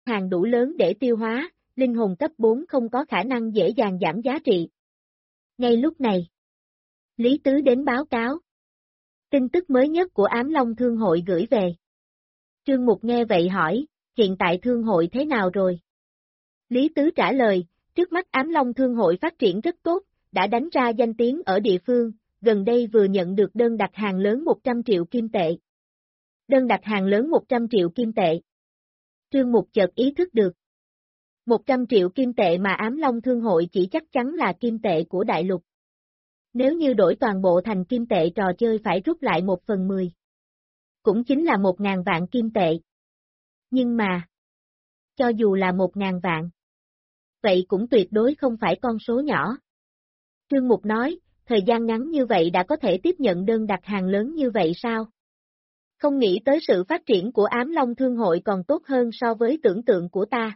hàng đủ lớn để tiêu hóa, linh hồn cấp 4 không có khả năng dễ dàng giảm giá trị. Ngay lúc này, Lý Tứ đến báo cáo. Tin tức mới nhất của Ám Long Thương hội gửi về. Trương Mục nghe vậy hỏi, hiện tại thương hội thế nào rồi? Lý Tứ trả lời, trước mắt Ám Long Thương hội phát triển rất tốt, đã đánh ra danh tiếng ở địa phương, gần đây vừa nhận được đơn đặt hàng lớn 100 triệu kim tệ. Đơn đặt hàng lớn 100 triệu kim tệ. Trương Mục chợt ý thức được. 100 triệu kim tệ mà Ám Long Thương hội chỉ chắc chắn là kim tệ của đại lục. Nếu như đổi toàn bộ thành kim tệ trò chơi phải rút lại 1/10. Cũng chính là 1.000 vạn kim tệ. Nhưng mà, cho dù là 1.000 vạn, vậy cũng tuyệt đối không phải con số nhỏ. Trương Mục nói, thời gian ngắn như vậy đã có thể tiếp nhận đơn đặt hàng lớn như vậy sao? Không nghĩ tới sự phát triển của Ám Long Thương hội còn tốt hơn so với tưởng tượng của ta.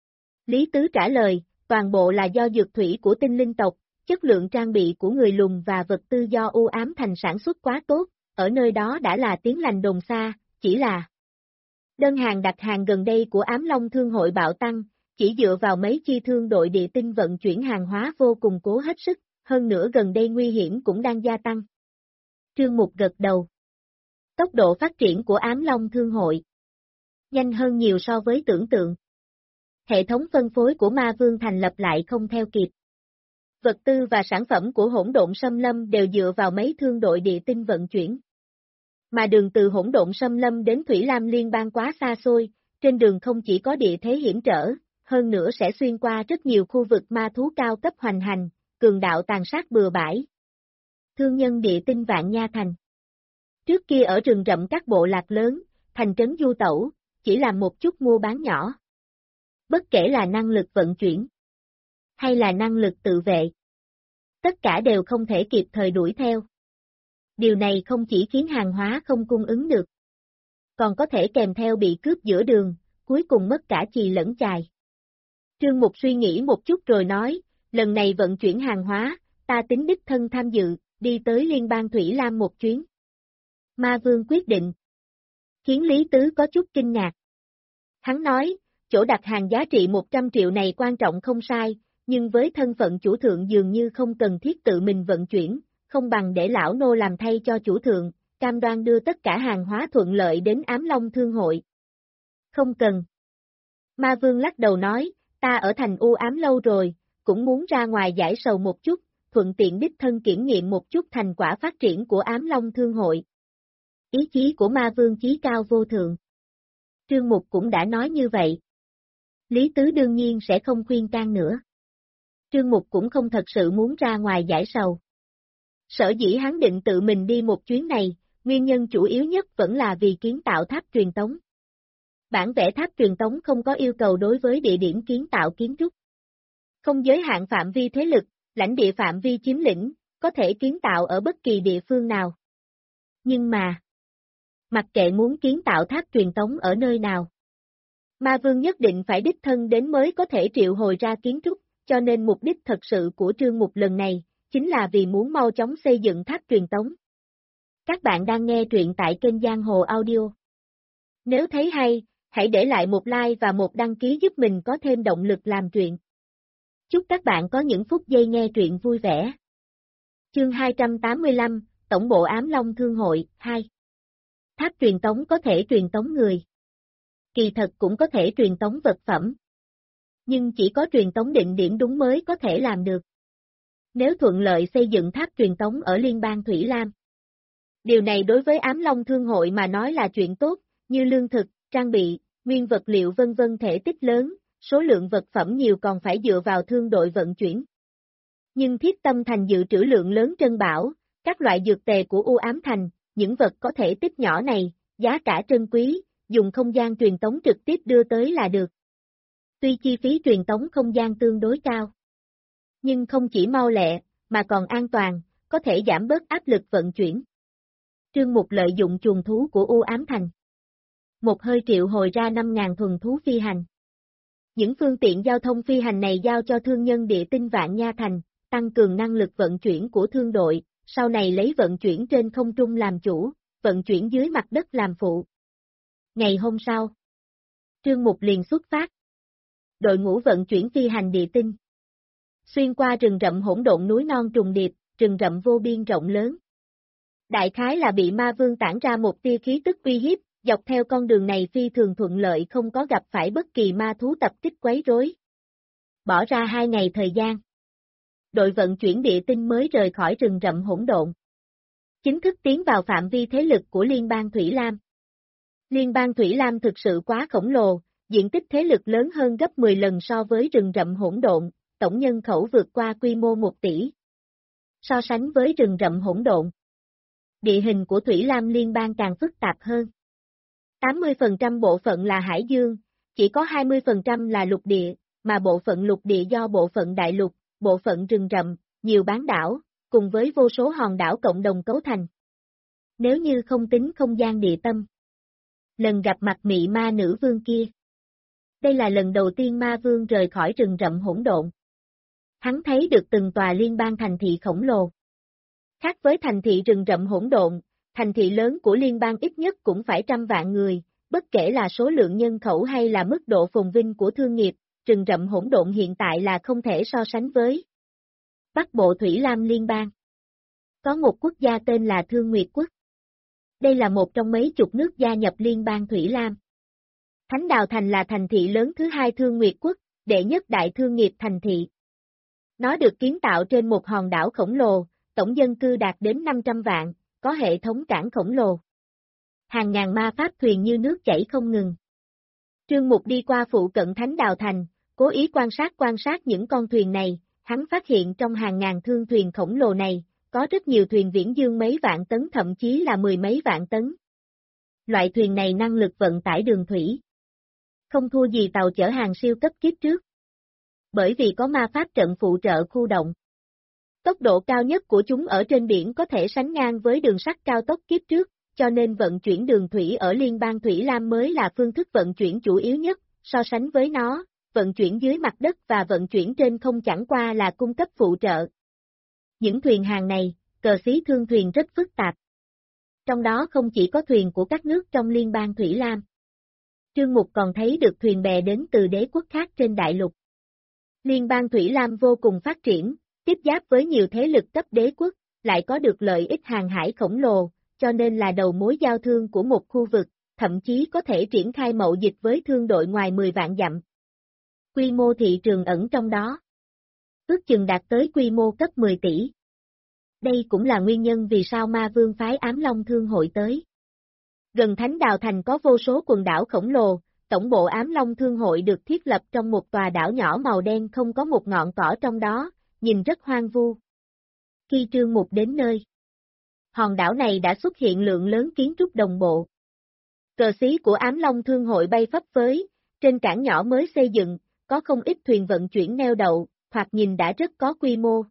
Lý Tứ trả lời, toàn bộ là do dược thủy của tinh linh tộc, chất lượng trang bị của người lùn và vật tư do U Ám Thành sản xuất quá tốt, ở nơi đó đã là tiếng lành đồn xa, chỉ là đơn hàng đặt hàng gần đây của Ám Long Thương hội bạo tăng, chỉ dựa vào mấy chi thương đội địa tinh vận chuyển hàng hóa vô cùng cố hết sức, hơn nữa gần đây nguy hiểm cũng đang gia tăng. Trương Mục gật đầu. Tốc độ phát triển của Ám Long Thương hội nhanh hơn nhiều so với tưởng tượng. Hệ thống phân phối của Ma Vương thành lập lại không theo kịp. Vật tư và sản phẩm của Hỗn Độn Xâm Lâm đều dựa vào mấy thương đội địa tinh vận chuyển. Mà đường từ Hỗn Độn Xâm Lâm đến Thủy Lam Liên bang quá xa xôi, trên đường không chỉ có địa thế hiểm trở, hơn nữa sẽ xuyên qua rất nhiều khu vực ma thú cao cấp hoành hành, cường đạo tàn sát bừa bãi. Thương nhân địa tinh Vạn Nha Thành. Trước kia ở rừng rậm các bộ lạc lớn, thành trấn du tẩu, chỉ làm một chút mua bán nhỏ. Bất kể là năng lực vận chuyển, hay là năng lực tự vệ. Tất cả đều không thể kịp thời đuổi theo. Điều này không chỉ khiến hàng hóa không cung ứng được, còn có thể kèm theo bị cướp giữa đường, cuối cùng mất cả chì lẫn chài. Trương Mục suy nghĩ một chút rồi nói, lần này vận chuyển hàng hóa, ta tính đích thân tham dự, đi tới Liên bang Thủy Lam một chuyến. Ma Vương quyết định, khiến Lý Tứ có chút kinh ngạc. Hắn nói, chỗ đặt hàng giá trị 100 triệu này quan trọng không sai, nhưng với thân phận chủ thượng dường như không cần thiết tự mình vận chuyển, không bằng để lão nô làm thay cho chủ thượng, cam đoan đưa tất cả hàng hóa thuận lợi đến Ám Long Thương hội. Không cần. Ma Vương lắc đầu nói, ta ở thành U Ám lâu rồi, cũng muốn ra ngoài giải sầu một chút, thuận tiện đích thân kiểm nghiệm một chút thành quả phát triển của Ám Long Thương hội. Ý chí của Ma Vương chí cao vô thượng. Trương Mục cũng đã nói như vậy. Lý Tứ đương nhiên sẽ không khuyên can nữa. Trương Mục cũng không thật sự muốn ra ngoài giải sầu. Sở dĩ hắn định tự mình đi một chuyến này, nguyên nhân chủ yếu nhất vẫn là vì kiến tạo tháp truyền tống. Bản vẽ tháp truyền tống không có yêu cầu đối với địa điểm kiến tạo kiến trúc. Không giới hạn phạm vi thế lực, lãnh địa phạm vi chiếm lĩnh, có thể kiến tạo ở bất kỳ địa phương nào. Nhưng mà, mặc kệ muốn kiến tạo tháp truyền tống ở nơi nào, Ma Vương nhất định phải đích thân đến mới có thể triệu hồi ra kiến trúc, cho nên mục đích thật sự của Trương Mục lần này, chính là vì muốn mau chóng xây dựng tháp truyền tống. Các bạn đang nghe truyện tại kênh Giang Hồ Audio. Nếu thấy hay, hãy để lại một like và một đăng ký giúp mình có thêm động lực làm truyện. Chúc các bạn có những phút giây nghe truyện vui vẻ. Chương 285, Tổng bộ Ám Long Thương hội, 2. Tháp truyền tống có thể truyền tống người. Kỳ thật cũng có thể truyền tống vật phẩm. Nhưng chỉ có truyền tống định điểm đúng mới có thể làm được. Nếu thuận lợi xây dựng tháp truyền tống ở Liên bang Thủy Lam. Điều này đối với Ám Long Thương hội mà nói là chuyện tốt, như lương thực, trang bị, nguyên vật liệu vân vân thể tích lớn, số lượng vật phẩm nhiều còn phải dựa vào thương đội vận chuyển. Nhưng Thiết Tâm Thành dự trữ lượng lớn trân bảo, các loại dược tề của U Ám Thành, những vật có thể tích nhỏ này, giá cả trân quý, dùng không gian truyền tống trực tiếp đưa tới là được. Tuy chi phí truyền tống không gian tương đối cao, nhưng không chỉ mau lẹ, mà còn an toàn, có thể giảm bớt áp lực vận chuyển. Trương Mục lợi dụng chuồng thú của U Ám Thành. Một hơi triệu hồi ra 5.000 thuần thú phi hành. Những phương tiện giao thông phi hành này giao cho thương nhân địa tinh Vạn Nha Thành, tăng cường năng lực vận chuyển của thương đội, sau này lấy vận chuyển trên không trung làm chủ, vận chuyển dưới mặt đất làm phụ. Ngày hôm sau, Trương Mục liền xuất phát. đội ngũ vận chuyển phi hành địa tinh. Xuyên qua rừng rậm hỗn độn núi non trùng điệp, rừng rậm vô biên rộng lớn. Đại khái là bị ma vương tản ra một tia khí tức uy hiếp, dọc theo con đường này phi thường thuận lợi không có gặp phải bất kỳ ma thú tập kích quấy rối. Bỏ ra 2 ngày thời gian. Đội vận chuyển địa tinh mới rời khỏi rừng rậm hỗn độn. Chính thức tiến vào phạm vi thế lực của Liên bang Thủy Lam. Liên bang Thủy Lam thực sự quá khổng lồ, diện tích thế lực lớn hơn gấp 10 lần so với rừng rậm hỗn độn, tổng nhân khẩu vượt qua quy mô 1 tỷ. So sánh với rừng rậm hỗn độn, địa hình của Thủy Lam Liên bang càng phức tạp hơn. 80% bộ phận là hải dương, chỉ có 20% là lục địa, mà bộ phận lục địa do bộ phận đại lục, bộ phận rừng rậm, nhiều bán đảo, cùng với vô số hòn đảo cộng đồng cấu thành. Nếu như không tính không gian địa tâm. Lần gặp mặt mị ma nữ vương kia. Đây là lần đầu tiên ma vương rời khỏi rừng rậm hỗn độn. Hắn thấy được từng tòa liên bang thành thị khổng lồ. Khác với thành thị rừng rậm hỗn độn, thành thị lớn của liên bang ít nhất cũng phải 100 vạn người, bất kể là số lượng nhân khẩu hay là mức độ phồn vinh của thương nghiệp, rừng rậm hỗn độn hiện tại là không thể so sánh với. Bắc Bộ Thủy Lam Liên bang. Có một quốc gia tên là Thương Nguyệt Quốc. Đây là một trong mấy chục nước gia nhập Liên bang Thủy Lam. Thánh Đào Thành là thành thị lớn thứ 2 Thương Nguyệt Quốc, đệ nhất đại thương nghiệp thành thị. Nó được kiến tạo trên một hòn đảo khổng lồ, tổng dân cư đạt đến 500 vạn, có hệ thống cảng khổng lồ. Hàng ngàn ma pháp thuyền như nước chảy không ngừng. Trương Mục đi qua phụ cận Thánh Đào Thành, cố ý quan sát những con thuyền này, hắn phát hiện trong hàng ngàn thương thuyền khổng lồ này, có rất nhiều thuyền viễn dương mấy vạn tấn thậm chí là 10 mấy vạn tấn. Loại thuyền này năng lực vận tải đường thủy. Không thua gì tàu chở hàng siêu cấp kiếp trước. Bởi vì có ma pháp trận phụ trợ khu động. Tốc độ cao nhất của chúng ở trên biển có thể sánh ngang với đường sắt cao tốc kiếp trước, cho nên vận chuyển đường thủy ở Liên bang Thủy Lam mới là phương thức vận chuyển chủ yếu nhất, so sánh với nó, vận chuyển dưới mặt đất và vận chuyển trên không chẳng qua là cung cấp phụ trợ. Những thuyền hàng này, cờ xí thương thuyền rất phức tạp. Trong đó không chỉ có thuyền của các nước trong Liên bang Thủy Lam. Trương Mục còn thấy được thuyền bè đến từ đế quốc khác trên đại lục. Liên bang Thủy Lam vô cùng phát triển, tiếp giáp với nhiều thế lực cấp đế quốc, lại có được lợi ích hàng hải khổng lồ, cho nên là đầu mối giao thương của một khu vực, thậm chí có thể triển khai mậu dịch với thương đội ngoài 10 vạn dặm. Quy mô thị trường ẩn trong đó. Ước chừng đạt tới quy mô cấp 10 tỷ. Đây cũng là nguyên nhân vì sao ma vương phái Ám Long Thương hội tới. Gần Thánh Đào Thành có vô số quần đảo khổng lồ, tổng bộ Ám Long Thương hội được thiết lập trong một tòa đảo nhỏ màu đen không có một ngọn cỏ trong đó, nhìn rất hoang vu. Khi Trương Mục đến nơi, hòn đảo này đã xuất hiện lượng lớn kiến trúc đồng bộ. Cờ xí của Ám Long Thương hội bay phấp phới, trên cảng nhỏ mới xây dựng, có không ít thuyền vận chuyển neo đậu, thoạt nhìn đã rất có quy mô.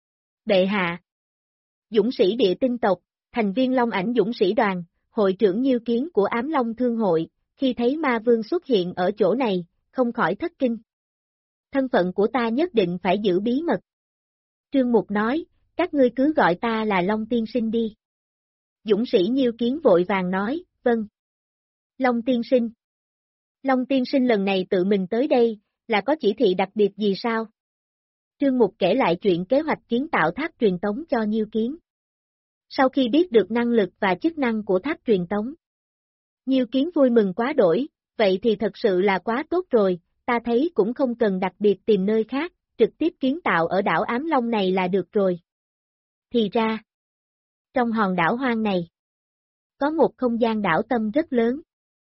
Bệ hạ, dũng sĩ địa tinh tộc, thành viên Long Ảnh dũng sĩ đoàn, hội trưởng Nhiêu Kiến của Ám Long Thương hội, khi thấy ma vương xuất hiện ở chỗ này, không khỏi thất kinh. Thân phận của ta nhất định phải giữ bí mật. Trương Mục nói, các ngươi cứ gọi ta là Long Tiên Sinh đi. Dũng sĩ Nhiêu Kiến vội vàng nói, vâng. Long Tiên Sinh. Long Tiên Sinh lần này tự mình tới đây, là có chỉ thị đặc biệt gì sao? Trương Mục kể lại chuyện kế hoạch kiến tạo tháp truyền tống cho Nhiêu Kiến. Sau khi biết được năng lực và chức năng của tháp truyền tống, Nhiêu Kiến vui mừng quá đổi, vậy thì thật sự là quá tốt rồi, ta thấy cũng không cần đặc biệt tìm nơi khác, trực tiếp kiến tạo ở đảo Ám Long này là được rồi. Thì ra, trong hòn đảo hoang này, có một không gian đảo tâm rất lớn.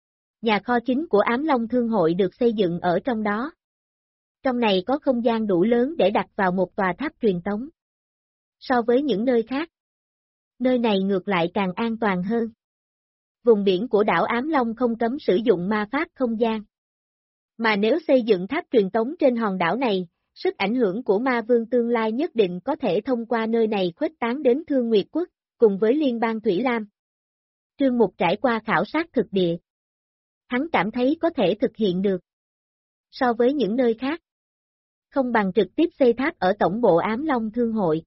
Nhà kho chính của Ám Long Thương hội được xây dựng ở trong đó. Trong này có không gian đủ lớn để đặt vào một tòa tháp truyền tống. So với những nơi khác, nơi này ngược lại càng an toàn hơn. Vùng biển của đảo Ám Long không cấm sử dụng ma pháp không gian. Mà nếu xây dựng tháp truyền tống trên hòn đảo này, sức ảnh hưởng của ma vương tương lai nhất định có thể thông qua nơi này khuếch tán đến Thương Nguyệt Quốc, cùng với Liên bang Thủy Lam. Trương Mục trải qua khảo sát thực địa. Hắn cảm thấy có thể thực hiện được. So với những nơi khác, không bằng trực tiếp xây tháp ở tổng bộ Ám Long Thương hội.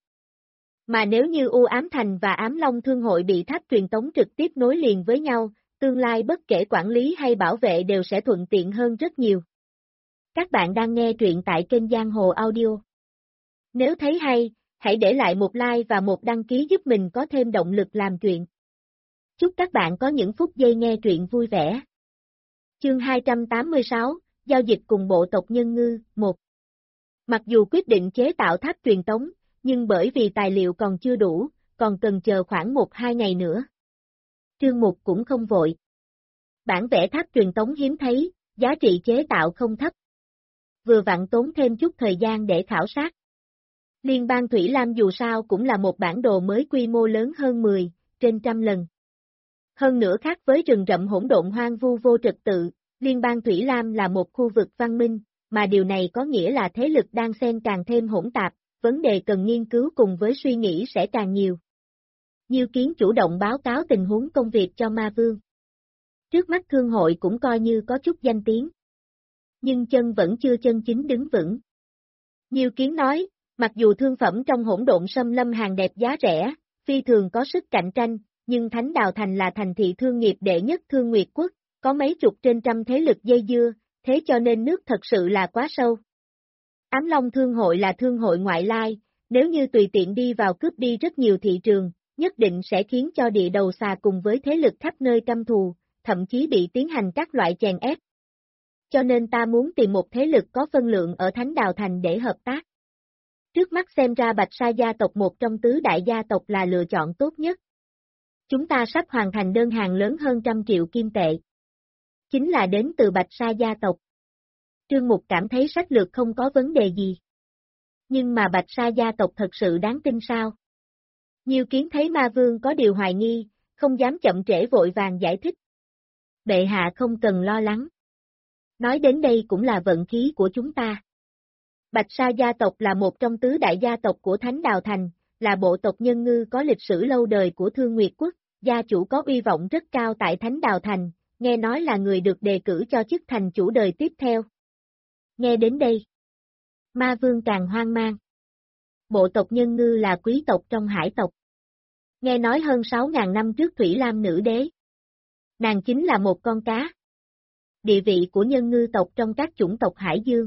Mà nếu như U Ám Thành và Ám Long Thương hội bị tháp truyền tống trực tiếp nối liền với nhau, tương lai bất kể quản lý hay bảo vệ đều sẽ thuận tiện hơn rất nhiều. Các bạn đang nghe truyện tại kênh Giang Hồ Audio. Nếu thấy hay, hãy để lại một like và một đăng ký giúp mình có thêm động lực làm truyện. Chúc các bạn có những phút giây nghe truyện vui vẻ. Chương 286, Giao dịch cùng bộ tộc Nhân Ngư, 1. Mặc dù quyết định chế tạo tháp truyền tống, nhưng bởi vì tài liệu còn chưa đủ, còn cần chờ khoảng 1-2 ngày nữa. Trương Mục cũng không vội. Bản vẽ tháp truyền tống hiếm thấy, giá trị chế tạo không thấp. Vừa vặn tốn thêm chút thời gian để khảo sát. Liên bang Thủy Lam dù sao cũng là một bản đồ mới quy mô lớn hơn 10, trên trăm lần. Hơn nữa khác với rừng rậm hỗn độn hoang vu vô trật tự, Liên bang Thủy Lam là một khu vực văn minh, mà điều này có nghĩa là thế lực đan xen càng thêm hỗn tạp, vấn đề cần nghiên cứu cùng với suy nghĩ sẽ càng nhiều. Nhiêu Kiến chủ động báo cáo tình huống công việc cho Ma Vương. Trước mắt thương hội cũng coi như có chút danh tiếng. Nhưng chân vẫn chưa chân chính đứng vững. Nhiêu Kiến nói, mặc dù thương phẩm trong hỗn độn xâm lâm hàng đẹp giá rẻ, phi thường có sức cạnh tranh, nhưng Thánh Đào Thành là thành thị thương nghiệp đệ nhất Thương Nguyệt Quốc, có mấy chục trên trăm thế lực dây dưa, thế cho nên nước thật sự là quá sâu. Ám Long Thương hội là thương hội ngoại lai, nếu như tùy tiện đi vào cướp đi rất nhiều thị trường, nhất định sẽ khiến cho địa đầu xà cùng với thế lực khắp nơi căm thù, thậm chí bị tiến hành các loại chèn ép. Cho nên ta muốn tìm một thế lực có phân lượng ở Thánh Đào Thành để hợp tác. Trước mắt xem ra Bạch Sa gia tộc một trong tứ đại gia tộc là lựa chọn tốt nhất. Chúng ta sắp hoàn thành đơn hàng lớn hơn 100 triệu kim tệ. Chính là đến từ Bạch Sa gia tộc. Trương Mục cảm thấy sách lược không có vấn đề gì. Nhưng mà Bạch Sa gia tộc thật sự đáng tin sao? Nhiêu Kiến thấy Ma Vương có điều hoài nghi, không dám chậm trễ vội vàng giải thích. Bệ hạ không cần lo lắng. Nói đến đây cũng là vận khí của chúng ta. Bạch Sa gia tộc là một trong tứ đại gia tộc của Thánh Đào Thành, là bộ tộc Nhân Ngư có lịch sử lâu đời của Thương Nguyệt Quốc, gia chủ có uy vọng rất cao tại Thánh Đào Thành, nghe nói là người được đề cử cho chức thành chủ đời tiếp theo. Nghe đến đây, Ma Vương càng hoang mang. Bộ tộc Nhân Ngư là quý tộc trong hải tộc. Nghe nói hơn 6.000 năm trước Thủy Lam nữ đế. Nàng chính là một con cá. Địa vị của Nhân Ngư tộc trong các chủng tộc Hải Dương.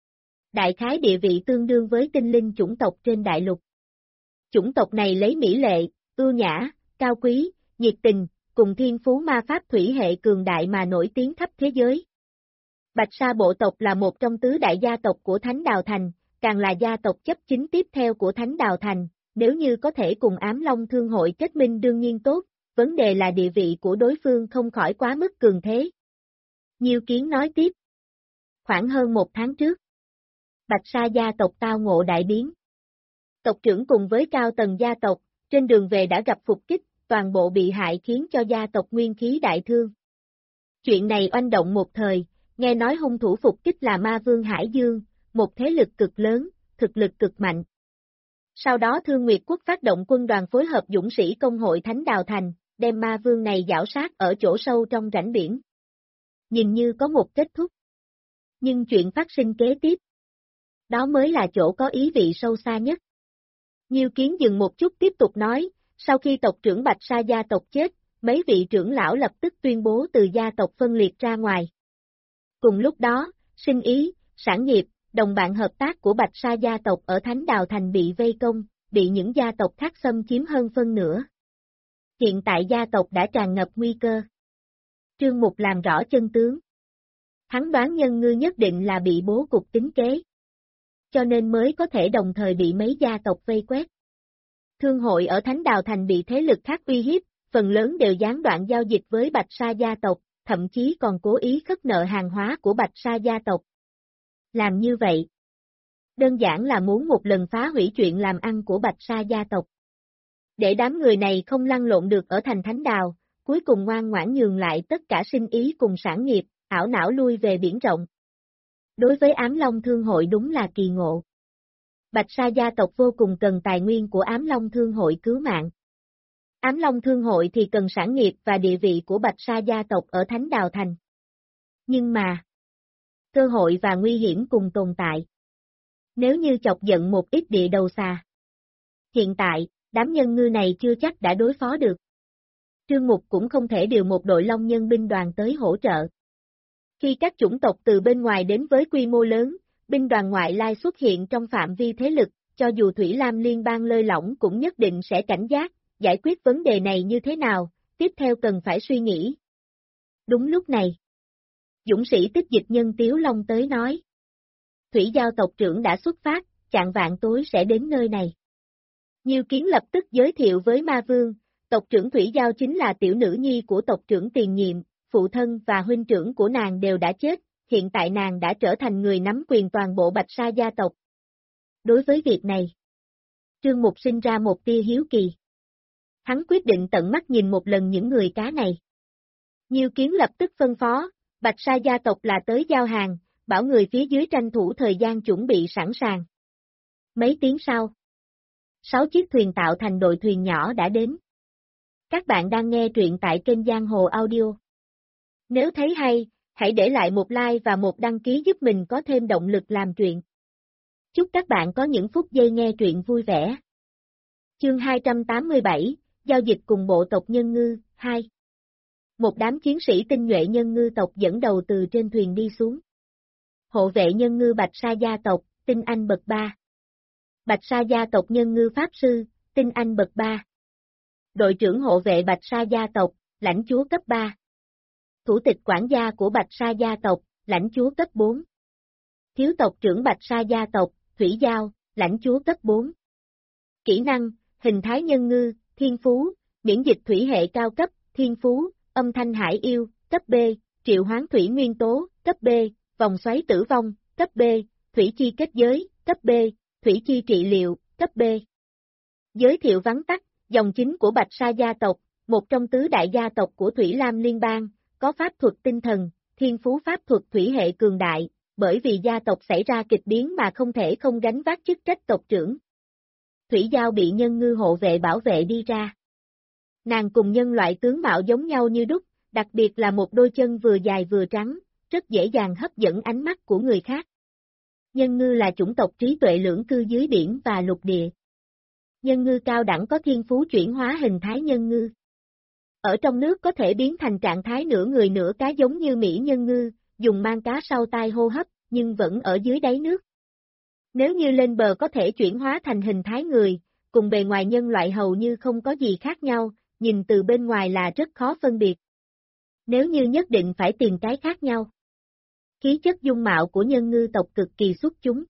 Đại khái địa vị tương đương với tinh linh chủng tộc trên đại lục. Chủng tộc này lấy mỹ lệ, ưu nhã, cao quý, nhiệt tình, cùng thiên phú ma pháp thủy hệ cường đại mà nổi tiếng khắp thế giới. Bạch Sa bộ tộc là một trong tứ đại gia tộc của Thánh Đào Thành, càng là gia tộc chấp chính tiếp theo của Thánh Đào Thành, nếu như có thể cùng Ám Long Thương hội kết minh đương nhiên tốt, vấn đề là địa vị của đối phương không khỏi quá mức cường thế. Nhiêu Kiến nói tiếp. Khoảng hơn 1 tháng trước, Bạch Sa gia tộc tao ngộ đại biến. Tộc trưởng cùng với cao tầng gia tộc, trên đường về đã gặp phục kích, toàn bộ bị hại khiến cho gia tộc nguyên khí đại thương. Chuyện này oanh động một thời, nghe nói hung thủ phục kích là Ma Vương Hải Dương, một thế lực cực lớn, thực lực cực mạnh. Sau đó Thương Nguyệt Quốc phát động quân đoàn phối hợp dũng sĩ công hội Thánh Đào Thành, đem Ma Vương này giảo sát ở chỗ sâu trong rãnh biển. Nhìn như có một kết thúc. Nhưng chuyện phát sinh kế tiếp. Đó mới là chỗ có ý vị sâu xa nhất. Nhiêu Kiến dừng một chút tiếp tục nói, sau khi tộc trưởng Bạch Sa gia tộc chết, mấy vị trưởng lão lập tức tuyên bố từ gia tộc phân liệt ra ngoài. Cùng lúc đó, sinh ý, sản nghiệp, đồng bạn hợp tác của Bạch Sa gia tộc ở Thánh Đào Thành bị vây công, bị những gia tộc khác xâm chiếm hơn phân nửa. Hiện tại gia tộc đã tràn ngập nguy cơ. Trương Mục làm rõ chân tướng. Hắn đoán Nhân Ngư nhất định là bị bố cục tính kế. Cho nên mới có thể đồng thời bị mấy gia tộc vây quét. Thương hội ở Thánh Đào Thành bị thế lực khác uy hiếp, phần lớn đều gián đoạn giao dịch với Bạch Sa gia tộc, thậm chí còn cố ý khất nợ hàng hóa của Bạch Sa gia tộc. Làm như vậy, đơn giản là muốn một lần phá hủy chuyện làm ăn của Bạch Sa gia tộc. Để đám người này không lăn lộn được ở thành Thánh Đào, cuối cùng ngoan ngoãn nhường lại tất cả sinh ý cùng sản nghiệp, ảo não lui về biển rộng. Đối với Ám Long Thương hội đúng là kỳ ngộ. Bạch Sa gia tộc vô cùng cần tài nguyên của Ám Long Thương hội cứu mạng. Ám Long Thương hội thì cần sản nghiệp và địa vị của Bạch Sa gia tộc ở Thánh Đào Thành. Nhưng mà, cơ hội và nguy hiểm cùng tồn tại. Nếu như chọc giận một ít địa đầu xà. Hiện tại, đám nhân ngư này chưa chắc đã đối phó được. Trương Mục cũng không thể điều một đội Long Nhân binh đoàn tới hỗ trợ. Khi các chủng tộc từ bên ngoài đến với quy mô lớn, binh đoàn ngoại lai xuất hiện trong phạm vi thế lực, cho dù Thủy Lam Liên bang lơi lỏng cũng nhất định sẽ cảnh giác, giải quyết vấn đề này như thế nào, tiếp theo cần phải suy nghĩ. Đúng lúc này, dũng sĩ tích dịch nhân Tiếu Long tới nói. Thủy Giao tộc trưởng đã xuất phát, chạng vạn tối sẽ đến nơi này. Nhiêu Kiến lập tức giới thiệu với Ma Vương, tộc trưởng Thủy Giao chính là tiểu nữ nhi của tộc trưởng tiền nhiệm, phụ thân và huynh trưởng của nàng đều đã chết, hiện tại nàng đã trở thành người nắm quyền toàn bộ Bạch Sa gia tộc. Đối với việc này, Trương Mục sinh ra một tia hiếu kỳ. Hắn quyết định tận mắt nhìn một lần những người cá này. Nhiêu Kiến lập tức phân phó, Bạch Sa gia tộc là tới giao hàng, bảo người phía dưới tranh thủ thời gian chuẩn bị sẵn sàng. Mấy tiếng sau, 6 chiếc thuyền tạo thành đội thuyền nhỏ đã đến. Các bạn đang nghe truyện tại kênh Giang Hồ Audio. Nếu thấy hay, hãy để lại một like và một đăng ký giúp mình có thêm động lực làm truyện. Chúc các bạn có những phút giây nghe truyện vui vẻ. Chương 287, Giao dịch cùng bộ tộc Nhân Ngư, 2. Một đám chiến sĩ tinh nhuệ Nhân Ngư tộc dẫn đầu từ trên thuyền đi xuống. Hộ vệ Nhân Ngư Bạch Sa gia tộc, tinh anh bậc 3. Bạch Sa gia tộc Nhân Ngư Pháp Sư, tinh anh bậc 3. Đội trưởng hộ vệ Bạch Sa gia tộc, lãnh chúa cấp 3. Thủ tịch quản gia của Bạch Sa gia tộc, lãnh chúa cấp 4. Thiếu tộc trưởng Bạch Sa gia tộc, Thủy Giao, lãnh chúa cấp 4. Kỹ năng, hình thái Nhân Ngư, thiên phú, miễn dịch thủy hệ cao cấp, thiên phú, âm thanh hải yêu, cấp B, triệu hoán thủy nguyên tố, cấp B, vòng xoáy tử vong, cấp B, thủy chi kết giới, cấp B, thủy chi trị liệu, cấp B. Giới thiệu vắn tắt, dòng chính của Bạch Sa gia tộc, một trong tứ đại gia tộc của Thủy Lam Liên bang, có pháp thuật tinh thần, thiên phú pháp thuật thủy hệ cường đại, bởi vì gia tộc xảy ra kịch biến mà không thể không gánh vác chức trách tộc trưởng. Thủy Giao bị Nhân Ngư hộ vệ bảo vệ đi ra. Nàng cùng nhân loại tướng mạo giống nhau như đúc, đặc biệt là một đôi chân vừa dài vừa trắng, rất dễ dàng hấp dẫn ánh mắt của người khác. Nhân Ngư là chủng tộc trí tuệ lưỡng cư dưới biển và lục địa. Nhân Ngư cao đẳng có thiên phú chuyển hóa hình thái Nhân Ngư. Ở trong nước có thể biến thành trạng thái nửa người nửa cá giống như Mỹ Nhân Ngư, dùng mang cá sau tai hô hấp, nhưng vẫn ở dưới đáy nước. Nếu như lên bờ có thể chuyển hóa thành hình thái người, cùng bề ngoài nhân loại hầu như không có gì khác nhau, nhìn từ bên ngoài là rất khó phân biệt. Nếu như nhất định phải tìm cái khác nhau. Khí chất dung mạo của Nhân Ngư tộc cực kỳ xuất chúng.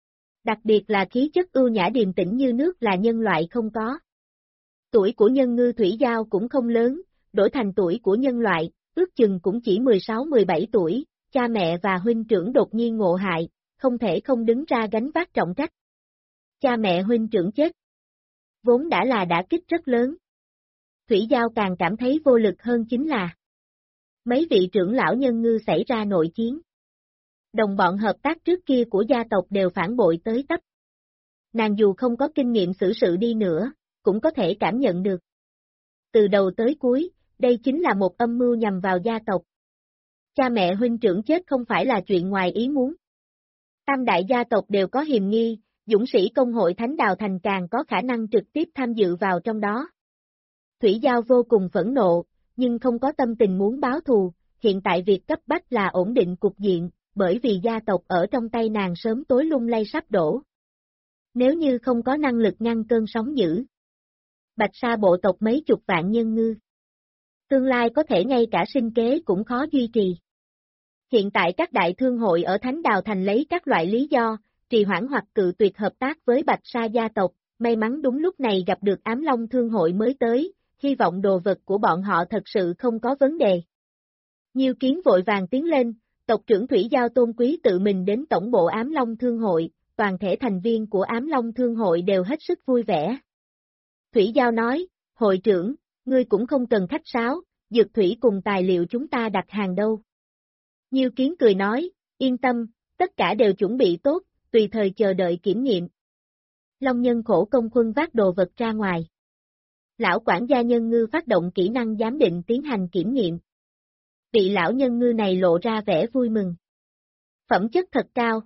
Đặc biệt là khí chất ưu nhã điềm tĩnh như nước là nhân loại không có. Tuổi của Nhân Ngư Thủy Giao cũng không lớn, đổi thành tuổi của nhân loại, ước chừng cũng chỉ 16-17 tuổi, cha mẹ và huynh trưởng đột nhiên ngộ hại, không thể không đứng ra gánh vác trọng trách. Cha mẹ huynh trưởng chết. Vốn đã là đả kích rất lớn. Thủy Giao càng cảm thấy vô lực hơn chính là mấy vị trưởng lão Nhân Ngư xảy ra nội chiến. Đồng bọn hợp tác trước kia của gia tộc đều phản bội tới tấp. Nàng dù không có kinh nghiệm xử sự đi nữa, cũng có thể cảm nhận được. Từ đầu tới cuối, đây chính là một âm mưu nhằm vào gia tộc. Cha mẹ huynh trưởng chết không phải là chuyện ngoài ý muốn. Tam đại gia tộc đều có hiềm nghi, dũng sĩ công hội Thánh Đào Thành càng có khả năng trực tiếp tham dự vào trong đó. Thủy Giao vô cùng phẫn nộ, nhưng không có tâm tình muốn báo thù, hiện tại việc cấp bách là ổn định cục diện, bởi vì gia tộc ở trong tay nàng sớm tối lung lay sắp đổ. Nếu như không có năng lực ngăn cơn sóng dữ, Bạch Sa bộ tộc mấy chục vạn Nhân Ngư, tương lai có thể ngay cả sinh kế cũng khó duy trì. Hiện tại các đại thương hội ở Thánh Đào Thành lấy các loại lý do, trì hoãn hoặc cự tuyệt hợp tác với Bạch Sa gia tộc, may mắn đúng lúc này gặp được Ám Long thương hội mới tới, hy vọng đồ vật của bọn họ thật sự không có vấn đề. Nhiêu Kiến vội vàng tiến lên, tộc trưởng Thủy Giao tôn quý tự mình đến tổng bộ Ám Long thương hội, toàn thể thành viên của Ám Long thương hội đều hết sức vui vẻ. Thủy Giao nói, hội trưởng, ngươi cũng không cần khách sáo, dược thủy cùng tài liệu chúng ta đặt hàng đâu. Nhiêu Kiến cười nói, yên tâm, tất cả đều chuẩn bị tốt, tùy thời chờ đợi kiểm nghiệm. Long Nhân khổ công khuân vác đồ vật ra ngoài. Lão quản gia Nhân Ngư phát động kỹ năng giám định tiến hành kiểm nghiệm. Vị lão Nhân Ngư này lộ ra vẻ vui mừng. Phẩm chất thật cao.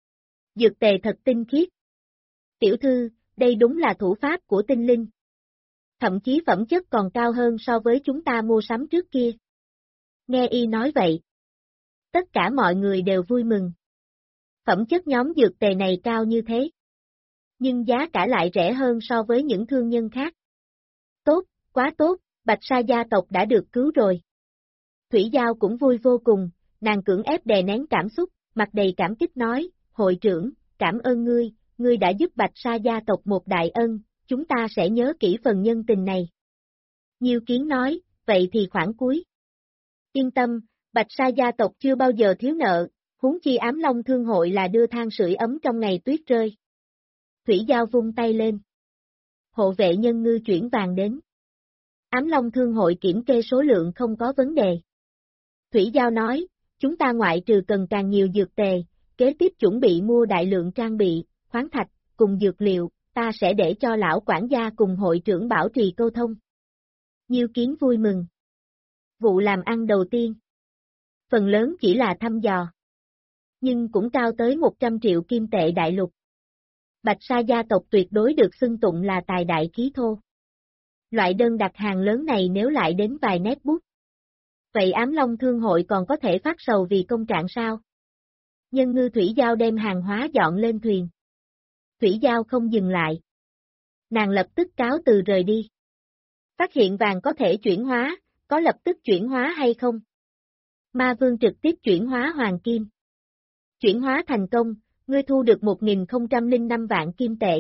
Dược tề thật tinh khiết. Tiểu thư, đây đúng là thủ pháp của tinh linh. Thậm chí phẩm chất còn cao hơn so với chúng ta mua sắm trước kia. Nghe y nói vậy. Tất cả mọi người đều vui mừng. Phẩm chất nhóm dược tề này cao như thế. Nhưng giá cả lại rẻ hơn so với những thương nhân khác. Tốt, quá tốt, Bạch Sa gia tộc đã được cứu rồi. Thủy Giao cũng vui vô cùng, nàng cưỡng ép đè nén cảm xúc, mặt đầy cảm kích nói, hội trưởng, cảm ơn ngươi đã giúp Bạch Sa gia tộc một đại ân, chúng ta sẽ nhớ kỹ phần nhân tình này. Nhiêu Kiến nói, vậy thì khoản cuối. Yên tâm, Bạch Sa gia tộc chưa bao giờ thiếu nợ, huống chi Ám Long Thương hội là đưa than sưởi ấm trong ngày tuyết rơi. Thủy Giao vung tay lên. Hộ vệ nhân ngư chuyển vàng đến. Ám Long Thương hội kiểm kê số lượng không có vấn đề. Thủy Giao nói, chúng ta ngoại trừ cần càng nhiều dược tề, kế tiếp chuẩn bị mua đại lượng trang bị, khoáng thạch, cùng dược liệu, ta sẽ để cho lão quản gia cùng hội trưởng bảo trì câu thông. Nhiêu Kiến vui mừng. Vụ làm ăn đầu tiên. Phần lớn chỉ là thăm dò. Nhưng cũng cao tới 100 triệu kim tệ đại lục. Bạch Sa gia tộc tuyệt đối được xưng tụng là tài đại khí thô. Loại đơn đặt hàng lớn này nếu lại đến vài nét bút. Vậy Ám Long Thương hội còn có thể phát sầu vì công trạng sao? Nhân ngư Thủy Giao đem hàng hóa dọn lên thuyền. Thủy Giao không dừng lại. Nàng lập tức cáo từ rời đi. Phát hiện vàng có thể chuyển hóa, có lập tức chuyển hóa hay không? Ma Vương trực tiếp chuyển hóa hoàng kim. Chuyển hóa thành công, ngươi thu được 1005 vạn kim tệ.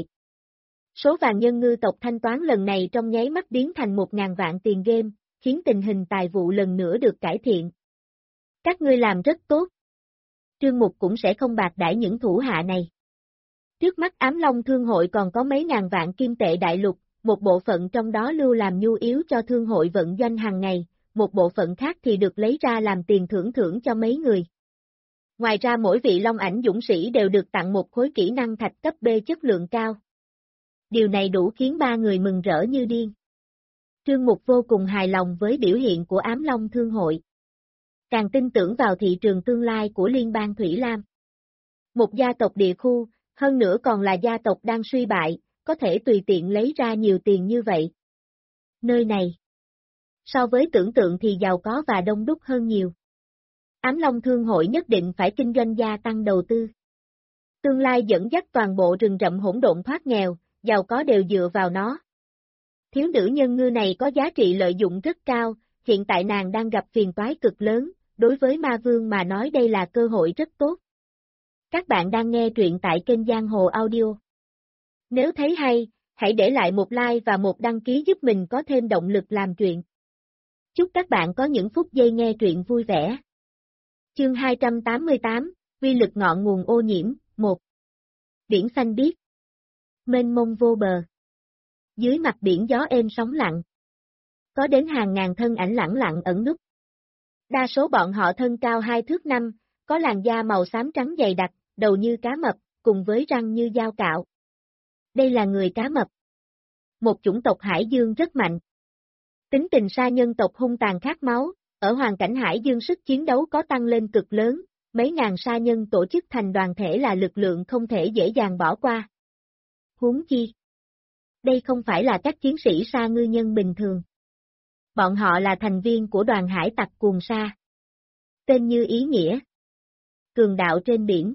Số vàng nhân ngư tộc thanh toán lần này trong nháy mắt biến thành 1000 vạn tiền game, khiến tình hình tài vụ lần nữa được cải thiện. Các ngươi làm rất tốt. Trương Mục cũng sẽ không bạc đãi những thủ hạ này. Trước mắt Ám Long Thương hội còn có mấy ngàn vạn kim tệ đại lục, một bộ phận trong đó lưu làm nhu yếu cho thương hội vận doanh hàng ngày, một bộ phận khác thì được lấy ra làm tiền thưởng cho mấy người. Ngoài ra mỗi vị Long Ảnh dũng sĩ đều được tặng một khối kỹ năng thạch cấp B chất lượng cao. Điều này đủ khiến ba người mừng rỡ như điên. Trương Mục vô cùng hài lòng với biểu hiện của Ám Long Thương hội. Càng tin tưởng vào thị trường tương lai của Liên bang Thủy Lam. Một gia tộc địa khu, hơn nữa còn là gia tộc đang suy bại, có thể tùy tiện lấy ra nhiều tiền như vậy. Nơi này, so với tưởng tượng thì giàu có và đông đúc hơn nhiều. Ám Long Thương hội nhất định phải kinh doanh gia tăng đầu tư. Tương lai dẫn dắt toàn bộ rừng rậm hỗn độn thoát nghèo, giàu có đều dựa vào nó. Thiếu nữ nhân ngư này có giá trị lợi dụng rất cao, hiện tại nàng đang gặp phiền toái cực lớn, đối với Ma Vương mà nói đây là cơ hội rất tốt. Các bạn đang nghe truyện tại kênh Giang Hồ Audio. Nếu thấy hay, hãy để lại một like và một đăng ký giúp mình có thêm động lực làm truyện. Chúc các bạn có những phút giây nghe truyện vui vẻ. Chương 288, Uy lực ngọn nguồn ô nhiễm, 1. Biển xanh biếc. Mênh mông vô bờ. Dưới mặt biển gió êm sóng lặng. Có đến hàng ngàn thân ảnh lẳng lặng ẩn núp. Đa số bọn họ thân cao 2 thước 5, có làn da màu xám trắng dày đặc, đầu như cá mập, cùng với răng như dao cạo. Đây là người cá mập. Một chủng tộc hải dương rất mạnh. Tính tình sa nhân tộc hung tàn khát máu, ở hoàn cảnh hải dương sức chiến đấu có tăng lên cực lớn, mấy ngàn sa nhân tổ chức thành đoàn thể là lực lượng không thể dễ dàng bỏ qua. Huống chi. Đây không phải là các chiến sĩ sa ngư nhân bình thường. Bọn họ là thành viên của đoàn hải tặc cuồng sa. Tên như ý nghĩa. Cường đạo trên biển.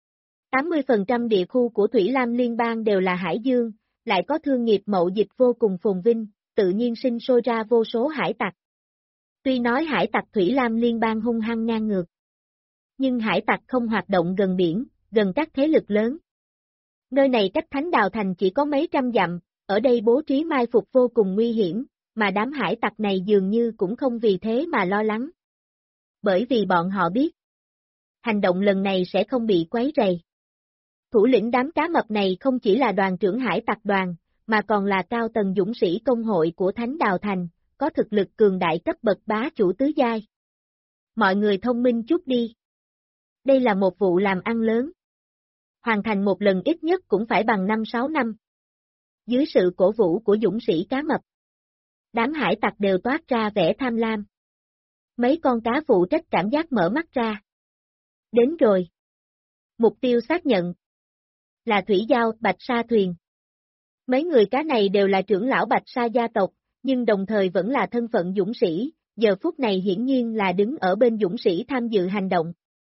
80% địa khu của Thủy Lam Liên bang đều là hải dương, lại có thương nghiệp mậu dịch vô cùng phồn vinh, tự nhiên sinh sôi ra vô số hải tặc. Tuy nói hải tặc Thủy Lam Liên bang hung hăng ngang ngược, nhưng hải tặc không hoạt động gần biển, gần các thế lực lớn. Nơi này cách Thánh Đào Thành chỉ có mấy trăm dặm, ở đây bố trí mai phục vô cùng nguy hiểm, mà đám hải tặc này dường như cũng không vì thế mà lo lắng. Bởi vì bọn họ biết, hành động lần này sẽ không bị quấy rầy. Thủ lĩnh đám cá mập này không chỉ là đoàn trưởng hải tặc đoàn, mà còn là cao tầng dũng sĩ công hội của Thánh Đào Thành, có thực lực cường đại cấp bậc bá chủ tứ giai. Mọi người thông minh chút đi. Đây là một vụ làm ăn lớn. Hoàn thành một lần ít nhất cũng phải bằng 5-6 năm. Dưới sự cổ vũ của dũng sĩ cá mập, đám hải tặc đều toát ra vẻ tham lam. Mấy con cá phụ trách cảm giác mở mắt ra. Đến rồi. Mục tiêu xác nhận. Là Thủy Giao, Bạch Sa thuyền. Mấy người cá này đều là trưởng lão Bạch Sa gia tộc, nhưng đồng thời vẫn là thân phận dũng sĩ, giờ phút này hiển nhiên là đứng ở bên dũng sĩ tham dự hành động.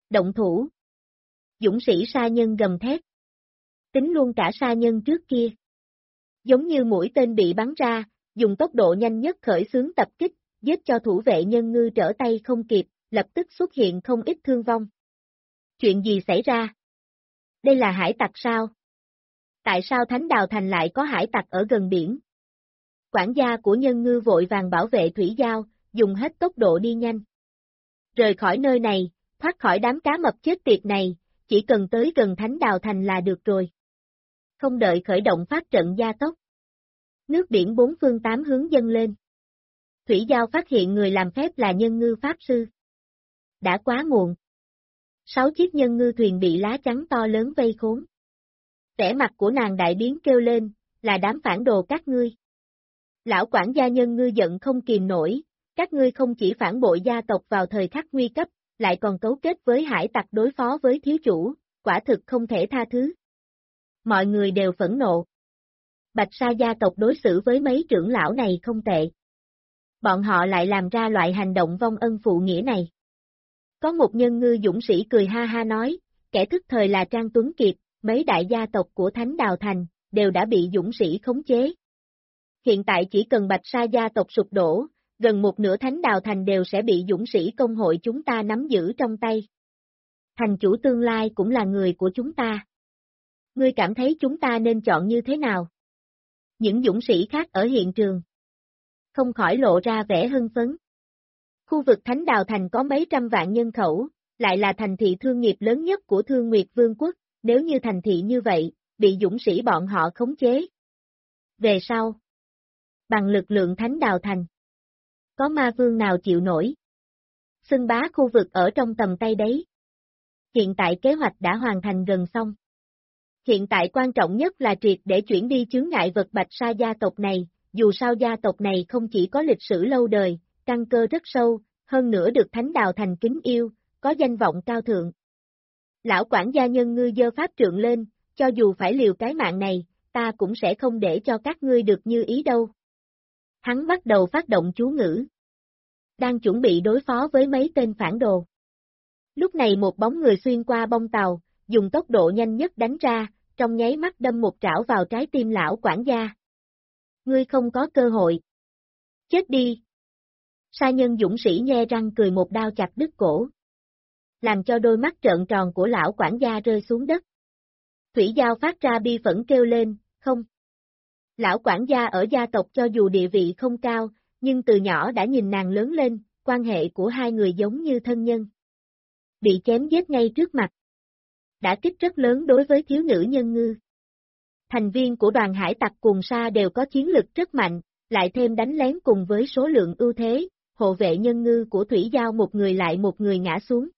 Động thủ. Dũng sĩ sa nhân gầm thét. Tính luôn cả sa nhân trước kia. Giống như mũi tên bị bắn ra, dùng tốc độ nhanh nhất khởi xướng tập kích, giết cho thủ vệ nhân ngư trở tay không kịp, lập tức xuất hiện không ít thương vong. Chuyện gì xảy ra? Đây là hải tặc sao? Tại sao Thánh Đào Thành lại có hải tặc ở gần biển? Quản gia của nhân ngư vội vàng bảo vệ thủy giao, dùng hết tốc độ đi nhanh. Rời khỏi nơi này, thoát khỏi đám cá mập chết tiệt này, chỉ cần tới gần Thánh Đào Thành là được rồi. Không đợi khởi động phát trận gia tốc. Nước biển bốn phương tám hướng dâng lên. Thủy giao phát hiện người làm phép là nhân ngư pháp sư. Đã quá muộn. 6 chiếc nhân ngư thuyền bị lá chắn to lớn vây khốn. Vẻ mặt của nàng đại biến kêu lên, là đám phản đồ các ngươi. Lão quản gia nhân ngư giận không kìm nổi, các ngươi không chỉ phản bội gia tộc vào thời khắc nguy cấp, lại còn cấu kết với hải tặc đối phó với thiếu chủ, quả thực không thể tha thứ. Mọi người đều phẫn nộ. Bạch Sa gia tộc đối xử với mấy trưởng lão này không tệ. Bọn họ lại làm ra loại hành động vong ân phụ nghĩa này. Có một nhân ngư dũng sĩ cười ha ha nói, kẻ thức thời là Trang Tuấn Kiệt, mấy đại gia tộc của Thánh Đào Thành, đều đã bị dũng sĩ khống chế. Hiện tại chỉ cần Bạch Sa gia tộc sụp đổ, gần một nửa Thánh Đào Thành đều sẽ bị dũng sĩ công hội chúng ta nắm giữ trong tay. Thành chủ tương lai cũng là người của chúng ta. Ngươi cảm thấy chúng ta nên chọn như thế nào? Những dũng sĩ khác ở hiện trường không khỏi lộ ra vẻ hưng phấn. Khu vực Thánh Đào Thành có mấy trăm vạn nhân khẩu, lại là thành thị thương nghiệp lớn nhất của Thương Nguyệt Vương quốc, nếu như thành thị như vậy, bị dũng sĩ bọn họ khống chế. Về sau, bằng lực lượng Thánh Đào Thành, có ma vương nào chịu nổi? Xưng bá khu vực ở trong tầm tay đấy. Hiện tại kế hoạch đã hoàn thành gần xong. Hiện tại quan trọng nhất là triệt để chuyển đi chướng ngại vật Bạch Sa gia tộc này, dù sao gia tộc này không chỉ có lịch sử lâu đời, căn cơ rất sâu, hơn nữa được Thánh Đào Thành kính yêu, có danh vọng cao thượng. Lão quản gia nhân ngư giơ pháp trượng lên, cho dù phải liều cái mạng này, ta cũng sẽ không để cho các ngươi được như ý đâu. Hắn bắt đầu phát động chú ngữ. Đang chuẩn bị đối phó với mấy tên phản đồ. Lúc này một bóng người xuyên qua bông tàu, dùng tốc độ nhanh nhất đánh ra, trong nháy mắt đâm một trảo vào trái tim lão quản gia. Ngươi không có cơ hội. Chết đi. Sa nhân dũng sĩ nhe răng cười một đao chặt đứt cổ. Làm cho đôi mắt trợn tròn của lão quản gia rơi xuống đất. Thủy Giao phát ra bi phẫn kêu lên, không. Lão quản gia ở gia tộc cho dù địa vị không cao, nhưng từ nhỏ đã nhìn nàng lớn lên, quan hệ của hai người giống như thân nhân. Bị chém giết ngay trước mặt. Đã kích rất lớn đối với thiếu nữ nhân ngư. Thành viên của đoàn hải tặc cùng sa đều có chiến lực rất mạnh, lại thêm đánh lén cùng với số lượng ưu thế, hộ vệ nhân ngư của Thủy Giao một người lại một người ngã xuống.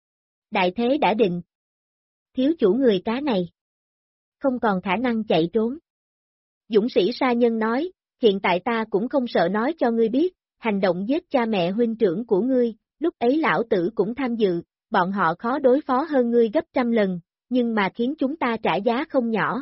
Đại thế đã định. Thiếu chủ người cá này. Không còn khả năng chạy trốn. Dũng sĩ sa nhân nói, hiện tại ta cũng không sợ nói cho ngươi biết, hành động giết cha mẹ huynh trưởng của ngươi, lúc ấy lão tử cũng tham dự, bọn họ khó đối phó hơn ngươi gấp trăm lần, nhưng mà khiến chúng ta trả giá không nhỏ.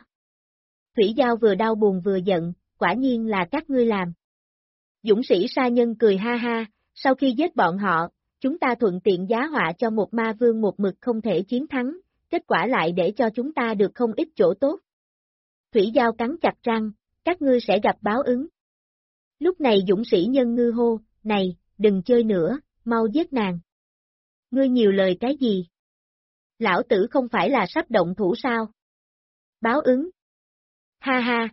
Thủy Giao vừa đau buồn vừa giận, quả nhiên là các ngươi làm. Dũng sĩ sa nhân cười ha ha, sau khi giết bọn họ, chúng ta thuận tiện giá họa cho một ma vương một mực không thể chiến thắng, kết quả lại để cho chúng ta được không ít chỗ tốt. Thủy Giao cắn chặt răng, các ngươi sẽ gặp báo ứng. Lúc này dũng sĩ nhân ngư hô, này, đừng chơi nữa, mau giết nàng. Ngươi nhiều lời cái gì? Lão tử không phải là sắp động thủ sao? Báo ứng. Ha ha.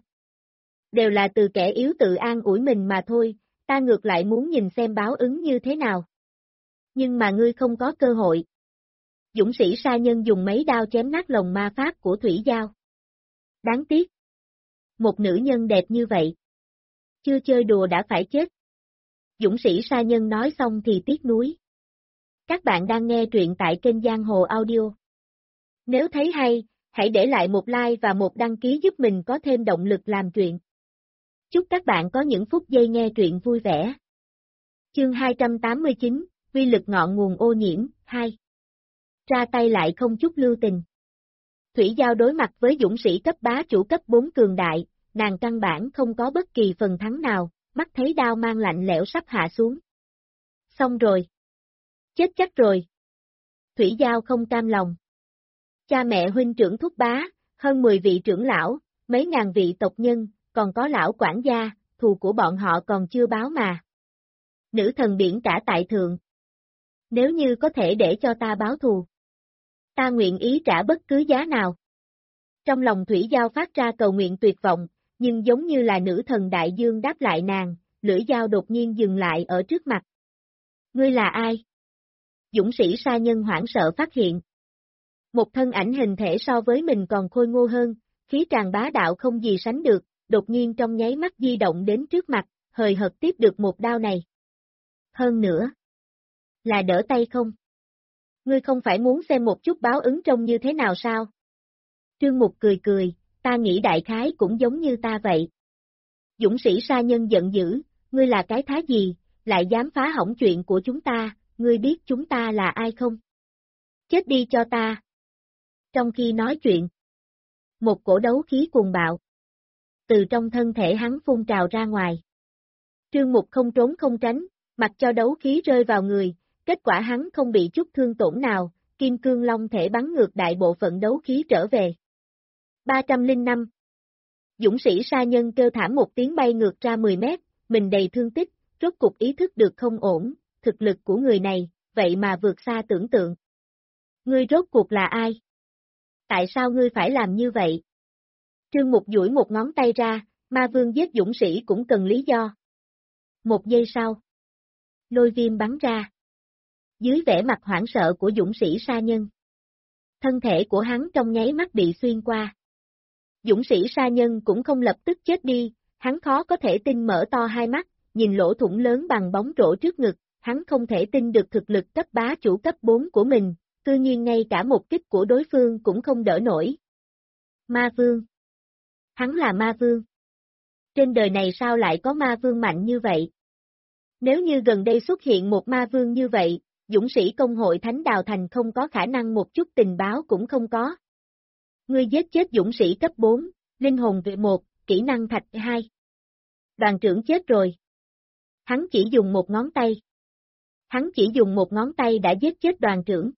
Đều là từ kẻ yếu tự an ủi mình mà thôi, ta ngược lại muốn nhìn xem báo ứng như thế nào. Nhưng mà ngươi không có cơ hội. Dũng sĩ sa nhân dùng mấy đao chém nát lồng ma pháp của Thủy Giao. Đáng tiếc. Một nữ nhân đẹp như vậy. Chưa chơi đùa đã phải chết. Dũng sĩ sa nhân nói xong thì tiếc nuối. Các bạn đang nghe truyện tại kênh Giang Hồ Audio. Nếu thấy hay, hãy để lại một like và một đăng ký giúp mình có thêm động lực làm truyện. Chúc các bạn có những phút giây nghe truyện vui vẻ. Chương 289, Uy lực ngọn nguồn ô nhiễm, 2. Ra tay lại không chút lưu tình. Thủy Giao đối mặt với dũng sĩ cấp bá chủ cấp 4 cường đại, nàng căn bản không có bất kỳ phần thắng nào, mắt thấy đao mang lạnh lẽo sắp hạ xuống. Xong rồi. Chết chắc rồi. Thủy Giao không cam lòng. Cha mẹ huynh trưởng thúc bá, hơn 10 vị trưởng lão, mấy ngàn vị tộc nhân, còn có lão quản gia, thù của bọn họ còn chưa báo mà. Nữ thần biển cả tại thượng. Nếu như có thể để cho ta báo thù, ta nguyện ý trả bất cứ giá nào. Trong lòng Thủy Giao phát ra cầu nguyện tuyệt vọng, nhưng giống như là nữ thần đại dương đáp lại nàng, lưỡi dao đột nhiên dừng lại ở trước mặt. Ngươi là ai? Dũng sĩ sa nhân hoảng sợ phát hiện. Một thân ảnh hình thể so với mình còn khôi ngô hơn, khí tràn bá đạo không gì sánh được, đột nhiên trong nháy mắt di động đến trước mặt, hời hợt tiếp được một đao này. Hơn nữa, là đỡ tay không? Ngươi không phải muốn xem một chút báo ứng trông như thế nào sao? Trương Mục cười cười, ta nghĩ đại khái cũng giống như ta vậy. Dũng sĩ sa nhân giận dữ, ngươi là cái thá gì, lại dám phá hỏng chuyện của chúng ta, ngươi biết chúng ta là ai không? Chết đi cho ta. Trong khi nói chuyện, một cổ đấu khí cuồng bạo từ trong thân thể hắn phun trào ra ngoài. Trương Mục không trốn không tránh, mặc cho đấu khí rơi vào người, kết quả hắn không bị chút thương tổn nào, kim cương long thể bắn ngược đại bộ phận đấu khí trở về. 305 Dũng sĩ sa nhân kêu thảm một tiếng bay ngược ra 10 mét, mình đầy thương tích, rốt cục ý thức được không ổn, thực lực của người này, vậy mà vượt xa tưởng tượng. Ngươi rốt cuộc là ai? Tại sao ngươi phải làm như vậy? Trương Mục duỗi một ngón tay ra, ma vương giết dũng sĩ cũng cần lý do. Một giây sau, lôi viêm bắn ra. Dưới vẻ mặt hoảng sợ của dũng sĩ sa nhân, thân thể của hắn trong nháy mắt bị xuyên qua. Dũng sĩ sa nhân cũng không lập tức chết đi, hắn khó có thể tin mở to hai mắt, nhìn lỗ thủng lớn bằng bóng rổ trước ngực, hắn không thể tin được thực lực cấp bá chủ cấp 4 của mình, cư nhiên ngay cả một kích của đối phương cũng không đỡ nổi. Ma vương. Hắn là ma vương. Trên đời này sao lại có ma vương mạnh như vậy? Nếu như gần đây xuất hiện một ma vương như vậy, dũng sĩ công hội Thánh Đào Thành không có khả năng một chút tình báo cũng không có. Ngươi giết chết dũng sĩ cấp 4, linh hồn vệ 1, kỹ năng thạch 2. Đoàn trưởng chết rồi. Hắn chỉ dùng một ngón tay. Hắn chỉ dùng một ngón tay đã giết chết đoàn trưởng.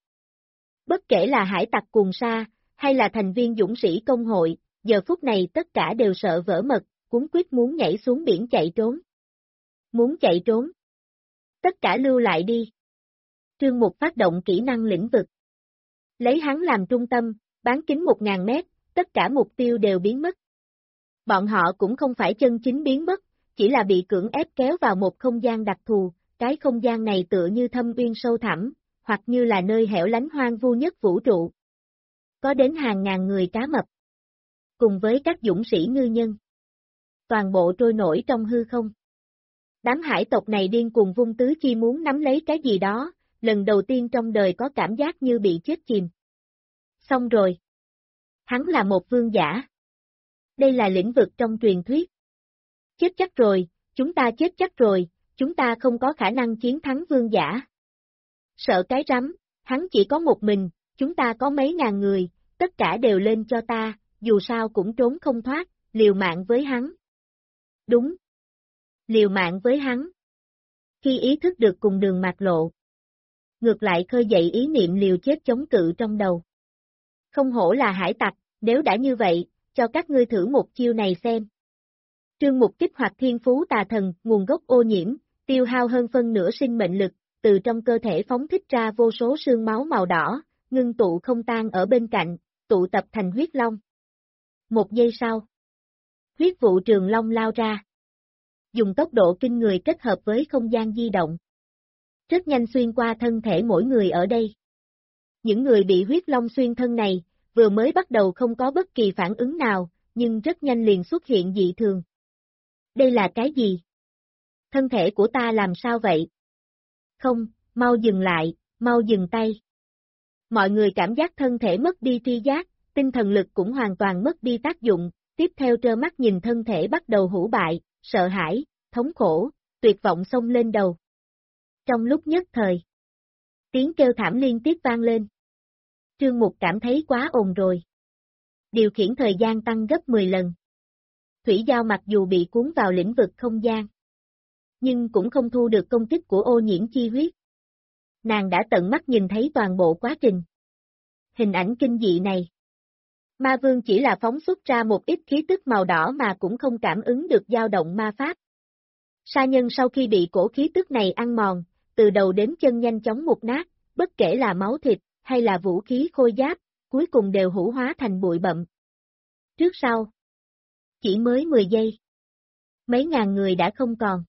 Bất kể là hải tặc cuồng sa, hay là thành viên dũng sĩ công hội, giờ phút này tất cả đều sợ vỡ mật, cuống quýt muốn nhảy xuống biển chạy trốn. Muốn chạy trốn. Tất cả lưu lại đi. Trương Mục phát động kỹ năng lĩnh vực. Lấy hắn làm trung tâm, bán kính 1000 mét, tất cả mục tiêu đều biến mất. Bọn họ cũng không phải chân chính biến mất, chỉ là bị cưỡng ép kéo vào một không gian đặc thù, cái không gian này tựa như thâm uyên sâu thẳm, hoặc như là nơi hẻo lánh hoang vu nhất vũ trụ. Có đến hàng ngàn người cá mập, cùng với các dũng sĩ ngư nhân. Toàn bộ trôi nổi trong hư không. Đám hải tộc này điên cuồng vung tứ chi muốn nắm lấy cái gì đó, lần đầu tiên trong đời có cảm giác như bị chết chìm. Xong rồi. Hắn là một vương giả. Đây là lĩnh vực trong truyền thuyết. Chết chắc rồi, chúng ta chết chắc rồi, chúng ta không có khả năng chiến thắng vương giả. Sợ cái rắm, hắn chỉ có một mình, chúng ta có mấy ngàn người, tất cả đều lên cho ta, dù sao cũng trốn không thoát, liều mạng với hắn. Đúng. Liều mạng với hắn. Khi ý thức được cùng đường mạt lộ, ngược lại khơi dậy ý niệm liều chết chống cự trong đầu. Không hổ là hải tặc, nếu đã như vậy, cho các ngươi thử một chiêu này xem. Trương Mục kích hoạt thiên phú tà thần, nguồn gốc ô nhiễm, tiêu hao hơn phân nửa sinh mệnh lực, từ trong cơ thể phóng thích ra vô số sương máu màu đỏ, ngưng tụ không tan ở bên cạnh, tụ tập thành huyết long. Một giây sau, huyết vụ trường long lao ra. Dùng tốc độ kinh người kết hợp với không gian di động. Rất nhanh xuyên qua thân thể mỗi người ở đây. Những người bị huyết long xuyên thân này, vừa mới bắt đầu không có bất kỳ phản ứng nào, nhưng rất nhanh liền xuất hiện dị thường. Đây là cái gì? Thân thể của ta làm sao vậy? Không, mau dừng lại, mau dừng tay. Mọi người cảm giác thân thể mất đi tri giác, tinh thần lực cũng hoàn toàn mất đi tác dụng, tiếp theo trơ mắt nhìn thân thể bắt đầu hủ bại, sợ hãi, thống khổ, tuyệt vọng xông lên đầu. Trong lúc nhất thời, tiếng kêu thảm liên tiếp vang lên. Trương Mục cảm thấy quá ồn rồi. Điều khiển thời gian tăng gấp 10 lần. Thủy Giao mặc dù bị cuốn vào lĩnh vực không gian, nhưng cũng không thu được công kích của ô nhiễm chi huyết. Nàng đã tận mắt nhìn thấy toàn bộ quá trình. Hình ảnh kinh dị này. Ma vương chỉ là phóng xuất ra một ít khí tức màu đỏ mà cũng không cảm ứng được dao động ma pháp. Sa nhân sau khi bị cổ khí tức này ăn mòn, từ đầu đến chân nhanh chóng mục nát, bất kể là máu thịt, hay là vũ khí khôi giáp, cuối cùng đều hủ hóa thành bụi bặm. Trước sau, chỉ mới 10 giây. Mấy ngàn người đã không còn.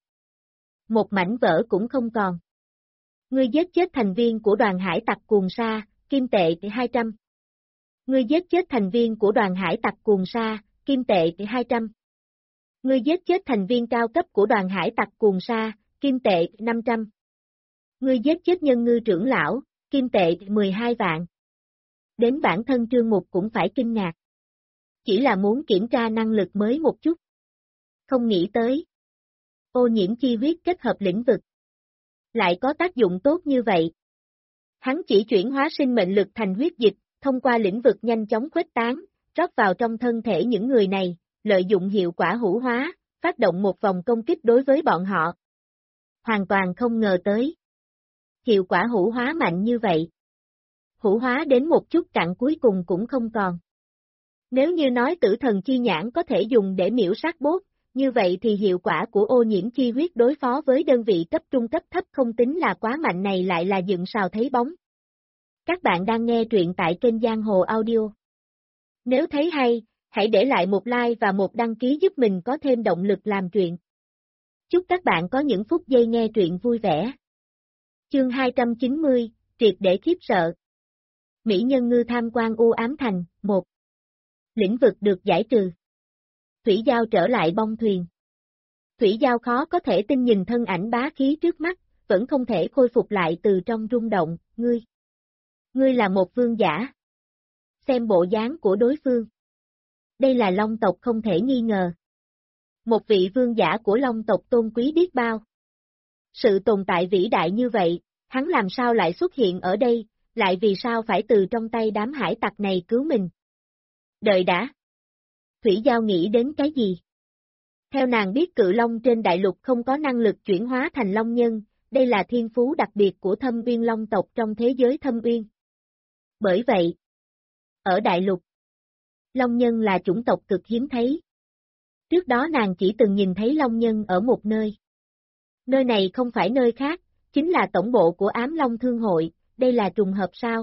Một mảnh vỡ cũng không còn. Ngươi giết chết thành viên của đoàn hải tặc cuồng sa, kim tệ 200. Ngươi giết chết thành viên của đoàn hải tặc cuồng sa, kim tệ 200. Ngươi giết chết thành viên cao cấp của đoàn hải tặc cuồng sa, kim tệ 500. Ngươi giết chết nhân ngư trưởng lão, kim tệ 12 vạn. Đến bản thân Trương Mục cũng phải kinh ngạc. Chỉ là muốn kiểm tra năng lực mới một chút. Không nghĩ tới. Ô nhiễm chi huyết kết hợp lĩnh vực. Lại có tác dụng tốt như vậy. Hắn chỉ chuyển hóa sinh mệnh lực thành huyết dịch, thông qua lĩnh vực nhanh chóng khuếch tán, rót vào trong thân thể những người này, lợi dụng hiệu quả hủ hóa, phát động một vòng công kích đối với bọn họ. Hoàn toàn không ngờ tới. Hiệu quả hủ hóa mạnh như vậy. Hủ hóa đến một chút cặn cuối cùng cũng không còn. Nếu như nói tử thần chi nhãn có thể dùng để miễu sát bốt, như vậy thì hiệu quả của ô nhiễm chi huyết đối phó với đơn vị cấp trung cấp thấp không tính là quá mạnh này lại là dựng sào thấy bóng. Các bạn đang nghe truyện tại kênh Giang Hồ Audio. Nếu thấy hay, hãy để lại một like và một đăng ký giúp mình có thêm động lực làm truyện. Chúc các bạn có những phút giây nghe truyện vui vẻ. Chương 290, triệt để khiếp sợ. Mỹ nhân ngư tham quan u ám thành, 1. Lĩnh vực được giải trừ. Thủy Giao trở lại bong thuyền. Thủy Giao khó có thể tin nhìn thân ảnh bá khí trước mắt, vẫn không thể khôi phục lại từ trong rung động, Ngươi là một vương giả. Xem bộ dáng của đối phương. Đây là Long tộc không thể nghi ngờ. Một vị vương giả của Long tộc tôn quý biết bao. Sự tồn tại vĩ đại như vậy, hắn làm sao lại xuất hiện ở đây, lại vì sao phải từ trong tay đám hải tặc này cứu mình? Đợi đã. Thủy Giao nghĩ đến cái gì? Theo nàng biết cự long trên đại lục không có năng lực chuyển hóa thành long nhân, đây là thiên phú đặc biệt của Thâm Uyên Long tộc trong thế giới Thâm Uyên. Bởi vậy, ở đại lục, long nhân là chủng tộc cực hiếm thấy. Trước đó nàng chỉ từng nhìn thấy long nhân ở một nơi. Nơi này không phải nơi khác, chính là tổng bộ của Ám Long Thương hội, đây là trùng hợp sao?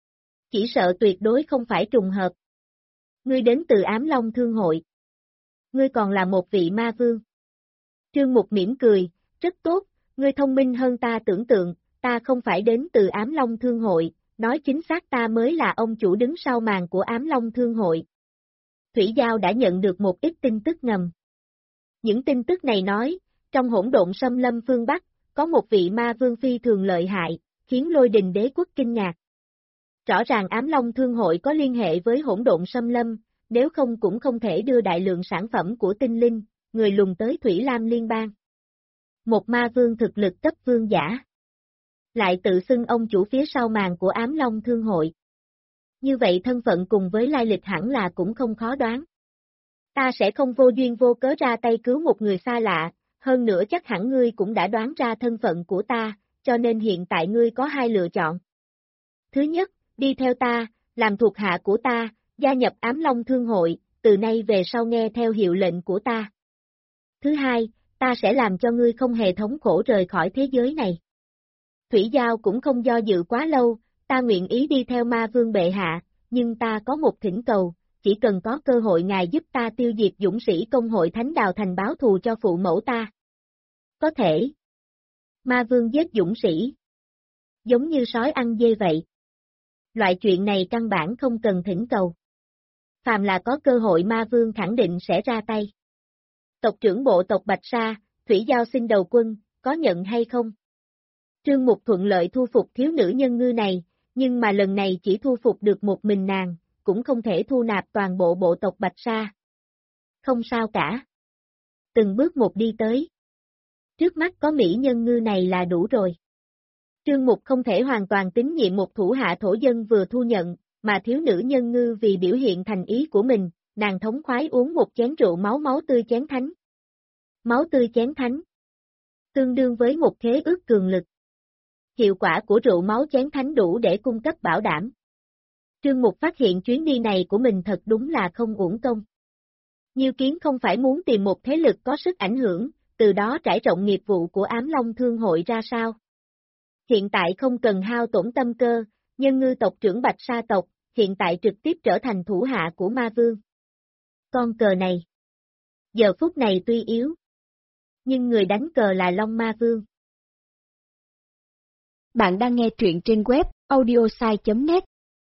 Chỉ sợ tuyệt đối không phải trùng hợp. Ngươi đến từ Ám Long Thương hội. Ngươi còn là một vị ma vương. Trương Mục mỉm cười, rất tốt, ngươi thông minh hơn ta tưởng tượng, ta không phải đến từ Ám Long Thương hội, nói chính xác ta mới là ông chủ đứng sau màn của Ám Long Thương hội. Thủy Giao đã nhận được một ít tin tức ngầm. Những tin tức này nói, trong hỗn độn xâm lâm phương Bắc, có một vị ma vương phi thường lợi hại, khiến Lôi Đình Đế quốc kinh ngạc. Rõ ràng Ám Long Thương hội có liên hệ với hỗn độn xâm lâm, nếu không cũng không thể đưa đại lượng sản phẩm của tinh linh, người lùng tới Thủy Lam Liên bang. Một ma vương thực lực cấp vương giả. Lại tự xưng ông chủ phía sau màn của Ám Long Thương hội. Như vậy thân phận cùng với lai lịch hẳn là cũng không khó đoán. Ta sẽ không vô duyên vô cớ ra tay cứu một người xa lạ, hơn nữa chắc hẳn ngươi cũng đã đoán ra thân phận của ta, cho nên hiện tại ngươi có hai lựa chọn. Thứ nhất, đi theo ta, làm thuộc hạ của ta, gia nhập Ám Long Thương hội, từ nay về sau nghe theo hiệu lệnh của ta. Thứ hai, ta sẽ làm cho ngươi không hề thống khổ rời khỏi thế giới này. Thủy Giao cũng không do dự quá lâu, ta nguyện ý đi theo ma vương bệ hạ, nhưng ta có một thỉnh cầu, chỉ cần có cơ hội ngài giúp ta tiêu diệt dũng sĩ công hội Thánh Đào Thành báo thù cho phụ mẫu ta. Có thể. Ma vương giết dũng sĩ. Giống như sói ăn dê vậy. Loại chuyện này căn bản không cần thỉnh cầu. Phàm là có cơ hội ma vương khẳng định sẽ ra tay. Tộc trưởng bộ tộc Bạch Sa, Thủy Giao xin đầu quân, có nhận hay không? Trương Mục thuận lợi thu phục thiếu nữ nhân ngư này, nhưng mà lần này chỉ thu phục được một mình nàng, cũng không thể thu nạp toàn bộ bộ tộc Bạch Sa. Không sao cả. Từng bước một đi tới. Trước mắt có mỹ nhân ngư này là đủ rồi. Trương Mục không thể hoàn toàn tín nhiệm một thủ hạ thổ dân vừa thu nhận, mà thiếu nữ nhân ngư vì biểu hiện thành ý của mình, nàng thống khoái uống một chén rượu máu tươi chén thánh. Máu tươi chén thánh. Tương đương với một khế ước cường lực. Hiệu quả của rượu máu chén thánh đủ để cung cấp bảo đảm. Trương Mục phát hiện chuyến đi này của mình thật đúng là không uổng công. Nhiêu Kiến không phải muốn tìm một thế lực có sức ảnh hưởng, từ đó trải rộng nghiệp vụ của Ám Long Thương hội ra sao. Hiện tại không cần hao tổn tâm cơ, Nhân Ngư tộc trưởng Bạch Sa tộc, hiện tại trực tiếp trở thành thủ hạ của Ma Vương. Con cờ này, giờ phút này tuy yếu, nhưng người đánh cờ là Long Ma Vương. Bạn đang nghe truyện trên web audiosai.net.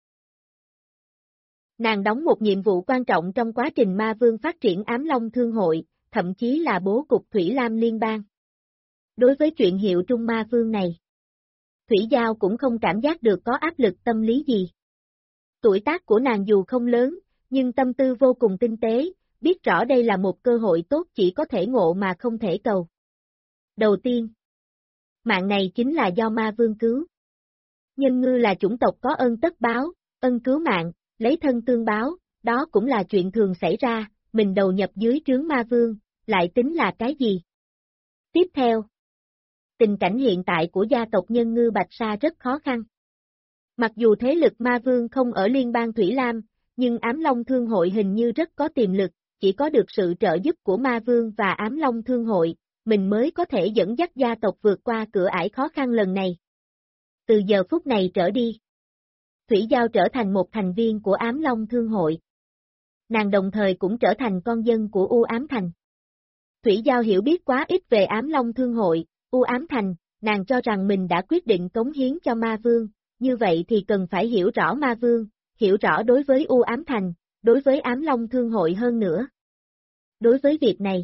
Nàng đóng một nhiệm vụ quan trọng trong quá trình Ma Vương phát triển Ám Long Thương hội, thậm chí là bố cục Thủy Lam Liên bang. Đối với chuyện hiệu trung Ma Vương này, Thủy Giao cũng không cảm giác được có áp lực tâm lý gì. Tuổi tác của nàng dù không lớn, nhưng tâm tư vô cùng tinh tế, biết rõ đây là một cơ hội tốt chỉ có thể ngộ mà không thể cầu. Đầu tiên, mạng này chính là do Ma Vương cứu. Nhân Ngư là chủng tộc có ơn tất báo, ân cứu mạng, lấy thân tương báo, đó cũng là chuyện thường xảy ra, mình đầu nhập dưới trướng Ma Vương, lại tính là cái gì? Tiếp theo, tình cảnh hiện tại của gia tộc Nhân Ngư Bạch Sa rất khó khăn. Mặc dù thế lực Ma Vương không ở Liên bang Thủy Lam, nhưng Ám Long Thương hội hình như rất có tiềm lực, chỉ có được sự trợ giúp của Ma Vương và Ám Long Thương hội, mình mới có thể dẫn dắt gia tộc vượt qua cửa ải khó khăn lần này. Từ giờ phút này trở đi, Thủy Giao trở thành một thành viên của Ám Long Thương hội. Nàng đồng thời cũng trở thành con dân của U Ám Thành. Thủy Giao hiểu biết quá ít về Ám Long Thương hội, U Ám Thành, nàng cho rằng mình đã quyết định cống hiến cho Ma Vương, như vậy thì cần phải hiểu rõ Ma Vương, hiểu rõ đối với U Ám Thành, đối với Ám Long Thương hội hơn nữa. Đối với việc này,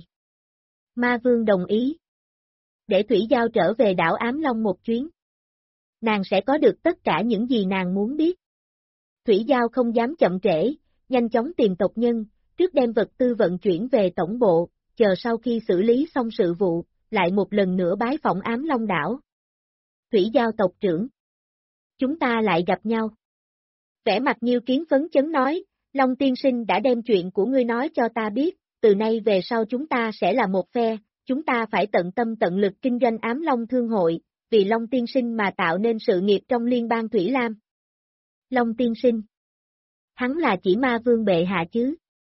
Ma Vương đồng ý. Để Thủy Giao trở về đảo Ám Long một chuyến. Nàng sẽ có được tất cả những gì nàng muốn biết. Thủy Giao không dám chậm trễ, nhanh chóng tìm tộc nhân, trước đem vật tư vận chuyển về tổng bộ, chờ sau khi xử lý xong sự vụ, lại một lần nữa bái phỏng Ám Long đảo. Thủy Giao tộc trưởng. Chúng ta lại gặp nhau. Vẻ mặt Nhiêu Kiến phấn chấn nói, Long tiên sinh đã đem chuyện của ngươi nói cho ta biết, từ nay về sau chúng ta sẽ là một phe, chúng ta phải tận tâm tận lực kinh doanh Ám Long Thương hội, vì Long tiên sinh mà tạo nên sự nghiệp trong liên bang Thủy Lam. Long tiên sinh. Hắn là chỉ Ma Vương bệ hạ chứ.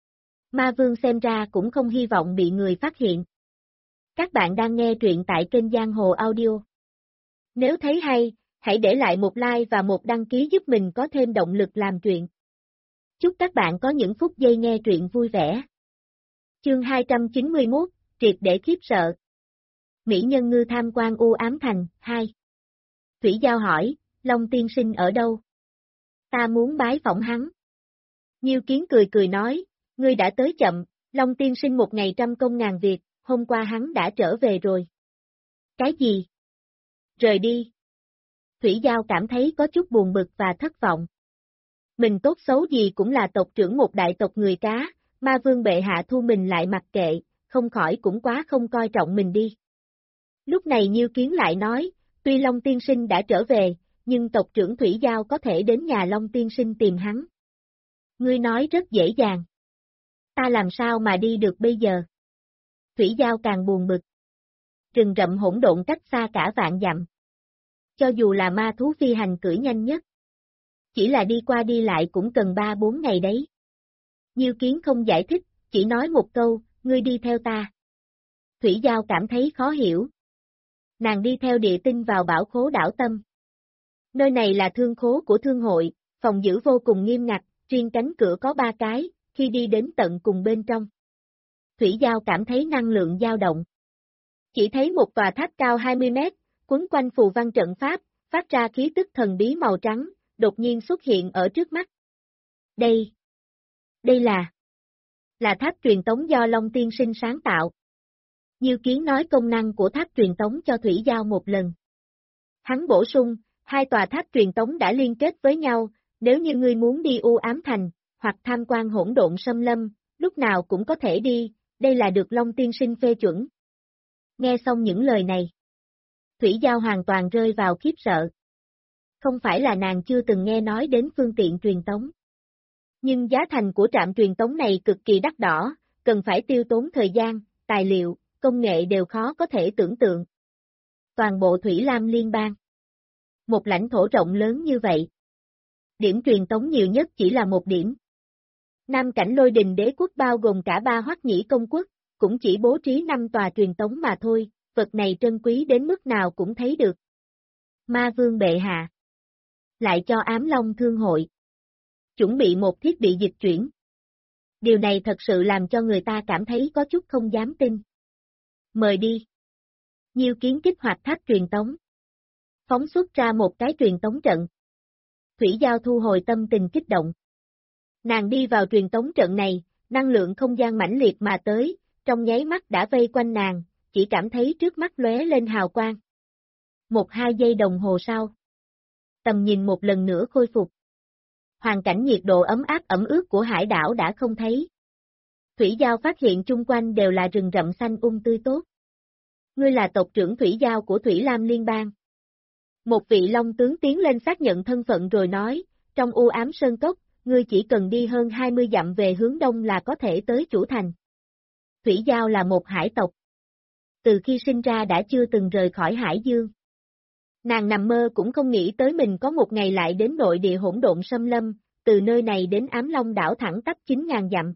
Ma Vương xem ra cũng không hy vọng bị người phát hiện. Các bạn đang nghe truyện tại kênh Giang Hồ Audio. Nếu thấy hay, hãy để lại một like và một đăng ký giúp mình có thêm động lực làm truyện. Chúc các bạn có những phút giây nghe truyện vui vẻ. Chương 291, triệt để khiếp sợ. Mỹ Nhân Ngư tham quan U Ám Thành, 2. Thủy Giao hỏi, Long tiên sinh ở đâu? Ta muốn bái phỏng hắn. Nhiêu Kiến cười cười nói, ngươi đã tới chậm, Long tiên sinh một ngày trăm công ngàn việc, hôm qua hắn đã trở về rồi. Cái gì? Rời đi. Thủy Giao cảm thấy có chút buồn bực và thất vọng. Mình tốt xấu gì cũng là tộc trưởng một đại tộc người cá, Ma Vương bệ hạ thu mình lại mặc kệ, không khỏi cũng quá không coi trọng mình đi. Lúc này Nhiêu Kiến lại nói, tuy Long tiên sinh đã trở về, nhưng tộc trưởng Thủy Giao có thể đến nhà Long tiên sinh tìm hắn. Ngươi nói rất dễ dàng. Ta làm sao mà đi được bây giờ? Thủy Giao càng buồn bực. Rừng rậm hỗn độn cách xa cả vạn dặm. Cho dù là ma thú phi hành cưỡi nhanh nhất, chỉ là đi qua đi lại cũng cần 3-4 ngày đấy. Nhiêu Kiến không giải thích, chỉ nói một câu, ngươi đi theo ta. Thủy Giao cảm thấy khó hiểu. Nàng đi theo địa tinh vào bảo khố đảo Tâm. Nơi này là thương khố của thương hội, phòng giữ vô cùng nghiêm ngặt, riêng cánh cửa có 3 cái, khi đi đến tận cùng bên trong. Thủy Giao cảm thấy năng lượng dao động. Chỉ thấy một tòa tháp cao 20 mét, quấn quanh phù văn trận pháp, phát ra khí tức thần bí màu trắng, đột nhiên xuất hiện ở trước mắt. Đây là tháp truyền tống do Long tiên sinh sáng tạo. Nhiêu Kiến nói công năng của tháp truyền tống cho Thủy Giao một lần. Hắn bổ sung, 2 tòa tháp truyền tống đã liên kết với nhau, nếu như ngươi muốn đi U Ám Thành, hoặc tham quan hỗn độn xâm lâm, lúc nào cũng có thể đi, đây là được Long tiên sinh phê chuẩn. Nghe xong những lời này, Thủy Giao hoàn toàn rơi vào khiếp sợ. Không phải là nàng chưa từng nghe nói đến phương tiện truyền tống. Nhưng giá thành của trạm truyền tống này cực kỳ đắt đỏ, cần phải tiêu tốn thời gian, tài liệu, công nghệ đều khó có thể tưởng tượng. Toàn bộ Thủy Lam Liên bang. Một lãnh thổ rộng lớn như vậy. Điểm truyền tống nhiều nhất chỉ là một điểm. Nam cảnh Lôi Đình Đế quốc bao gồm cả 3 Hoắc Nhĩ công quốc, cũng chỉ bố trí 5 tòa truyền tống mà thôi, vật này trân quý đến mức nào cũng thấy được. Ma Vương bệ hạ. Lại cho Ám Long Thương hội. Chuẩn bị một thiết bị dịch chuyển. Điều này thật sự làm cho người ta cảm thấy có chút không dám tin. Mời đi. Nhiêu Kiến kích hoạt tháp truyền tống. Phóng xuất ra một cái truyền tống trận. Thủy Giao thu hồi tâm tình kích động. Nàng đi vào truyền tống trận này, năng lượng không gian mãnh liệt mà tới, trong nháy mắt đã vây quanh nàng, chỉ cảm thấy trước mắt lóe lên hào quang. 1-2 giây đồng hồ sau. Tầm nhìn một lần nữa khôi phục. Hoàn cảnh nhiệt độ ấm áp ẩm ướt của hải đảo đã không thấy. Thủy Giao phát hiện chung quanh đều là rừng rậm xanh tươi tốt. Ngươi là tộc trưởng Thủy Giao của Thủy Lam Liên bang. Một vị long tướng tiến lên xác nhận thân phận rồi nói, trong u ám sơn cốc, ngươi chỉ cần đi hơn 20 dặm về hướng đông là có thể tới chủ thành. Thủy Giao là một hải tộc. Từ khi sinh ra đã chưa từng rời khỏi hải dương. Nàng nằm mơ cũng không nghĩ tới mình có một ngày lại đến nội địa hỗn độn xâm lâm, từ nơi này đến Ám Long đảo thẳng tắp 9.000 dặm.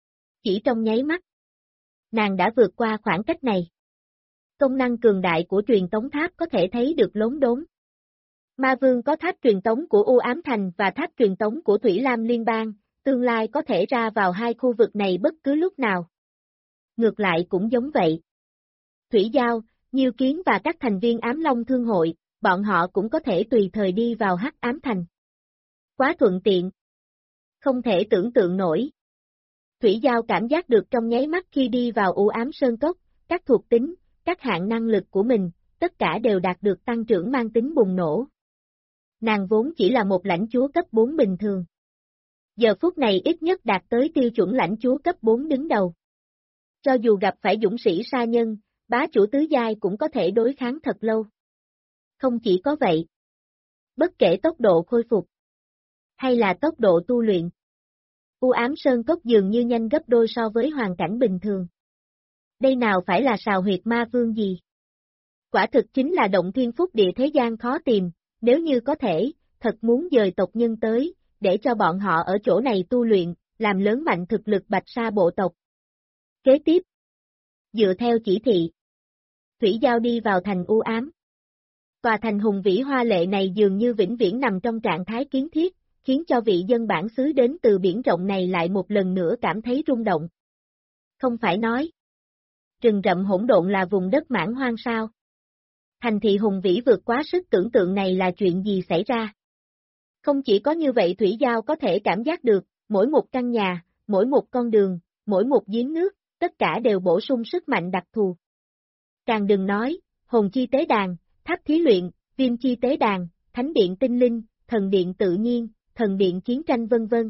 Chỉ trong nháy mắt, nàng đã vượt qua khoảng cách này. Công năng cường đại của truyền tống tháp có thể thấy được lốm đốm. Ma Vương có tháp truyền tống của U Ám Thành và tháp truyền tống của Thủy Lam Liên bang, tương lai có thể ra vào hai khu vực này bất cứ lúc nào. Ngược lại cũng giống vậy. Thủy Giao, Nhiêu Kiến và các thành viên Ám Long Thương hội, bọn họ cũng có thể tùy thời đi vào Hắc Ám Thành. Quá thuận tiện. Không thể tưởng tượng nổi. Thủy Giao cảm giác được trong nháy mắt khi đi vào U Ám Sơn Cốc, các thuộc tính, các hạng năng lực của mình, tất cả đều đạt được tăng trưởng mang tính bùng nổ. Nàng vốn chỉ là một lãnh chúa cấp 4 bình thường. Giờ phút này ít nhất đạt tới tiêu chuẩn lãnh chúa cấp 4 đứng đầu. Cho dù gặp phải dũng sĩ sa nhân, bá chủ tứ giai cũng có thể đối kháng thật lâu. Không chỉ có vậy. Bất kể tốc độ khôi phục, hay là tốc độ tu luyện. U Ám Sơn Cốc dường như nhanh gấp đôi so với hoàn cảnh bình thường. Đây nào phải là sào huyệt ma vương gì? Quả thực chính là động thiên phúc địa thế gian khó tìm, nếu như có thể, thật muốn dời tộc nhân tới, để cho bọn họ ở chỗ này tu luyện, làm lớn mạnh thực lực Bạch Sa bộ tộc. Kế tiếp, dựa theo chỉ thị, Thủy Giao đi vào thành U Ám. Tòa thành hùng vĩ hoa lệ này dường như vĩnh viễn nằm trong trạng thái kiến thiết, khiến cho vị dân bản xứ đến từ biển rộng này lại một lần nữa cảm thấy rung động. Không phải nói, rừng rậm hỗn độn là vùng đất mãn hoang sao? Thành thị hùng vĩ vượt quá sức tưởng tượng này là chuyện gì xảy ra? Không chỉ có như vậy Thủy Giao có thể cảm giác được, mỗi một căn nhà, mỗi một con đường, mỗi một giếng nước, tất cả đều bổ sung sức mạnh đặc thù. Càng đừng nói, hồn chi tế đàn, tháp thí luyện, viêm chi tế đàn, thánh điện tinh linh, thần điện tự nhiên, thần điện chiến tranh vân vân.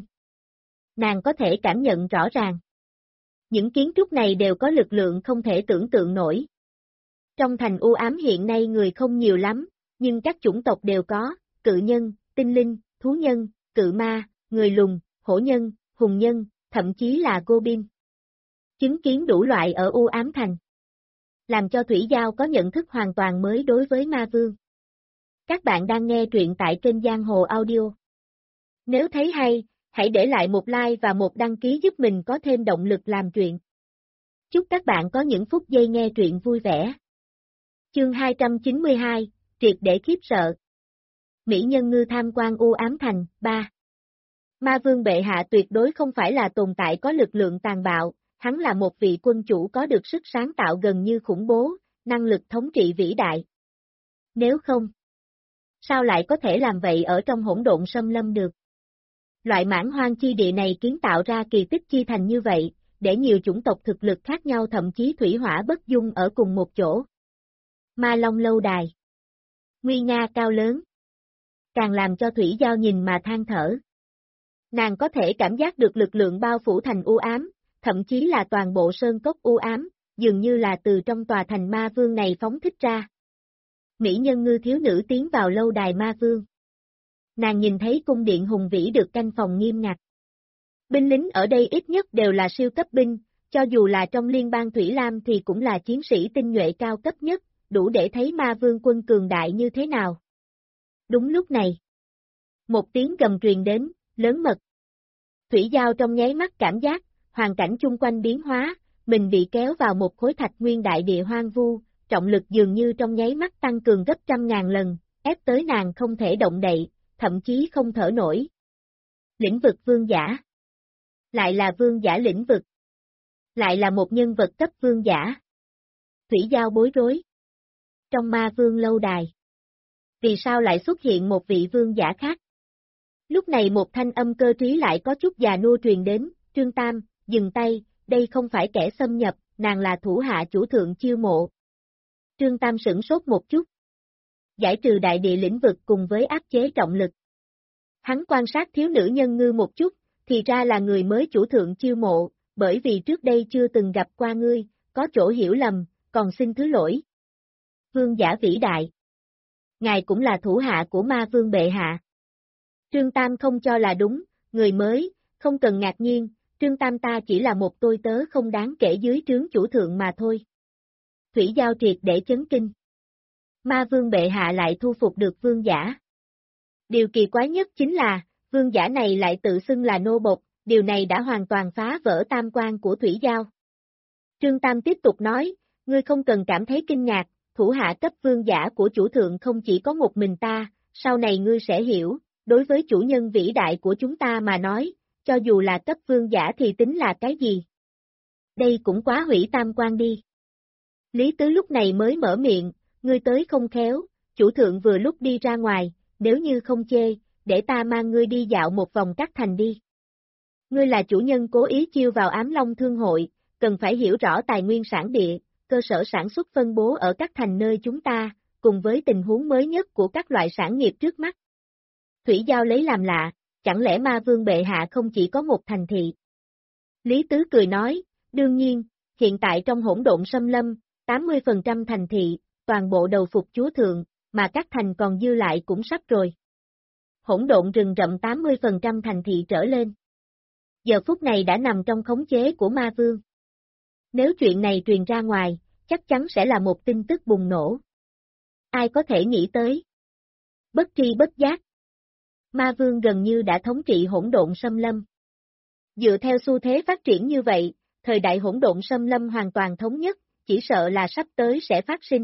Nàng có thể cảm nhận rõ ràng. Những kiến trúc này đều có lực lượng không thể tưởng tượng nổi. Trong thành U Ám hiện nay người không nhiều lắm, nhưng các chủng tộc đều có, cự nhân, tinh linh, thú nhân, cự ma, người lùn, hổ nhân, hùng nhân, thậm chí là goblin. Chứng kiến đủ loại ở U Ám thành. Làm cho Thủy Giao có nhận thức hoàn toàn mới đối với ma vương. Các bạn đang nghe truyện tại kênh Giang Hồ Audio. Nếu thấy hay, hãy để lại một like và một đăng ký giúp mình có thêm động lực làm truyện. Chúc các bạn có những phút giây nghe truyện vui vẻ. Chương 292, triệt để khiếp sợ. Mỹ Nhân Ngư tham quan U Ám Thành, 3. Ma Vương bệ hạ tuyệt đối không phải là tồn tại có lực lượng tàn bạo, hắn là một vị quân chủ có được sức sáng tạo gần như khủng bố, năng lực thống trị vĩ đại. Nếu không, sao lại có thể làm vậy ở trong hỗn độn xâm lâm được? Loại mãn hoang chi địa này kiến tạo ra kỳ tích chi thành như vậy, để nhiều chủng tộc thực lực khác nhau thậm chí thủy hỏa bất dung ở cùng một chỗ. Ma Long lâu đài. Nguy nga cao lớn. Càng làm cho Thủy Giao nhìn mà than thở. Nàng có thể cảm giác được lực lượng bao phủ thành u ám, thậm chí là toàn bộ sơn cốc u ám, dường như là từ trong tòa thành ma vương này phóng thích ra. Mỹ Nhân Ngư thiếu nữ tiến vào lâu đài ma vương. Nàng nhìn thấy cung điện hùng vĩ được canh phòng nghiêm ngặt. Binh lính ở đây ít nhất đều là siêu cấp binh, cho dù là trong liên bang Thủy Lam thì cũng là chiến sĩ tinh nhuệ cao cấp nhất, đủ để thấy ma vương quân cường đại như thế nào. Đúng lúc này, một tiếng gầm truyền đến, lớn mật. Thủy Giao trong nháy mắt cảm giác, hoàn cảnh chung quanh biến hóa, mình bị kéo vào một khối thạch nguyên đại địa hoang vu, trọng lực dường như trong nháy mắt tăng cường gấp 100.000 lần, ép tới nàng không thể động đậy, thậm chí không thở nổi. Lĩnh vực vương giả. Lại là vương giả lĩnh vực. Lại là một nhân vật cấp vương giả. Thủy Giao bối rối. Trong ma vương lâu đài. Vì sao lại xuất hiện một vị vương giả khác? Lúc này một thanh âm cơ trí lại có chút già nua truyền đến, Trương Tam, dừng tay, đây không phải kẻ xâm nhập, nàng là thủ hạ chủ thượng chiêu mộ. Trương Tam sửng sốt một chút. Giải trừ đại địa lĩnh vực cùng với áp chế trọng lực. Hắn quan sát thiếu nữ nhân ngư một chút, thì ra là người mới chủ thượng chiêu mộ, bởi vì trước đây chưa từng gặp qua ngươi, có chỗ hiểu lầm, còn xin thứ lỗi. Vương giả vĩ đại. Ngài cũng là thủ hạ của ma vương bệ hạ. Trương Tam không cho là đúng, người mới, không cần ngạc nhiên, Trương Tam ta chỉ là một tôi tớ không đáng kể dưới trướng chủ thượng mà thôi. Thủy Giao triệt để chấn kinh. Ma vương bệ hạ lại thu phục được vương giả. Điều kỳ quái nhất chính là, vương giả này lại tự xưng là nô bộc, điều này đã hoàn toàn phá vỡ tam quan của Thủy Giao. Trương Tam tiếp tục nói, ngươi không cần cảm thấy kinh ngạc, thủ hạ cấp vương giả của chủ thượng không chỉ có một mình ta, sau này ngươi sẽ hiểu, đối với chủ nhân vĩ đại của chúng ta mà nói, cho dù là cấp vương giả thì tính là cái gì? Đây cũng quá hủy tam quan đi. Lý Tứ lúc này mới mở miệng, ngươi tới không khéo, chủ thượng vừa lúc đi ra ngoài, nếu như không chê, để ta mang ngươi đi dạo một vòng các thành đi. Ngươi là chủ nhân cố ý chiêu vào Ám Long Thương hội, cần phải hiểu rõ tài nguyên sản địa, cơ sở sản xuất phân bố ở các thành nơi chúng ta, cùng với tình huống mới nhất của các loại sản nghiệp trước mắt. Thủy Giao lấy làm lạ, chẳng lẽ ma vương bệ hạ không chỉ có một thành thị? Lý Tứ cười nói, đương nhiên, hiện tại trong hỗn độn xâm lâm, 80% thành thị, toàn bộ đầu phục chúa thượng, mà các thành còn dư lại cũng sắp rồi. Hỗn độn rừng rậm 80% thành thị trở lên. Giờ phút này đã nằm trong khống chế của ma vương. Nếu chuyện này truyền ra ngoài, chắc chắn sẽ là một tin tức bùng nổ. Ai có thể nghĩ tới? Bất tri bất giác. Ma vương gần như đã thống trị hỗn độn xâm lâm. Dựa theo xu thế phát triển như vậy, thời đại hỗn độn xâm lâm hoàn toàn thống nhất, chỉ sợ là sắp tới sẽ phát sinh.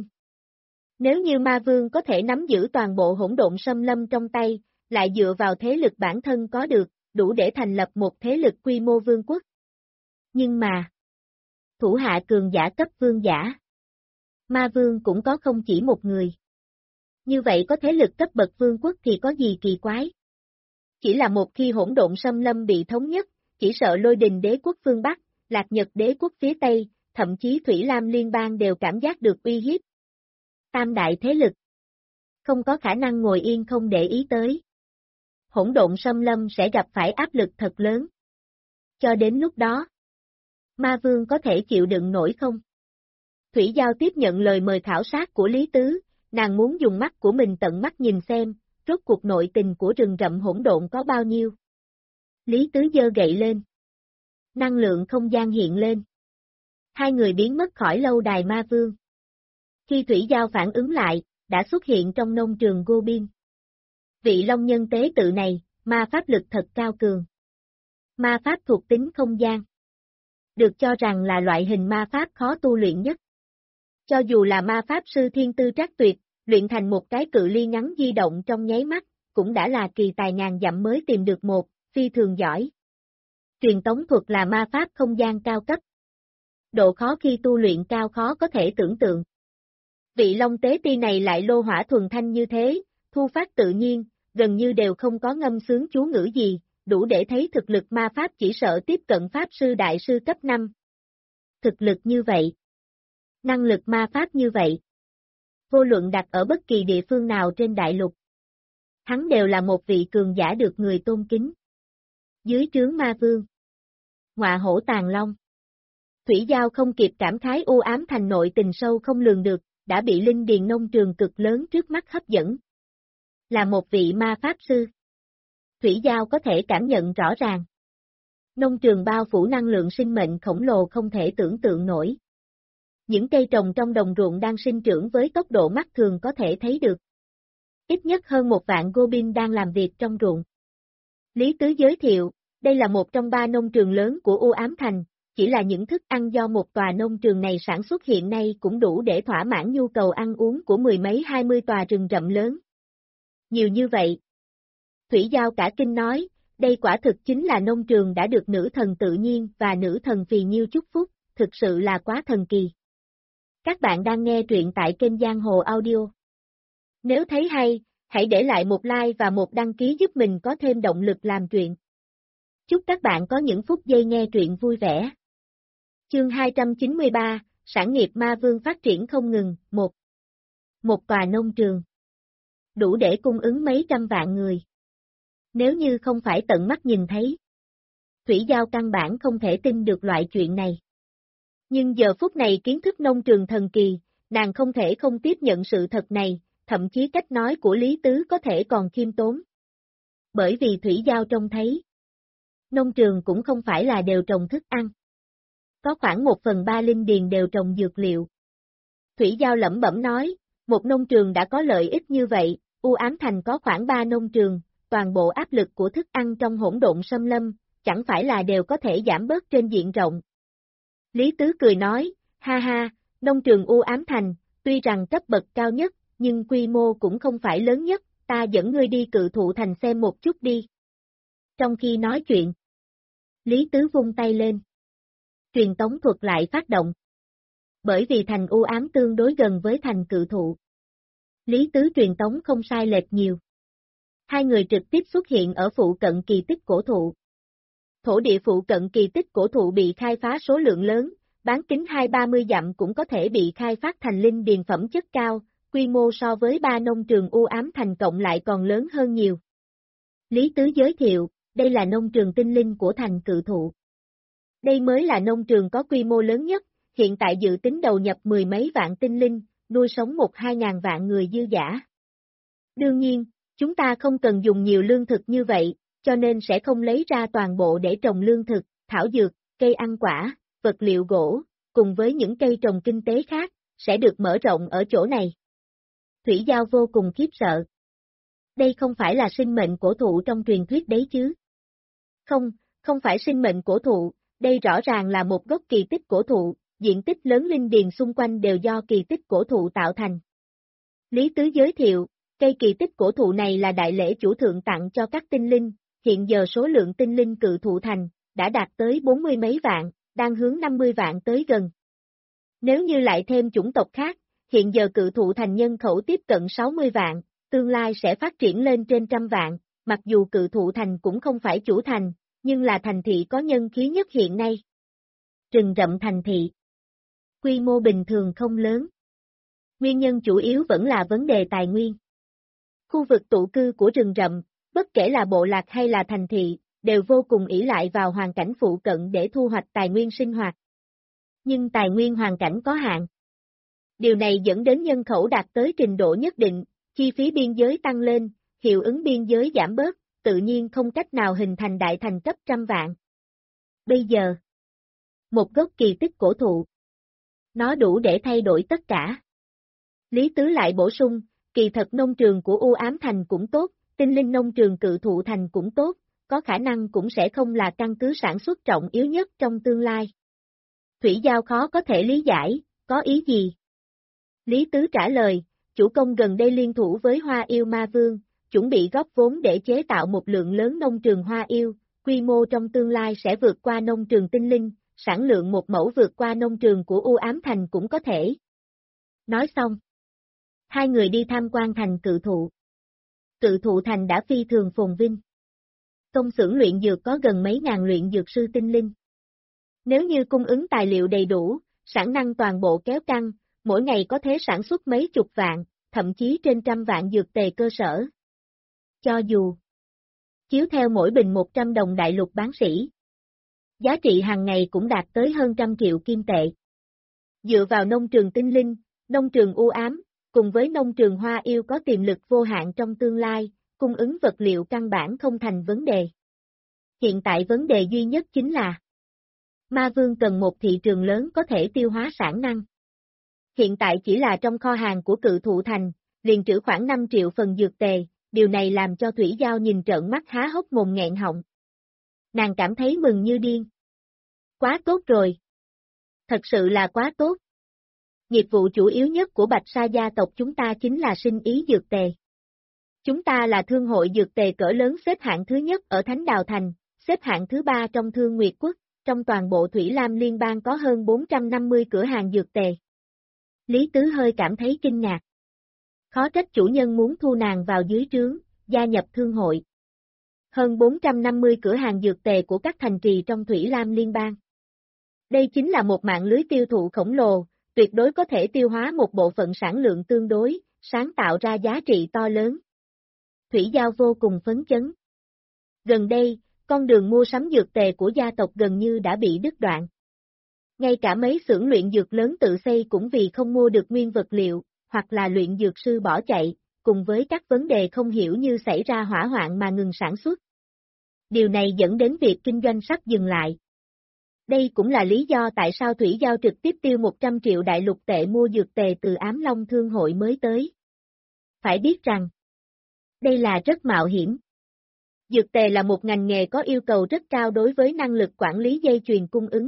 Nếu như ma vương có thể nắm giữ toàn bộ hỗn độn xâm lâm trong tay, lại dựa vào thế lực bản thân có được, đủ để thành lập một thế lực quy mô vương quốc. Nhưng mà, thủ hạ cường giả cấp vương giả, ma vương cũng có không chỉ một người. Như vậy có thế lực cấp bậc vương quốc thì có gì kỳ quái? Chỉ là một khi hỗn độn xâm lâm bị thống nhất, chỉ sợ Lôi Đình đế quốc phương Bắc, Lạc Nhật đế quốc phía Tây, thậm chí Thủy Lam liên bang đều cảm giác được uy hiếp. Tam đại thế lực không có khả năng ngồi yên không để ý tới. Hỗn độn xâm lâm sẽ gặp phải áp lực thật lớn. Cho đến lúc đó, ma vương có thể chịu đựng nổi không? Thủy Giao tiếp nhận lời mời khảo sát của Lý Tứ, nàng muốn dùng mắt của mình tận mắt nhìn xem, rốt cuộc nội tình của rừng rậm hỗn độn có bao nhiêu. Lý Tứ giơ gậy lên. Năng lượng không gian hiện lên. Hai người biến mất khỏi lâu đài ma vương. Khi Thủy Giao phản ứng lại, đã xuất hiện trong nông trường Gobiên. Vị Long nhân tế tự này, ma pháp lực thật cao cường. Ma pháp thuộc tính không gian. Được cho rằng là loại hình ma pháp khó tu luyện nhất. Cho dù là ma pháp sư thiên tư trác tuyệt, luyện thành một cái cự ly ngắn di động trong nháy mắt, cũng đã là kỳ tài ngàn dặm mới tìm được một, phi thường giỏi. Truyền tống thuật là ma pháp không gian cao cấp. Độ khó khi tu luyện cao khó có thể tưởng tượng. Vị Long tế ti này lại lô hỏa thuần thanh như thế, thu phát tự nhiên, gần như đều không có ngâm sướng chú ngữ gì, đủ để thấy thực lực ma pháp chỉ sợ tiếp cận pháp sư đại sư cấp 5. Thực lực như vậy. Năng lực ma pháp như vậy. Vô luận đặt ở bất kỳ địa phương nào trên đại lục. Hắn đều là một vị cường giả được người tôn kính. Dưới trướng ma vương. Ngọa hổ tàng long. Thủy Giao không kịp cảm khái u ám thành nội tình sâu không lường được, đã bị linh điền nông trường cực lớn trước mắt hấp dẫn. Là một vị ma pháp sư. Thủy Giao có thể cảm nhận rõ ràng. Nông trường bao phủ năng lượng sinh mệnh khổng lồ không thể tưởng tượng nổi. Những cây trồng trong đồng ruộng đang sinh trưởng với tốc độ mắt thường có thể thấy được. ít nhất hơn 1 vạn Goblin đang làm việc trong ruộng. Lý Tứ giới thiệu, đây là một trong 3 nông trường lớn của U Ám Thành, chỉ là những thức ăn do một tòa nông trường này sản xuất hiện nay cũng đủ để thỏa mãn nhu cầu ăn uống của mười mấy 20 tòa rừng rậm lớn. Nhiều như vậy. Thủy Giao cả kinh nói, đây quả thực chính là nông trường đã được nữ thần tự nhiên và nữ thần Phì Nhiêu chúc phúc, thực sự là quá thần kỳ. Các bạn đang nghe truyện tại kênh Giang Hồ Audio. Nếu thấy hay, hãy để lại một like và một đăng ký giúp mình có thêm động lực làm truyện. Chúc các bạn có những phút giây nghe truyện vui vẻ. Chương 293, Sản nghiệp Ma Vương phát triển không ngừng, 1. Một tòa nông trường. Đủ để cung ứng mấy trăm vạn người. Nếu như không phải tận mắt nhìn thấy. Thủy Giao căn bản không thể tin được loại chuyện này. Nhưng giờ phút này kiến thức nông trường thần kỳ, nàng không thể không tiếp nhận sự thật này, thậm chí cách nói của Lý Tứ có thể còn khiêm tốn. Bởi vì Thủy Giao trông thấy. Nông trường cũng không phải là đều trồng thức ăn. Có khoảng 1/3 linh điền đều trồng dược liệu. Thủy Giao lẩm bẩm nói, một nông trường đã có lợi ích như vậy, U Ám Thành có khoảng 3 nông trường, toàn bộ áp lực của thức ăn trong hỗn độn xâm lâm, chẳng phải là đều có thể giảm bớt trên diện rộng. Lý Tứ cười nói, ha ha, nông trường U Ám Thành, tuy rằng cấp bậc cao nhất, nhưng quy mô cũng không phải lớn nhất, ta dẫn ngươi đi Cự Thụ Thành xem một chút đi. Trong khi nói chuyện, Lý Tứ vung tay lên. Truyền tống thuật lại phát động. Bởi vì thành U Ám tương đối gần với thành Cự Thụ. Lý Tứ truyền tống không sai lệch nhiều. Hai người trực tiếp xuất hiện ở phụ cận kỳ tích cổ thụ. Thổ địa phụ cận kỳ tích cổ thụ bị khai phá số lượng lớn, bán kính 20-30 dặm cũng có thể bị khai phát thành linh điền phẩm chất cao, quy mô so với 3 nông trường U Ám Thành cộng lại còn lớn hơn nhiều. Lý Tứ giới thiệu, đây là nông trường tinh linh của thành Cự Thụ. Đây mới là nông trường có quy mô lớn nhất, hiện tại dự tính đầu nhập mười mấy vạn tinh linh, nuôi sống 1-2 ngàn vạn người dư dả. Đương nhiên, chúng ta không cần dùng nhiều lương thực như vậy, cho nên sẽ không lấy ra toàn bộ để trồng lương thực, thảo dược, cây ăn quả, vật liệu gỗ, cùng với những cây trồng kinh tế khác, sẽ được mở rộng ở chỗ này. Thủy Giao vô cùng khiếp sợ. Đây không phải là sinh mệnh cổ thụ trong truyền thuyết đấy chứ? Không phải sinh mệnh cổ thụ, đây rõ ràng là một gốc kỳ tích cổ thụ, diện tích lớn linh điền xung quanh đều do kỳ tích cổ thụ tạo thành. Lý Tứ giới thiệu, cây kỳ tích cổ thụ này là đại lễ chủ thượng tặng cho các tinh linh, hiện giờ số lượng tinh linh Cự Thụ Thành, đã đạt tới 40 mấy vạn, đang hướng 50 vạn tới gần. Nếu như lại thêm chủng tộc khác, hiện giờ Cự Thụ Thành nhân khẩu tiếp cận 60 vạn, tương lai sẽ phát triển lên trên 100 vạn, mặc dù Cự Thụ Thành cũng không phải chủ thành, nhưng là thành thị có nhân khí nhất hiện nay. Rừng rậm thành thị. Quy mô bình thường không lớn. Nguyên nhân chủ yếu vẫn là vấn đề tài nguyên. Khu vực tụ cư của rừng rậm, bất kể là bộ lạc hay là thành thị, đều vô cùng ỷ lại vào hoàn cảnh phụ cận để thu hoạch tài nguyên sinh hoạt. Nhưng tài nguyên hoàn cảnh có hạn. Điều này dẫn đến nhân khẩu đạt tới trình độ nhất định, chi phí biên giới tăng lên, hiệu ứng biên giới giảm bớt, tự nhiên không cách nào hình thành đại thành cấp 100 vạn. Bây giờ, một gốc kỳ tích cổ thụ. Nó đủ để thay đổi tất cả. Lý Tứ lại bổ sung, kỳ thật nông trường của U Ám Thành cũng tốt, tinh linh nông trường Cự Thụ Thành cũng tốt, có khả năng cũng sẽ không là căn cứ sản xuất trọng yếu nhất trong tương lai. Thủy Giao khó có thể lý giải, có ý gì? Lý Tứ trả lời, chủ công gần đây liên thủ với Hoa Yêu Ma Vương, chuẩn bị góp vốn để chế tạo một lượng lớn nông trường Hoa Yêu, quy mô trong tương lai sẽ vượt qua nông trường tinh linh, sản lượng một mẫu vượt qua nông trường của U Ám Thành cũng có thể. Nói xong, hai người đi tham quan thành Cự Thụ. Cự Thụ Thành đã phi thường phồn vinh. Công xưởng luyện dược có gần mấy ngàn luyện dược sư tinh linh. Nếu như cung ứng tài liệu đầy đủ, sản năng toàn bộ kéo căng, mỗi ngày có thể sản xuất mấy chục vạn, thậm chí trên 100 vạn dược tề cơ sở. Cho dù chiếu theo mỗi bình 100 đồng đại lục bán sỉ, giá trị hàng ngày cũng đạt tới hơn 100 triệu kim tệ. Dựa vào nông trường tinh linh, nông trường u ám, cùng với nông trường Hoa Yêu có tiềm lực vô hạn trong tương lai, cung ứng vật liệu căn bản không thành vấn đề. Hiện tại vấn đề duy nhất chính là Ma Vương cần một thị trường lớn có thể tiêu hóa sản năng. Hiện tại chỉ là trong kho hàng của Cự Thụ Thành, liền trữ khoảng 5 triệu phần dược tề, điều này làm cho Thủy Giao nhìn trợn mắt há hốc mồm nghẹn họng. Nàng cảm thấy mừng như điên. Quá tốt rồi. Thật sự là quá tốt. Nghiệp vụ chủ yếu nhất của Bạch Sa gia tộc chúng ta chính là sinh ý dược tề. Chúng ta là thương hội dược tề cỡ lớn xếp hạng thứ nhất ở Thánh Đào Thành, xếp hạng thứ 3 trong Thương Nguyệt Quốc, trong toàn bộ Thủy Lam Liên bang có hơn 450 cửa hàng dược tề. Lý Tứ hơi cảm thấy kinh ngạc. Khó trách chủ nhân muốn thu nàng vào dưới trướng, gia nhập thương hội. Hơn 450 cửa hàng dược tề của các thành trì trong Thủy Lam Liên bang. Đây chính là một mạng lưới tiêu thụ khổng lồ, tuyệt đối có thể tiêu hóa một bộ phận sản lượng tương đối, sáng tạo ra giá trị to lớn. Thủy Giao vô cùng phấn chấn. Gần đây, con đường mua sắm dược tề của gia tộc gần như đã bị đứt đoạn. Ngay cả mấy xưởng luyện dược lớn tự xây cũng vì không mua được nguyên vật liệu, hoặc là luyện dược sư bỏ chạy, cùng với các vấn đề không hiểu như xảy ra hỏa hoạn mà ngừng sản xuất. Điều này dẫn đến việc kinh doanh sắp dừng lại. Đây cũng là lý do tại sao Thủy Giao trực tiếp tiêu 100 triệu đại lục tệ mua dược tề từ Ám Long Thương hội mới tới. Phải biết rằng, đây là rất mạo hiểm. Dược tề là một ngành nghề có yêu cầu rất cao đối với năng lực quản lý dây chuyền cung ứng.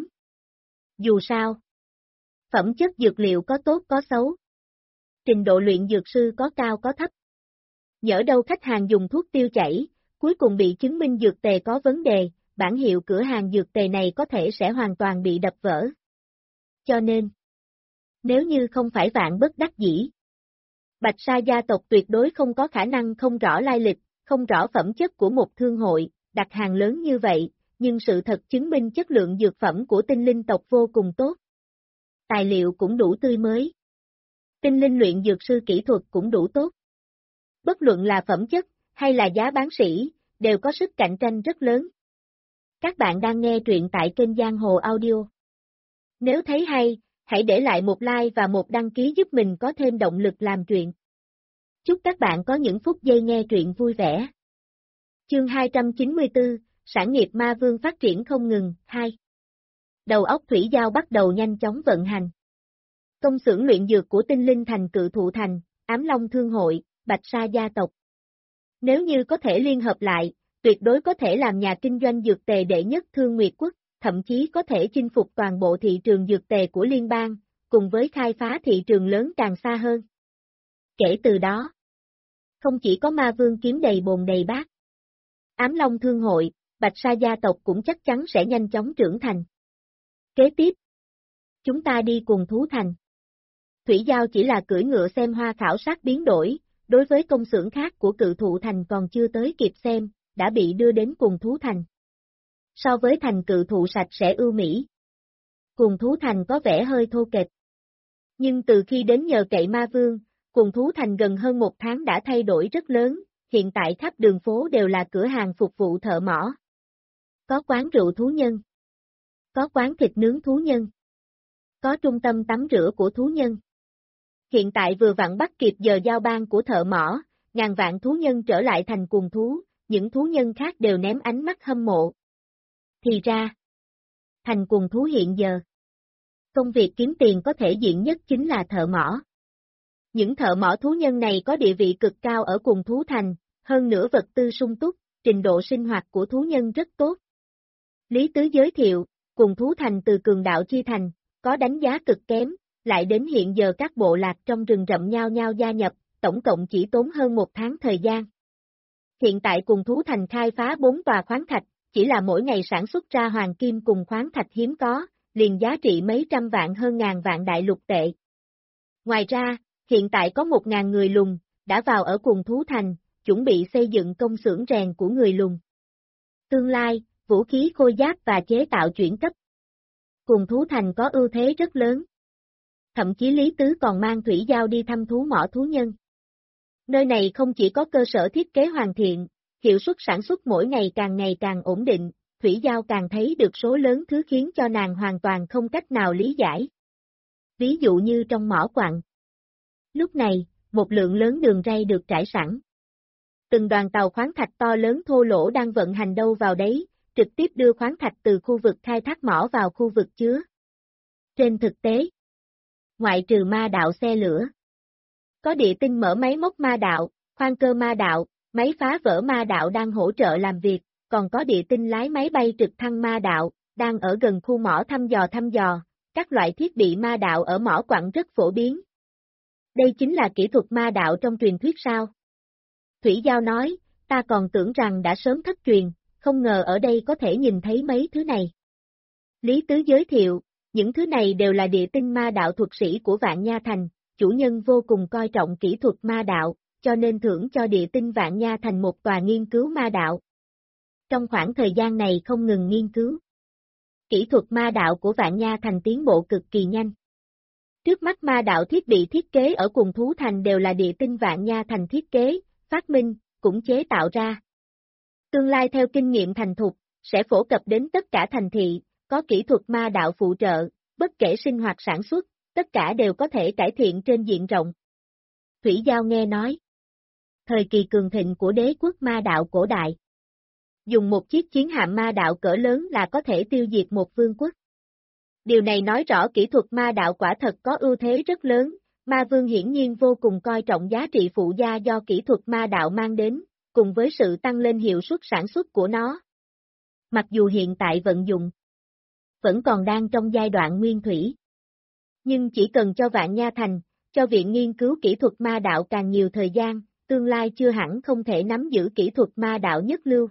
Dù sao, phẩm chất dược liệu có tốt có xấu. Trình độ luyện dược sư có cao có thấp. Nhỡ đâu khách hàng dùng thuốc tiêu chảy, cuối cùng bị chứng minh dược tề có vấn đề, bản hiệu cửa hàng dược tề này có thể sẽ hoàn toàn bị đập vỡ. Cho nên, nếu như không phải vạn bất đắc dĩ, Bạch Sa gia tộc tuyệt đối không có khả năng không rõ lai lịch, không rõ phẩm chất của một thương hội, đặt hàng lớn như vậy, nhưng sự thật chứng minh chất lượng dược phẩm của tinh linh tộc vô cùng tốt. Tài liệu cũng đủ tươi mới. Tinh linh luyện dược sư kỹ thuật cũng đủ tốt. Bất luận là phẩm chất, hay là giá bán sỉ, đều có sức cạnh tranh rất lớn. Các bạn đang nghe truyện tại kênh Giang Hồ Audio. Nếu thấy hay, hãy để lại một like và một đăng ký giúp mình có thêm động lực làm truyện. Chúc các bạn có những phút giây nghe truyện vui vẻ. Chương 294, Sản nghiệp ma vương phát triển không ngừng, 2. Đầu óc Thủy Giao bắt đầu nhanh chóng vận hành. Công xưởng luyện dược của Tinh Linh Thành Cự Thụ Thành, Ám Long Thương hội, Bạch Sa gia tộc. Nếu như có thể liên hợp lại, tuyệt đối có thể làm nhà kinh doanh dược tề đệ nhất Thương Nguyệt Quốc, thậm chí có thể chinh phục toàn bộ thị trường dược tề của liên bang, cùng với khai phá thị trường lớn càng xa hơn. Kể từ đó, không chỉ có ma vương kiếm đầy bồn đầy bát, Ám Long Thương hội, Bạch Sa gia tộc cũng chắc chắn sẽ nhanh chóng trưởng thành. Kế tiếp, chúng ta đi cùng Thú Thành. Thủy Giao chỉ là cưỡi ngựa xem hoa khảo sát biến đổi, đối với công xưởng khác của Cự Thụ Thành còn chưa tới kịp xem, đã bị đưa đến cùng Thú Thành. So với thành Cự Thụ sạch sẽ ưu mỹ, cùng Thú Thành có vẻ hơi thô kệch. Nhưng từ khi đến nhờ cậy ma vương, cùng Thú Thành gần hơn một tháng đã thay đổi rất lớn, hiện tại khắp đường phố đều là cửa hàng phục vụ thợ mỏ. Có quán rượu thú nhân, có quán thịt nướng thú nhân, có trung tâm tắm rửa của thú nhân. Hiện tại vừa vặn bắt kịp giờ giao ban của thợ mỏ, ngàn vạn thú nhân trở lại thành cùng thú, những thú nhân khác đều ném ánh mắt hâm mộ. Thì ra, thành cùng thú hiện giờ, công việc kiếm tiền có thể diện nhất chính là thợ mỏ. Những thợ mỏ thú nhân này có địa vị cực cao ở cùng thú thành, hơn nữa vật tư sung túc, trình độ sinh hoạt của thú nhân rất tốt. Lý Tứ giới thiệu, cùng thú thành từ cường đạo chi thành, có đánh giá cực kém, lại đến hiện giờ các bộ lạc trong rừng rậm nhau nhau gia nhập, tổng cộng chỉ tốn hơn một tháng thời gian. Hiện tại cùng thú thành khai phá 4 tòa khoáng thạch, chỉ là mỗi ngày sản xuất ra hoàng kim cùng khoáng thạch hiếm có, liền giá trị mấy trăm vạn hơn ngàn vạn đại lục tệ. Ngoài ra, hiện tại có 1.000 người lùn, đã vào ở cùng thú thành, chuẩn bị xây dựng công xưởng rèn của người lùn. Tương lai, vũ khí khôi giáp và chế tạo chuyển cấp. Cùng thú thành có ưu thế rất lớn. Thậm chí Lý Tứ còn mang Thủy Giao đi thăm thú mỏ thú nhân. Nơi này không chỉ có cơ sở thiết kế hoàn thiện, hiệu suất sản xuất mỗi ngày càng ổn định, Thủy Giao càng thấy được số lớn thứ khiến cho nàng hoàn toàn không cách nào lý giải. Ví dụ như trong mỏ quặng. Lúc này, một lượng lớn đường ray được trải sẵn. Từng đoàn tàu khoáng thạch to lớn thô lỗ đang vận hành đâu vào đấy, trực tiếp đưa khoáng thạch từ khu vực khai thác mỏ vào khu vực chứa. Trên thực tế, ngoại trừ ma đạo xe lửa, Có địa tinh mở máy móc ma đạo, khoan cơ ma đạo, máy phá vỡ ma đạo đang hỗ trợ làm việc, còn có địa tinh lái máy bay trực thăng ma đạo, đang ở gần khu mỏ thăm dò, các loại thiết bị ma đạo ở mỏ quặng rất phổ biến. Đây chính là kỹ thuật ma đạo trong truyền thuyết sao? Thủy Giao nói, ta còn tưởng rằng đã sớm thất truyền, không ngờ ở đây có thể nhìn thấy mấy thứ này. Lý Tứ giới thiệu, những thứ này đều là địa tinh ma đạo thuật sĩ của Vạn Nha Thành, chủ nhân vô cùng coi trọng kỹ thuật ma đạo, cho nên thưởng cho địa tinh Vạn Nha Thành một tòa nghiên cứu ma đạo. Trong khoảng thời gian này không ngừng nghiên cứu. Kỹ thuật ma đạo của Vạn Nha Thành tiến bộ cực kỳ nhanh. Trước mắt ma đạo thiết bị thiết kế ở cùng Thú Thành đều là địa tinh Vạn Nha Thành thiết kế, phát minh, cũng chế tạo ra. Tương lai theo kinh nghiệm thành thục, sẽ phổ cập đến tất cả thành thị, có kỹ thuật ma đạo phụ trợ, bất kể sinh hoạt sản xuất, tất cả đều có thể cải thiện trên diện rộng. Thủy Giao nghe nói. Thời kỳ cường thịnh của đế quốc ma đạo cổ đại. Dùng một chiếc chiến hạm ma đạo cỡ lớn là có thể tiêu diệt một vương quốc. Điều này nói rõ kỹ thuật ma đạo quả thật có ưu thế rất lớn, ma vương hiển nhiên vô cùng coi trọng giá trị phụ gia do kỹ thuật ma đạo mang đến, cùng với sự tăng lên hiệu suất sản xuất của nó. Mặc dù hiện tại vận dụng vẫn còn đang trong giai đoạn nguyên thủy. Nhưng chỉ cần cho Vạn Nha Thành, cho Viện Nghiên cứu Kỹ thuật ma đạo càng nhiều thời gian, tương lai chưa hẳn không thể nắm giữ kỹ thuật ma đạo nhất lưu.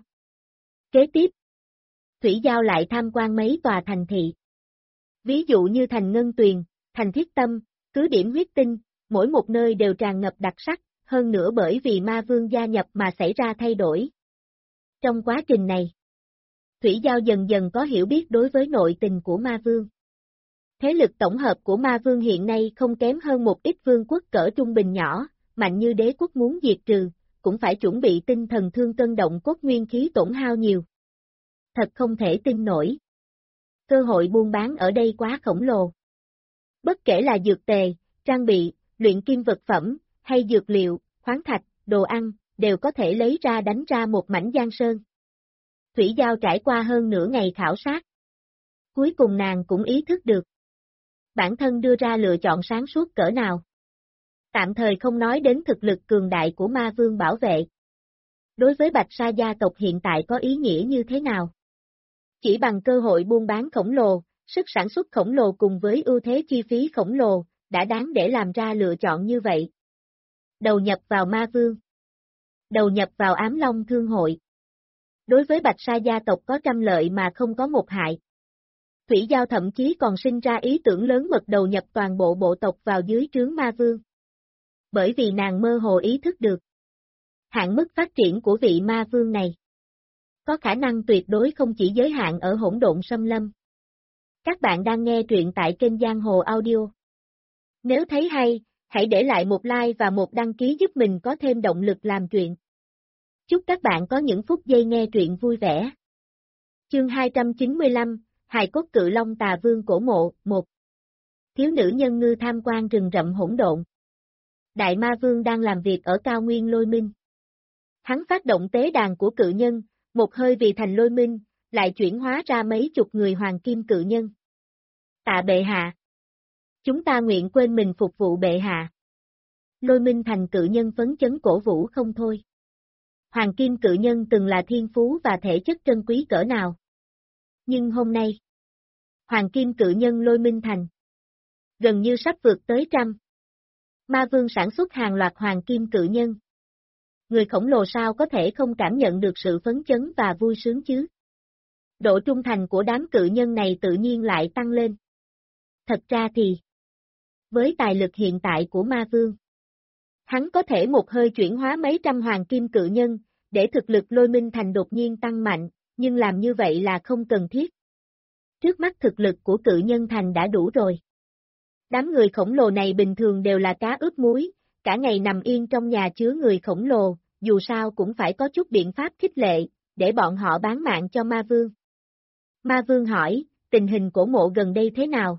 Kế tiếp, Thủy Giao lại tham quan mấy tòa thành thị. Ví dụ như thành Ngân Tuyền, thành Thiết Tâm, cứ điểm huyết tinh, mỗi một nơi đều tràn ngập đặc sắc, hơn nữa bởi vì ma vương gia nhập mà xảy ra thay đổi. Trong quá trình này, Thủy Giao dần dần có hiểu biết đối với nội tình của ma vương. Thế lực tổng hợp của ma vương hiện nay không kém hơn một ít vương quốc cỡ trung bình nhỏ, mạnh như đế quốc muốn diệt trừ, cũng phải chuẩn bị tinh thần thương cân động cốt nguyên khí tổn hao nhiều. Thật không thể tin nổi. Cơ hội buôn bán ở đây quá khổng lồ. Bất kể là dược tề, trang bị, luyện kim vật phẩm, hay dược liệu, khoáng thạch, đồ ăn, đều có thể lấy ra đánh ra một mảnh giang sơn. Thủy Giao trải qua hơn nửa ngày khảo sát. Cuối cùng nàng cũng ý thức được. Bản thân đưa ra lựa chọn sáng suốt cỡ nào. Tạm thời không nói đến thực lực cường đại của ma vương bảo vệ. Đối với Bạch Sa gia tộc hiện tại có ý nghĩa như thế nào? Chỉ bằng cơ hội buôn bán khổng lồ, sức sản xuất khổng lồ cùng với ưu thế chi phí khổng lồ, đã đáng để làm ra lựa chọn như vậy. Đầu nhập vào ma vương. Đầu nhập vào Ám Long Thương hội. Đối với Bạch Sa gia tộc có trăm lợi mà không có một hại. Thủy Giao thậm chí còn sinh ra ý tưởng lớn mật đầu nhập toàn bộ bộ tộc vào dưới trướng ma vương. Bởi vì nàng mơ hồ ý thức được. Hạn mức phát triển của vị ma vương này có khả năng tuyệt đối không chỉ giới hạn ở hỗn độn xâm lâm. Các bạn đang nghe truyện tại kênh Giang Hồ Audio. Nếu thấy hay, hãy để lại một like và một đăng ký giúp mình có thêm động lực làm truyện. Chúc các bạn có những phút giây nghe truyện vui vẻ. Chương 295, Hài cốt cự long tà vương cổ mộ, 1. Thiếu nữ nhân ngư tham quan rừng rậm hỗn độn. Đại ma vương đang làm việc ở cao nguyên Lôi Minh. Hắn phát động tế đàn của cự nhân, một hơi vì thành Lôi Minh, lại chuyển hóa ra mấy chục người hoàng kim cự nhân. Tạ bệ hạ. Chúng ta nguyện quên mình phục vụ bệ hạ. Lôi Minh thành cự nhân phấn chấn cổ vũ không thôi. Hoàng kim cự nhân từng là thiên phú và thể chất trân quý cỡ nào. Nhưng hôm nay, Hoàng kim cự nhân Lôi Minh thành gần như sắp vượt tới 100. Ma vương sản xuất hàng loạt hoàng kim cự nhân. Người khổng lồ sao có thể không cảm nhận được sự phấn chấn và vui sướng chứ? Độ trung thành của đám cự nhân này tự nhiên lại tăng lên. Thật ra thì, với tài lực hiện tại của ma vương, hắn có thể một hơi chuyển hóa mấy trăm hoàng kim cự nhân, để thực lực Lôi Minh thành đột nhiên tăng mạnh, nhưng làm như vậy là không cần thiết. Trước mắt thực lực của cự nhân thành đã đủ rồi. Đám người khổng lồ này bình thường đều là cá ướp muối, cả ngày nằm yên trong nhà chứa người khổng lồ, dù sao cũng phải có chút biện pháp khích lệ, để bọn họ bán mạng cho ma vương. Ma vương hỏi, tình hình cổ mộ gần đây thế nào?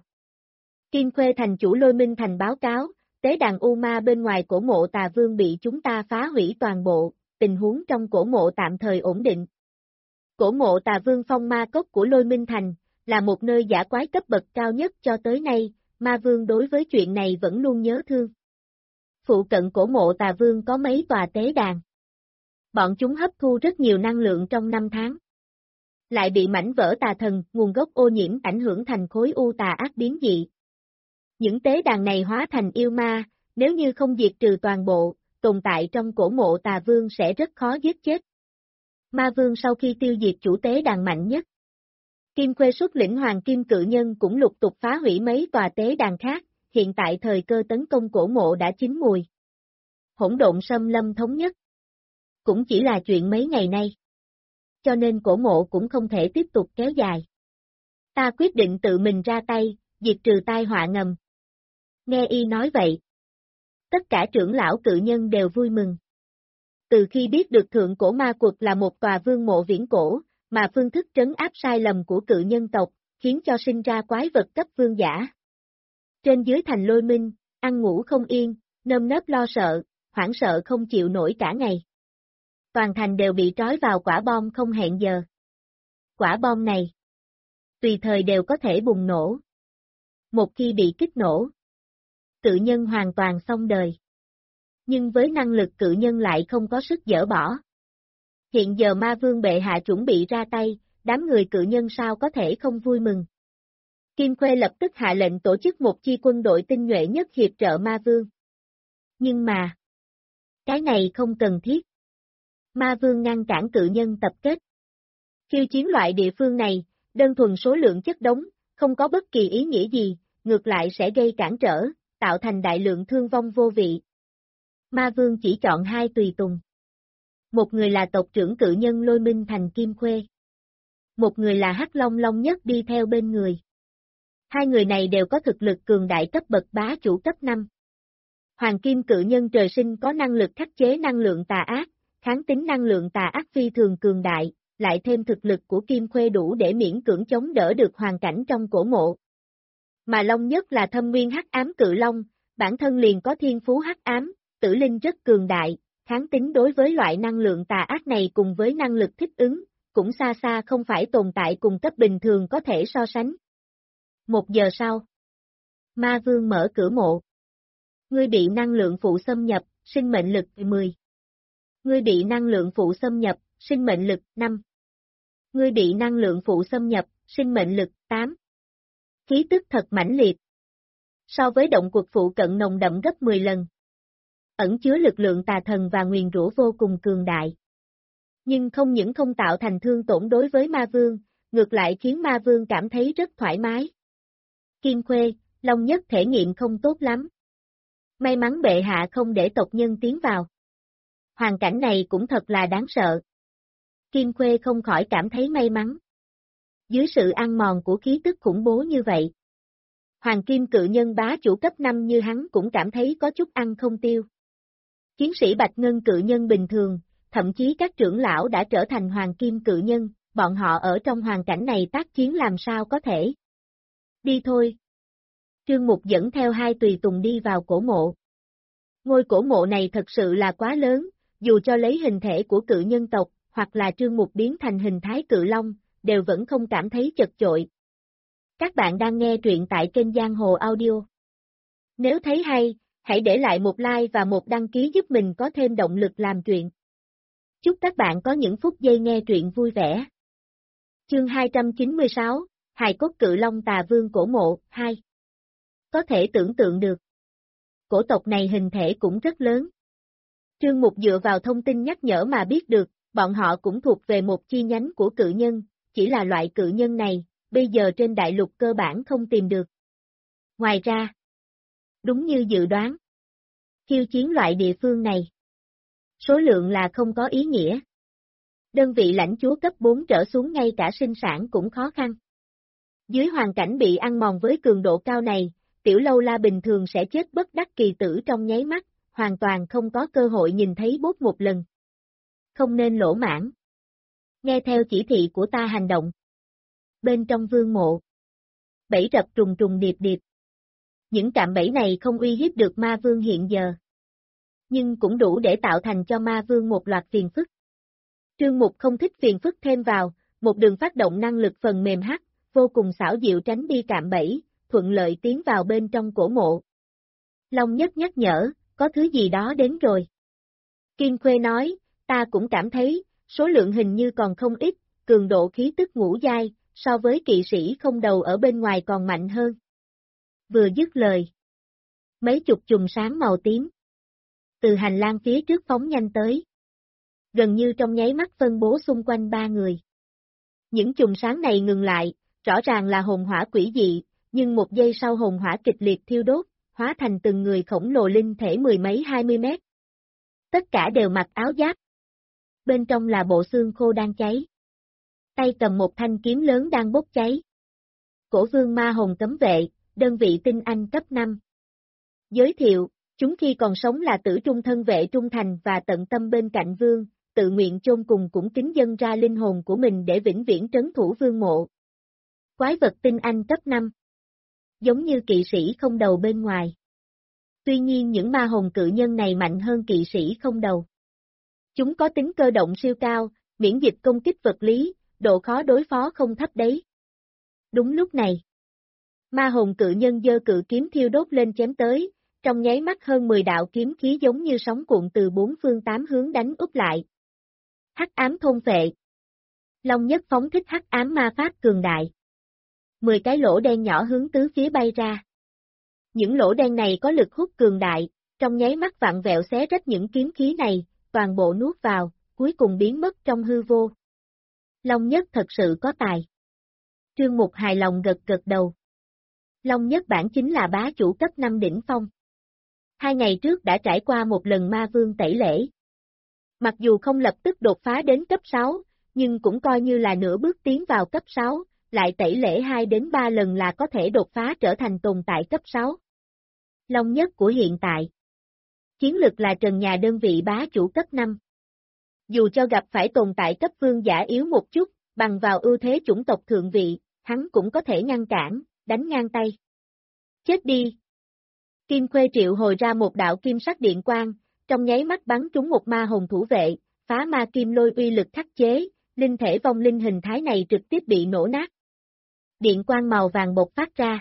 Kim Khuê thành chủ Lôi Minh thành báo cáo, tế đàn U Ma bên ngoài cổ mộ tà vương bị chúng ta phá hủy toàn bộ, tình huống trong cổ mộ tạm thời ổn định. Cổ mộ tà vương phong ma cốc của Lôi Minh thành, là một nơi dã quái cấp bậc cao nhất cho tới nay, ma vương đối với chuyện này vẫn luôn nhớ thương. Phụ cận cổ mộ Tà Vương có mấy tòa tế đàn. Bọn chúng hấp thu rất nhiều năng lượng trong 5 tháng. Lại bị mảnh vỡ tà thần, nguồn gốc ô nhiễm ảnh hưởng thành khối u tà ác biến dị. Những tế đàn này hóa thành yêu ma, nếu như không diệt trừ toàn bộ, tồn tại trong cổ mộ Tà Vương sẽ rất khó giết chết. Ma Vương sau khi tiêu diệt chủ tế đàn mạnh nhất, Kim Khuê xuất lĩnh Hoàng Kim Cự Nhân cũng lục tục phá hủy mấy tòa tế đàn khác, hiện tại thời cơ tấn công cổ mộ đã chín mùi. Hỗn độn xâm lâm thống nhất cũng chỉ là chuyện mấy ngày nay. Cho nên cổ mộ cũng không thể tiếp tục kéo dài. Ta quyết định tự mình ra tay, diệt trừ tai họa ngầm. Nghe y nói vậy, tất cả trưởng lão cự nhân đều vui mừng. Từ khi biết được thượng cổ ma quật là một tòa vương mộ viễn cổ, mà phương thức trấn áp sai lầm của cự nhân tộc, khiến cho sinh ra quái vật cấp vương giả. Trên dưới thành Lôi Minh, ăn ngủ không yên, nơm nớp lo sợ, hoảng sợ không chịu nổi cả ngày. Toàn thành đều bị trói vào quả bom không hẹn giờ. Quả bom này, tùy thời đều có thể bùng nổ. Một khi bị kích nổ, cự nhân hoàn toàn xong đời. Nhưng với năng lực cự nhân lại không có sức dỡ bỏ. Hiện giờ ma vương bệ hạ chuẩn bị ra tay, đám người cự nhân sao có thể không vui mừng. Kim Khuê lập tức hạ lệnh tổ chức một chi quân đội tinh nhuệ nhất hiệp trợ ma vương. Nhưng mà, cái này không cần thiết. Ma vương ngăn cản cự nhân tập kết. Khiêu chiến loại địa phương này, đơn thuần số lượng chất đống, không có bất kỳ ý nghĩa gì, ngược lại sẽ gây cản trở, tạo thành đại lượng thương vong vô vị. Ma vương chỉ chọn 2 tùy tùng. Một người là tộc trưởng cự nhân Lôi Minh thành Kim Khuê. Một người là Hắc Long Long Nhất đi theo bên người. 2 người này đều có thực lực cường đại cấp bậc bá chủ cấp 5. Hoàng Kim cự nhân trời sinh có năng lực khắc chế năng lượng tà ác, kháng tính năng lượng tà ác phi thường cường đại, lại thêm thực lực của Kim Khuê đủ để miễn cưỡng chống đỡ được hoàn cảnh trong cổ mộ. Mà Long Nhất là thâm nguyên hắc ám cự long, bản thân liền có thiên phú hắc ám, tử linh rất cường đại, kháng tính đối với loại năng lượng tà ác này cùng với năng lực thích ứng, cũng xa xa không phải tồn tại cùng cấp bình thường có thể so sánh. 1 giờ sau, Ma Vương mở cửa mộ. Ngươi bị năng lượng phụ xâm nhập, sinh mệnh lực 10. Ngươi bị năng lượng phụ xâm nhập, sinh mệnh lực 5. Ngươi bị năng lượng phụ xâm nhập, sinh mệnh lực 8. Khí tức thật mãnh liệt. So với động quật phụ cận nồng đậm gấp 10 lần. Ẩn chứa lực lượng tà thần và nguyền rủa vô cùng cường đại. Nhưng không những không tạo thành thương tổn đối với ma vương, ngược lại khiến ma vương cảm thấy rất thoải mái. Kim Khuê, Long Nhất thể nghiệm không tốt lắm. May mắn bệ hạ không để tộc nhân tiến vào. Hoàn cảnh này cũng thật là đáng sợ. Kim Khuê không khỏi cảm thấy may mắn. Dưới sự ăn mòn của khí tức khủng bố như vậy, Hoàng Kim cự nhân bá chủ cấp 5 như hắn cũng cảm thấy có chút ăn không tiêu. Chiến sĩ Bạch Ngân cự nhân bình thường, thậm chí các trưởng lão đã trở thành Hoàng Kim cự nhân, bọn họ ở trong hoàn cảnh này tác chiến làm sao có thể. Đi thôi. Trương Mục dẫn theo 2 tùy tùng đi vào cổ mộ. Ngôi cổ mộ này thật sự là quá lớn, dù cho lấy hình thể của cự nhân tộc, hoặc là Trương Mục biến thành hình thái cự long, đều vẫn không cảm thấy chật chội. Các bạn đang nghe truyện tại kênh Giang Hồ Audio. Nếu thấy hay, hãy để lại một like và một đăng ký giúp mình có thêm động lực làm truyện. Chúc các bạn có những phút giây nghe truyện vui vẻ. Chương 296, Hài cốt cự long tà vương cổ mộ, 2. Có thể tưởng tượng được. Cổ tộc này hình thể cũng rất lớn. Trương Mục dựa vào thông tin nhắc nhở mà biết được, bọn họ cũng thuộc về một chi nhánh của cự nhân, chỉ là loại cự nhân này, bây giờ trên đại lục cơ bản không tìm được. Ngoài ra, đúng như dự đoán, khiêu chiến loại địa phương này, số lượng là không có ý nghĩa. Đơn vị lãnh chúa cấp 4 trở xuống ngay cả sinh sản cũng khó khăn. Dưới hoàn cảnh bị ăn mòn với cường độ cao này, tiểu lâu la bình thường sẽ chết bất đắc kỳ tử trong nháy mắt, hoàn toàn không có cơ hội nhìn thấy bốt một lần. Không nên lỗ mãn. Nghe theo chỉ thị của ta hành động. Bên trong vương mộ, bẫy rập trùng trùng điệp điệp. Những cạm bẫy này không uy hiếp được ma vương hiện giờ. Nhưng cũng đủ để tạo thành cho ma vương một loạt phiền phức. Trương Mục không thích phiền phức thêm vào, một đường phát động năng lực phần mềm hắc, vô cùng xảo diệu tránh đi cạm bẫy, thuận lợi tiến vào bên trong cổ mộ. Long Nhất nhắc nhở, có thứ gì đó đến rồi. Kim Khuê nói, ta cũng cảm thấy, số lượng hình như còn không ít, cường độ khí tức ngũ giai, so với kỵ sĩ không đầu ở bên ngoài còn mạnh hơn. Vừa dứt lời. Mấy chục chùm sáng màu tím. Từ hành lang phía trước phóng nhanh tới. Gần như trong nháy mắt phân bố xung quanh ba người. Những chùm sáng này ngừng lại, rõ ràng là hồn hỏa quỷ dị, nhưng một giây sau hồn hỏa kịch liệt thiêu đốt, hóa thành từng người khổng lồ linh thể mười mấy 20 mét. Tất cả đều mặc áo giáp. Bên trong là bộ xương khô đang cháy. Tay cầm một thanh kiếm lớn đang bốc cháy. Cổ vương ma hồn cấm vệ, đơn vị tinh anh cấp 5. Giới thiệu, chúng khi còn sống là tử trung thân vệ trung thành và tận tâm bên cạnh vương, tự nguyện chôn cùng cũng kính dâng ra linh hồn của mình để vĩnh viễn trấn thủ vương mộ. Quái vật tinh anh cấp 5. Giống như kỵ sĩ không đầu bên ngoài. Tuy nhiên những ma hồn cự nhân này mạnh hơn kỵ sĩ không đầu. Chúng có tính cơ động siêu cao, miễn dịch công kích vật lý, độ khó đối phó không thấp đấy. Đúng lúc này, ma hồn cự nhân giơ cự kiếm thiêu đốt lên chém tới, trong nháy mắt hơn 10 đạo kiếm khí giống như sóng cuộn từ bốn phương tám hướng đánh úp lại. Hắc ám thôn phệ. Long nhất phóng thích hắc ám ma pháp cường đại. 10 cái lỗ đen nhỏ hướng tứ phía bay ra. Những lỗ đen này có lực hút cường đại, trong nháy mắt vặn vẹo xé rách những kiếm khí này, toàn bộ nuốt vào, cuối cùng biến mất trong hư vô. Long nhất thật sự có tài. Trương Mục hài lòng gật gật đầu. Long nhất bản chính là bá chủ cấp 5 đỉnh phong. 2 ngày trước đã trải qua một lần ma vương tẩy lễ. Mặc dù không lập tức đột phá đến cấp 6, nhưng cũng coi như là nửa bước tiến vào cấp 6, lại tẩy lễ 2 đến 3 lần là có thể đột phá trở thành tồn tại cấp 6. Long nhất của hiện tại. Chiến lực là trần nhà đơn vị bá chủ cấp 5. Dù cho gặp phải tồn tại cấp vương giả yếu một chút, bằng vào ưu thế chủng tộc thượng vị, hắn cũng có thể ngăn cản, đánh ngang tay. Chết đi! Kim Khuê triệu hồi ra một đạo kim sắc điện quang, trong nháy mắt bắn trúng một ma hồn thủ vệ, phá ma kim lôi uy lực khắc chế, linh thể vong linh hình thái này trực tiếp bị nổ nát. Điện quang màu vàng bộc phát ra.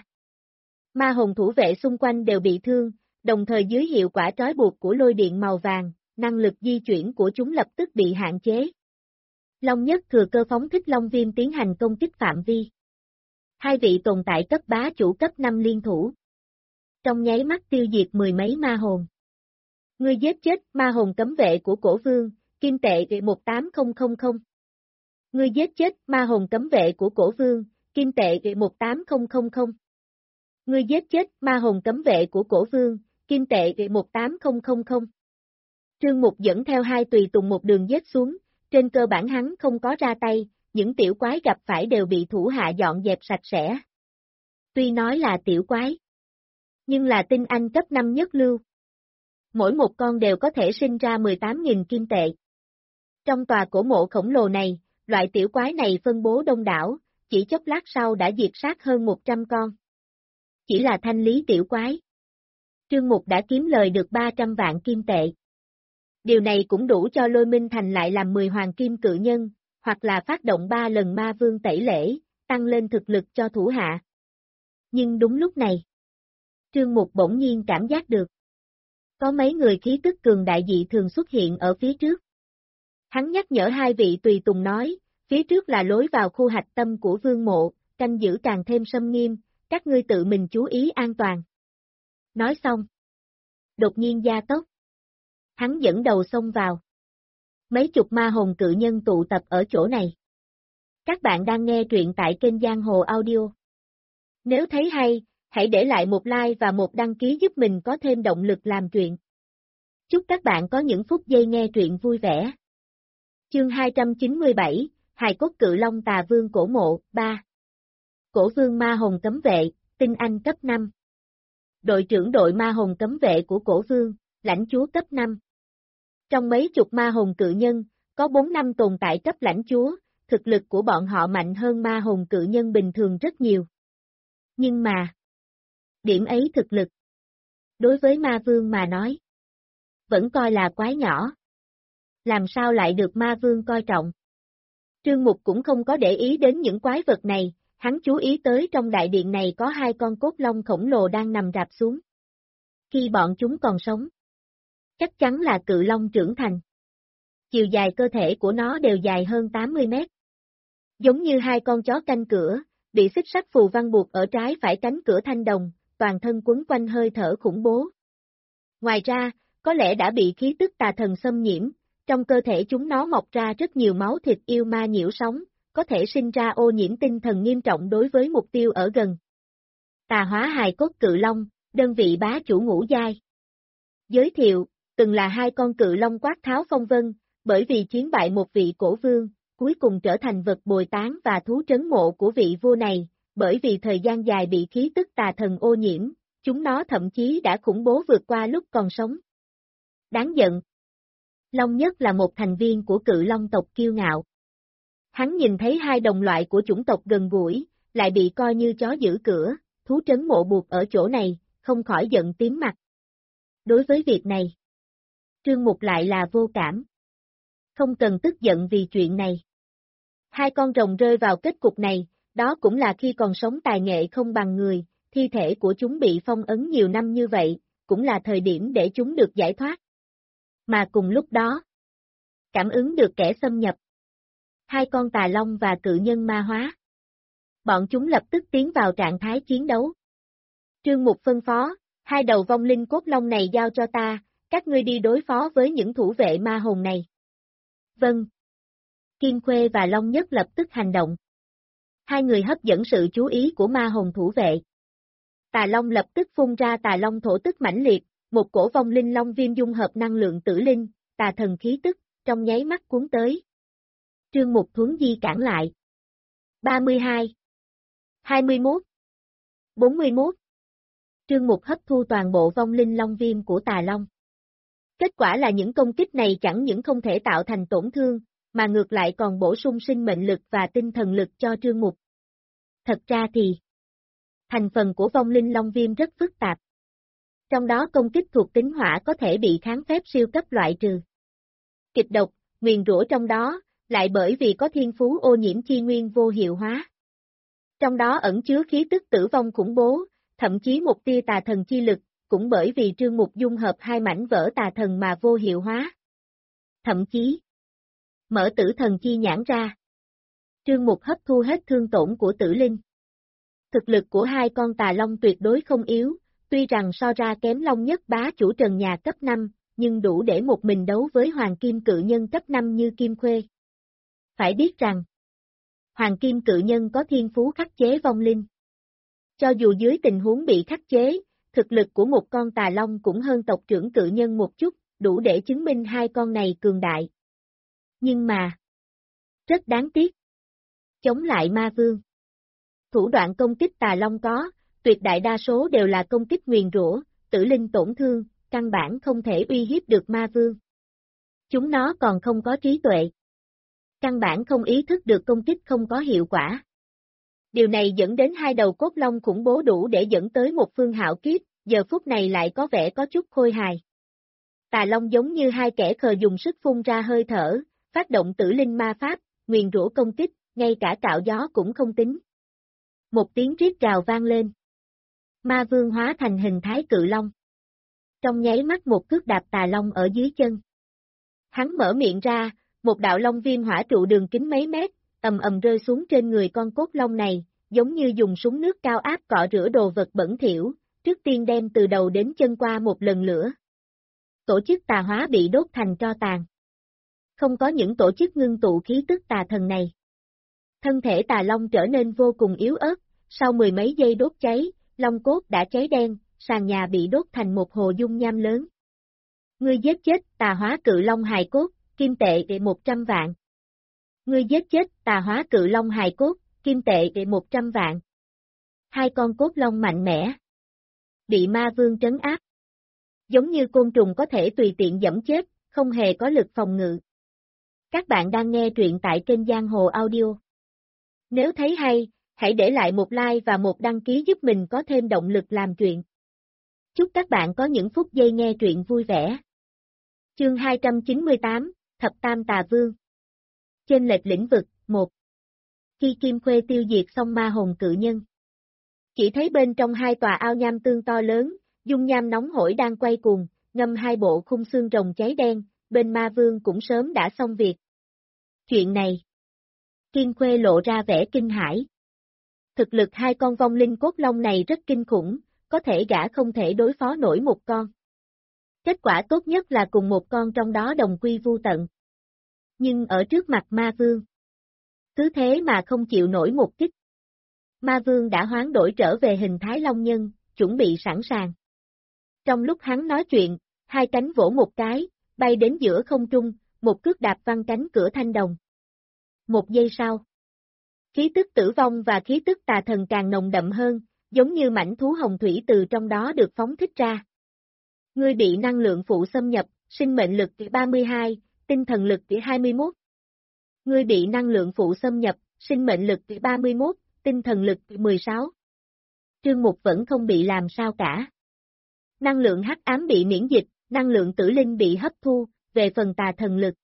Ma hồn thủ vệ xung quanh đều bị thương, đồng thời dưới hiệu quả trói buộc của lôi điện màu vàng, năng lực di chuyển của chúng lập tức bị hạn chế. Long nhất thừa cơ phóng thích Long Viêm tiến hành công kích phạm vi. 2 vị tồn tại cấp bá chủ cấp 5 liên thủ. Trong nháy mắt tiêu diệt 10 mấy ma hồn. Ngươi giết chết ma hồn cấm vệ của cổ vương, kim tệ 18000. Ngươi giết chết ma hồn cấm vệ của cổ vương, kim tệ 18000. Ngươi giết chết ma hồn cấm vệ của cổ vương, kim tệ 18000. Trương Mục dẫn theo 2 tùy tùng một đường giết xuống, trên cơ bản hắn không có ra tay, những tiểu quái gặp phải đều bị thủ hạ dọn dẹp sạch sẽ. Tuy nói là tiểu quái, nhưng là tinh anh cấp 5 nhất lưu. Mỗi một con đều có thể sinh ra 18.000 kim tệ. Trong tòa cổ mộ khổng lồ này, loại tiểu quái này phân bố đông đảo, chỉ chốc lát sau đã diệt sát hơn 100 con. Chỉ là thanh lý tiểu quái. Trương Mục đã kiếm lời được 300 vạn kim tệ. Điều này cũng đủ cho Lôi Minh Thành lại làm 10 hoàng kim cự nhân, hoặc là phát động 3 lần ma vương tẩy lễ, tăng lên thực lực cho thủ hạ. Nhưng đúng lúc này, Trương Mục bỗng nhiên cảm giác được. Có mấy người khí tức cường đại dị thường xuất hiện ở phía trước. Hắn nhắc nhở 2 vị tùy tùng nói, phía trước là lối vào khu hạch tâm của vương mộ, canh giữ càng thêm xâm nghiêm, các ngươi tự mình chú ý an toàn. Nói xong, đột nhiên gia tốc. Hắn dẫn đầu xông vào. Mấy chục ma hồn cự nhân tụ tập ở chỗ này. Các bạn đang nghe truyện tại kênh Giang Hồ Audio. Nếu thấy hay, hãy để lại một like và một đăng ký giúp mình có thêm động lực làm truyện. Chúc các bạn có những phút giây nghe truyện vui vẻ. Chương 297, Hài cốt cự long tà vương cổ mộ, 3. Cổ vương ma hồn cấm vệ, tinh anh cấp 5. Đội trưởng đội ma hồn cấm vệ của cổ vương, lãnh chúa cấp 5. Trong mấy chục ma hồn cự nhân, có 4 năm tồn tại cấp lãnh chúa, thực lực của bọn họ mạnh hơn ma hồn cự nhân bình thường rất nhiều. Nhưng mà, điểm ấy thực lực, đối với ma vương mà nói, vẫn coi là quái nhỏ. Làm sao lại được ma vương coi trọng? Trương Mục cũng không có để ý đến những quái vật này, hắn chú ý tới trong đại điện này có 2 con cốt long khổng lồ đang nằm rạp xuống. Khi bọn chúng còn sống, Chắc chắn là cự long trưởng thành. Chiều dài cơ thể của nó đều dài hơn 80 mét. Giống như hai con chó canh cửa, bị xích sắt phù văn buộc ở trái phải cánh cửa thanh đồng, toàn thân quấn quanh hơi thở khủng bố. Ngoài ra, có lẽ đã bị khí tức tà thần xâm nhiễm, trong cơ thể chúng nó mọc ra rất nhiều máu thịt yêu ma nhiễu sóng, có thể sinh ra ô nhiễm tinh thần nghiêm trọng đối với mục tiêu ở gần. Tà hóa hài cốt cự long, đơn vị bá chủ ngũ giai. Giới thiệu, từng là hai con cự long quát tháo phong vân, bởi vì chiến bại một vị cổ vương, cuối cùng trở thành vật bồi tán và thú trấn mộ của vị vua này, bởi vì thời gian dài bị khí tức tà thần ô nhiễm, chúng nó thậm chí đã khủng bố vượt qua lúc còn sống. Đáng giận. Long Nhất là một thành viên của cự long tộc kiêu ngạo. Hắn nhìn thấy hai đồng loại của chủng tộc gần gũi, lại bị coi như chó giữ cửa, thú trấn mộ buộc ở chỗ này, không khỏi giận tím mặt. Đối với việc này, Trương Mục lại là vô cảm. Không cần tức giận vì chuyện này. Hai con rồng rơi vào kết cục này, đó cũng là khi còn sống tài nghệ không bằng người, thi thể của chúng bị phong ấn nhiều năm như vậy, cũng là thời điểm để chúng được giải thoát. Mà cùng lúc đó, cảm ứng được kẻ xâm nhập. Hai con tà long và cự nhân ma hóa. Bọn chúng lập tức tiến vào trạng thái chiến đấu. Trương Mục phân phó, hai đầu vong linh cốt long này giao cho ta, các ngươi đi đối phó với những thủ vệ ma hồn này. Vâng. Kim Khuê và Long Nhất lập tức hành động. Hai người hấp dẫn sự chú ý của ma hồn thủ vệ. Tà Long lập tức phun ra tà Long thổ tức mãnh liệt, một cổ vong linh long viêm dung hợp năng lượng tử linh, tà thần khí tức, trong nháy mắt cuốn tới. Trương Mục thuấn di cản lại. 32 21 41 Trương Mục hấp thu toàn bộ vong linh long viêm của tà Long. Kết quả là những công kích này chẳng những không thể tạo thành tổn thương, mà ngược lại còn bổ sung sinh mệnh lực và tinh thần lực cho Trương Mục. Thật ra thì, thành phần của vong linh long viêm rất phức tạp. Trong đó công kích thuộc tính hỏa có thể bị kháng phép siêu cấp loại trừ. Kịch độc, nguyền rủa trong đó, lại bởi vì có thiên phú ô nhiễm chi nguyên vô hiệu hóa. Trong đó ẩn chứa khí tức tử vong khủng bố, thậm chí một tia tà thần chi lực, cũng bởi vì Trương Mục dung hợp hai mảnh vỡ tà thần mà vô hiệu hóa. Thậm chí, mở tử thần chi nhãn ra. Trương Mục hấp thu hết thương tổn của tử linh. Thực lực của hai con tà long tuyệt đối không yếu, tuy rằng so ra kém Long Nhất bá chủ Trần Nhà cấp 5, nhưng đủ để một mình đấu với Hoàng Kim Cự Nhân cấp 5 như Kim Khuê. Phải biết rằng, Hoàng Kim Cự Nhân có thiên phú khắc chế vong linh. Cho dù dưới tình huống bị khắc chế, thực lực của một con tà long cũng hơn tộc trưởng Cự Nhân một chút, đủ để chứng minh hai con này cường đại. Nhưng mà, rất đáng tiếc. Chống lại ma vương. Thủ đoạn công kích tà long có, tuyệt đại đa số đều là công kích nguyền rủa, tử linh tổn thương, căn bản không thể uy hiếp được ma vương. Chúng nó còn không có trí tuệ. Căn bản không ý thức được công kích không có hiệu quả. Điều này dẫn đến hai đầu cốt long khủng bố đủ để dẫn tới một phương hạo kiếp, giờ phút này lại có vẻ có chút khôi hài. Tà long giống như hai kẻ khờ dùng sức phun ra hơi thở, phát động tử linh ma pháp, nguyền rủa công kích, ngay cả cạo gió cũng không tính. Một tiếng rít gào vang lên. Ma vương hóa thành hình thái cự long. Trong nháy mắt một cước đạp tà long ở dưới chân. Hắn mở miệng ra, một đạo long viêm hỏa trụ đường kính mấy mét, ầm ầm rơi xuống trên người con cốt long này, giống như dùng súng nước cao áp cọ rửa đồ vật bẩn thỉu, trước tiên đem từ đầu đến chân qua một lần lửa. Tổ chức tà hóa bị đốt thành tro tàn. Không có những tổ chức ngưng tụ khí tức tà thần này. Thân thể tà long trở nên vô cùng yếu ớt, sau mười mấy giây đốt cháy, long cốt đã cháy đen, sàn nhà bị đốt thành một hồ dung nham lớn. Ngươi giết chết tà hóa cự long hài cốt, kim tệ để 100 vạn. Ngươi giết chết tà hóa cự long hài cốt, kim tệ để 100 vạn. Hai con cốt long mạnh mẽ. Bị ma vương trấn áp. Giống như côn trùng có thể tùy tiện giẫm chết, không hề có lực phòng ngự. Các bạn đang nghe truyện tại kênh Giang Hồ Audio. Nếu thấy hay, hãy để lại một like và một đăng ký giúp mình có thêm động lực làm chuyện. Chúc các bạn có những phút giây nghe truyện vui vẻ. Chương 298, Thập Tam Tà Vương. Trên lệch lĩnh vực, 1. Khi Kim Khuê tiêu diệt xong ma hồn cự nhân, chỉ thấy bên trong hai tòa ao nham tương to lớn, dung nham nóng hổi đang quay cuồng, ngâm 2 bộ khung xương rồng cháy đen, bên ma vương cũng sớm đã xong việc. Chuyện này. Kiên Khuê lộ ra vẻ kinh hãi. Thực lực 2 con vong linh cốt long này rất kinh khủng, có thể gã không thể đối phó nổi một con. Kết quả tốt nhất là cùng một con trong đó đồng quy vu tận. Nhưng ở trước mặt ma vương, cứ thế mà không chịu nổi một kích. Ma vương đã hoán đổi trở về hình thái long nhân, chuẩn bị sẵn sàng. Trong lúc hắn nói chuyện, 2 cánh vỗ một cái, bay đến giữa không trung, một cước đạp văng cánh cửa thanh đồng. 1 giây sau, khí tức tử vong và khí tức tà thần càng nồng đậm hơn, giống như mảnh thú hồng thủy từ trong đó được phóng thích ra. Ngươi bị năng lượng phụ xâm nhập, sinh mệnh lực 32, tinh thần lực 21. Ngươi bị năng lượng phụ xâm nhập, sinh mệnh lực 31, tinh thần lực 16. Trương Mục vẫn không bị làm sao cả. Năng lượng hắc ám bị miễn dịch, năng lượng tử linh bị hấp thu, về phần tà thần lực.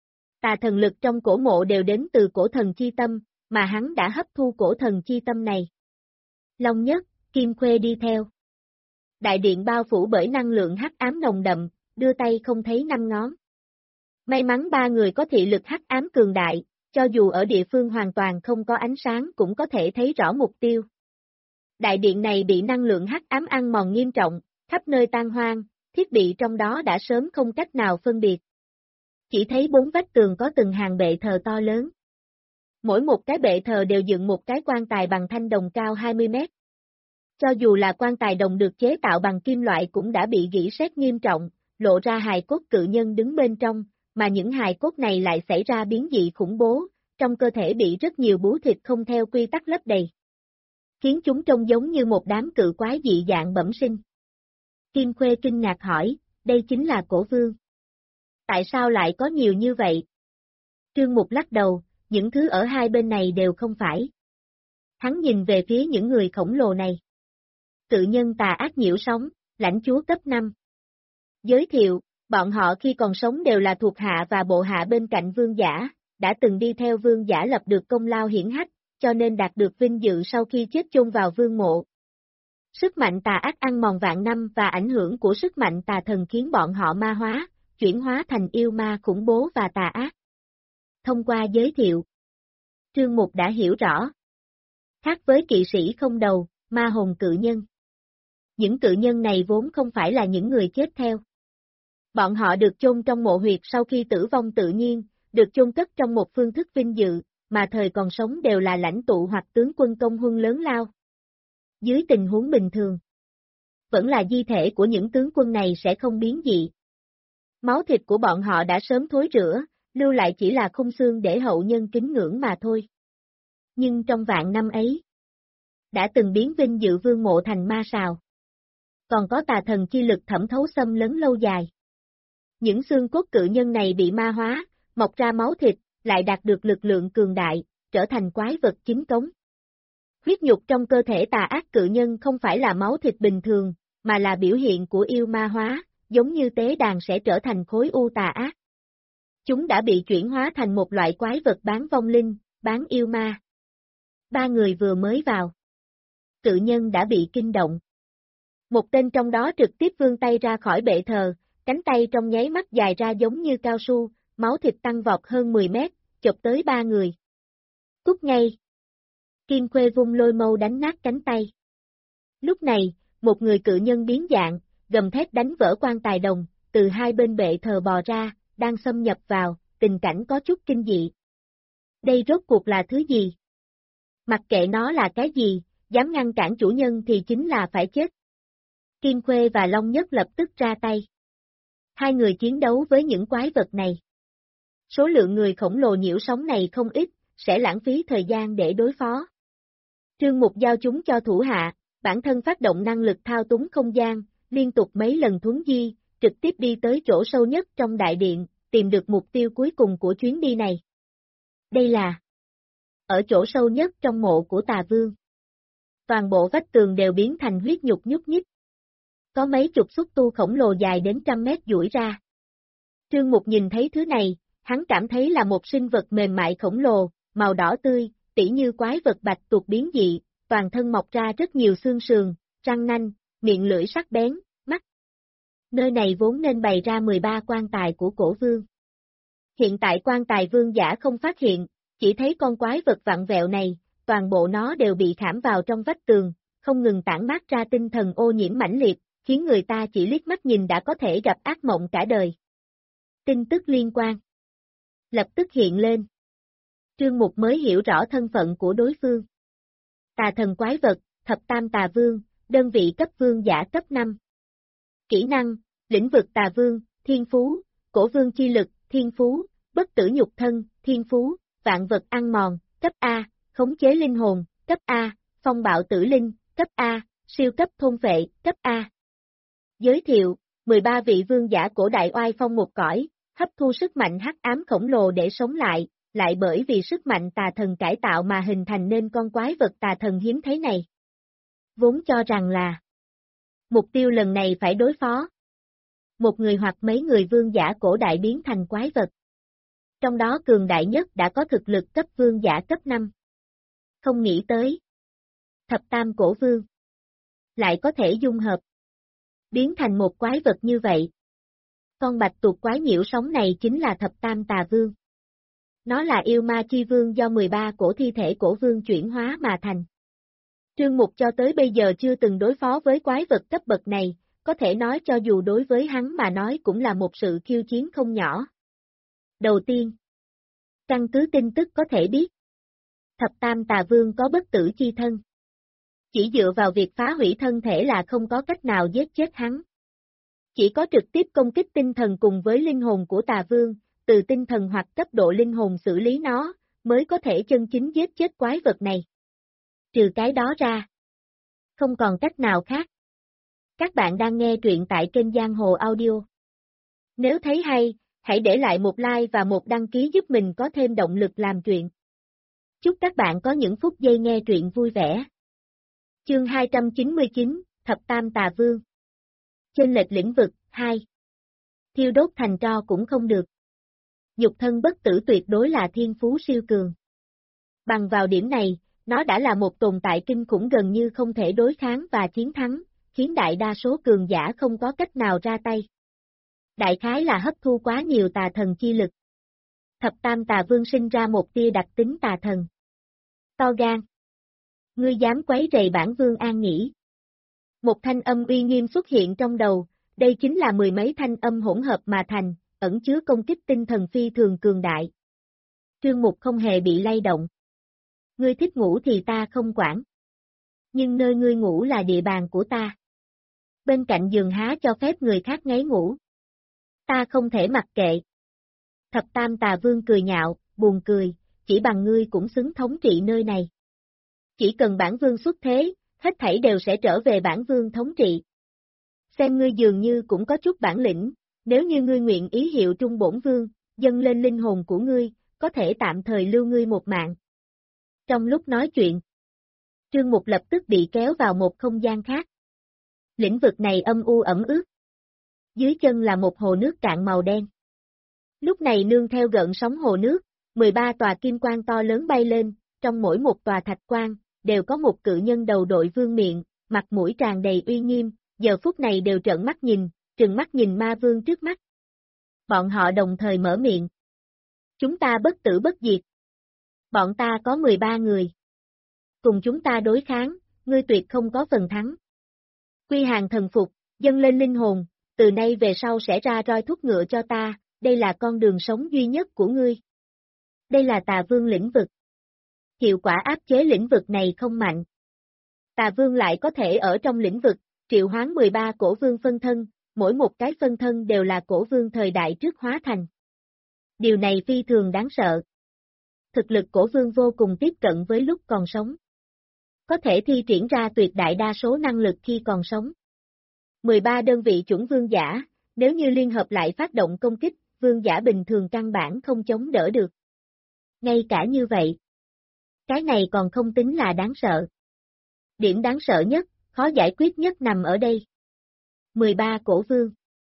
Tà thần lực trong cổ mộ đều đến từ cổ thần chi tâm, mà hắn đã hấp thu cổ thần chi tâm này. Long Nhất, Kim Khuê đi theo. Đại điện bao phủ bởi năng lượng hắc ám nồng đậm, đưa tay không thấy 5 ngón. May mắn 3 người có thị lực hắc ám cường đại, cho dù ở địa phương hoàn toàn không có ánh sáng cũng có thể thấy rõ mục tiêu. Đại điện này bị năng lượng hắc ám ăn mòn nghiêm trọng, khắp nơi tan hoang, thiết bị trong đó đã sớm không cách nào phân biệt. Chỉ thấy 4 vách tường có từng hàng bệ thờ to lớn. Mỗi một cái bệ thờ đều dựng một cái quan tài bằng thanh đồng cao 20 mét. Cho dù là quan tài đồng được chế tạo bằng kim loại cũng đã bị rỉ sét nghiêm trọng, lộ ra hài cốt cự nhân đứng bên trong, mà những hài cốt này lại xảy ra biến dị khủng bố, trong cơ thể bị rất nhiều bú thịt không theo quy tắc lấp đầy. Khiến chúng trông giống như một đám cự quái dị dạng bẩm sinh. Kim Khuê kinh ngạc hỏi, đây chính là cổ vương. Tại sao lại có nhiều như vậy? Trương Mục lắc đầu, những thứ ở hai bên này đều không phải. Hắn nhìn về phía những người khổng lồ này. Cự nhân tà ác nhiễu sóng, lãnh chúa cấp 5. Giới thiệu, bọn họ khi còn sống đều là thuộc hạ và bộ hạ bên cạnh vương giả, đã từng đi theo vương giả lập được công lao hiển hách, cho nên đạt được vinh dự sau khi chết chôn vào vương mộ. Sức mạnh tà ác ăn mòn vạn năm và ảnh hưởng của sức mạnh tà thần khiến bọn họ ma hóa, chuyển hóa thành yêu ma khủng bố và tà ác. Thông qua giới thiệu, Trương Mục đã hiểu rõ. Khác với kỵ sĩ không đầu, ma hồn cự nhân. Những cự nhân này vốn không phải là những người chết theo. Bọn họ được chôn trong mộ huyệt sau khi tử vong tự nhiên, được chôn cất trong một phương thức vinh dự, mà thời còn sống đều là lãnh tụ hoặc tướng quân công huân lớn lao. Dưới tình huống bình thường, vẫn là di thể của những tướng quân này sẽ không biến dị. Máu thịt của bọn họ đã sớm thối rữa, lưu lại chỉ là khung xương để hậu nhân kính ngưỡng mà thôi. Nhưng trong vạn năm ấy, đã từng biến vinh dự vương mộ thành ma sào. Còn có tà thần chi lực thẩm thấu xâm lấn lâu dài. Những xương cốt cự nhân này bị ma hóa, mọc ra máu thịt, lại đạt được lực lượng cường đại, trở thành quái vật chính cống. Huyết nhục trong cơ thể tà ác cự nhân không phải là máu thịt bình thường, mà là biểu hiện của yêu ma hóa, giống như tế đàn sẽ trở thành khối u tà ác. Chúng đã bị chuyển hóa thành một loại quái vật bán vong linh, bán yêu ma. 3 người vừa mới vào. Cự nhân đã bị kinh động. Một tên trong đó trực tiếp vươn tay ra khỏi bệ thờ, cánh tay trong nháy mắt dài ra giống như cao su, máu thịt tăng vọt hơn 10 mét, chộp tới 3 người. Cút ngay. Kim Khuê vung lôi mâu đánh nát cánh tay. Lúc này, một người cự nhân biến dạng, gầm thét đánh vỡ quan tài đồng, từ hai bên bệ thờ bò ra, đang xâm nhập vào, tình cảnh có chút kinh dị. Đây rốt cuộc là thứ gì? Mặc kệ nó là cái gì, dám ngăn cản chủ nhân thì chính là phải chết. Kim Khuê và Long Nhất lập tức ra tay. 2 người chiến đấu với những quái vật này. Số lượng người khổng lồ nhiễu sóng này không ít, sẽ lãng phí thời gian để đối phó. Trương Mục giao chúng cho thủ hạ, bản thân phát động năng lực thao túng không gian, liên tục mấy lần thuấn di, trực tiếp đi tới chỗ sâu nhất trong đại điện, tìm được mục tiêu cuối cùng của chuyến đi này. Đây là ở chỗ sâu nhất trong mộ của Tà Vương. Toàn bộ vách tường đều biến thành huyết nhục nhúc nhích. Có mấy chục xúc tu khổng lồ dài đến trăm mét duỗi ra. Trương Mục nhìn thấy thứ này, hắn cảm thấy là một sinh vật mềm mại khổng lồ, màu đỏ tươi, tỉ như quái vật bạch tuộc biến dị, toàn thân mọc ra rất nhiều xương sườn, răng nanh, miệng lưỡi sắc bén, mắt Nơi này vốn nên bày ra 13 quan tài của cổ vương. Hiện tại quan tài vương giả không phát hiện, chỉ thấy con quái vật vặn vẹo này, toàn bộ nó đều bị khảm vào trong vách tường, không ngừng tản mát ra tinh thần ô nhiễm mãnh liệt, khiến người ta chỉ liếc mắt nhìn đã có thể gặp ác mộng cả đời. Tin tức liên quan lập tức hiện lên. Trương Mục mới hiểu rõ thân phận của đối phương. Tà thần quái vật, thập tam tà vương, đơn vị cấp vương giả cấp 5. Kỹ năng, lĩnh vực tà vương, thiên phú, cổ vương chi lực, thiên phú, bất tử nhục thân, thiên phú, vạn vật ăn mòn, cấp A, khống chế linh hồn, cấp A, phong bạo tử linh, cấp A, siêu cấp thôn vệ, cấp A. Giới thiệu, 13 vị vương giả cổ đại oai phong một cõi, hấp thu sức mạnh hắc ám khổng lồ để sống lại bởi vì sức mạnh tà thần cải tạo mà hình thành nên con quái vật tà thần hiếm thấy này. Vốn cho rằng là mục tiêu lần này phải đối phó một người hoặc mấy người vương giả cổ đại biến thành quái vật. Trong đó cường đại nhất đã có thực lực cấp vương giả cấp 5. Không nghĩ tới. Thập tam cổ vương lại có thể dung hợp, biến thành một quái vật như vậy. Con bạch tuộc quái nhiễu sống này chính là thập tam tà vương. Nó là yêu ma chi vương do 13 cổ thi thể cổ vương chuyển hóa mà thành. Trương Mục cho tới bây giờ chưa từng đối phó với quái vật cấp bậc này, có thể nói cho dù đối với hắn mà nói cũng là một sự khiêu chiến không nhỏ. Đầu tiên, căn cứ tin tức có thể biết, thập tam tà vương có bất tử chi thân. Chỉ dựa vào việc phá hủy thân thể là không có cách nào giết chết hắn. Chỉ có trực tiếp công kích tinh thần cùng với linh hồn của tà vương, từ tinh thần hoặc cấp độ linh hồn xử lý nó, mới có thể chân chính giết chết quái vật này. Trừ cái đó ra, không còn cách nào khác. Các bạn đang nghe truyện tại kênh Giang Hồ Audio. Nếu thấy hay, hãy để lại một like và một đăng ký giúp mình có thêm động lực làm truyện. Chúc các bạn có những phút giây nghe truyện vui vẻ. Chương 299, Thập Tam Tà Vương. Chênh lệch lĩnh vực, 2. Thiêu đốt thành tro cũng không được. Nhục thân bất tử tuyệt đối là thiên phú siêu cường. Bằng vào điểm này, nó đã là một tồn tại kinh khủng gần như không thể đối kháng và chiến thắng, khiến đại đa số cường giả không có cách nào ra tay. Đại khái là hấp thu quá nhiều tà thần chi lực. Thập tam tà vương sinh ra một tia đặc tính tà thần. To gan. Ngươi dám quấy rầy bản vương an nghỉ. Một thanh âm uy nghiêm xuất hiện trong đầu, đây chính là mười mấy thanh âm hỗn hợp mà thành, ẩn chứa công kích tinh thần phi thường cường đại. Trương Mục không hề bị lay động. Ngươi thích ngủ thì ta không quản. Nhưng nơi ngươi ngủ là địa bàn của ta. Bên cạnh giường há cho phép người khác ngáy ngủ. Ta không thể mặc kệ. Thập tam tà vương cười nhạo, buồn cười, chỉ bằng ngươi cũng xứng thống trị nơi này. Chỉ cần bản vương xuất thế, hết thảy đều sẽ trở về bản vương thống trị. Xem ngươi dường như cũng có chút bản lĩnh, nếu như ngươi nguyện ý hiệu trung bổn vương, dâng lên linh hồn của ngươi, có thể tạm thời lưu ngươi một mạng. Trong lúc nói chuyện, Trương Mục lập tức bị kéo vào một không gian khác. Lĩnh vực này âm u ẩm ướt. Dưới chân là một hồ nước cạn màu đen. Lúc này nương theo gợn sóng hồ nước, 13 tòa kim quan to lớn bay lên, trong mỗi một tòa thạch quan, đều có một cự nhân đầu đội vương miện, mặt mũi tràn đầy uy nghiêm, giờ phút này đều trợn mắt nhìn, trừng mắt nhìn ma vương trước mắt. Bọn họ đồng thời mở miệng. Chúng ta bất tử bất diệt. Bọn ta có 13 người. Cùng chúng ta đối kháng, ngươi tuyệt không có phần thắng. Quy hàng thần phục, dâng lên linh hồn, từ nay về sau sẽ ra roi thúc ngựa cho ta, đây là con đường sống duy nhất của ngươi. Đây là tà vương lĩnh vực. Hiệu quả áp chế lĩnh vực này không mạnh. Tà vương lại có thể ở trong lĩnh vực, triệu hoán 13 cổ vương phân thân, mỗi một cái phân thân đều là cổ vương thời đại trước hóa thành. Điều này phi thường đáng sợ. Thực lực cổ vương vô cùng tiếp cận với lúc còn sống. Có thể thi triển ra tuyệt đại đa số năng lực khi còn sống. 13 đơn vị chuẩn vương giả, nếu như liên hợp lại phát động công kích, vương giả bình thường căn bản không chống đỡ được. Ngay cả như vậy, cái này còn không tính là đáng sợ. Điểm đáng sợ nhất, khó giải quyết nhất nằm ở đây. 13 cổ vương.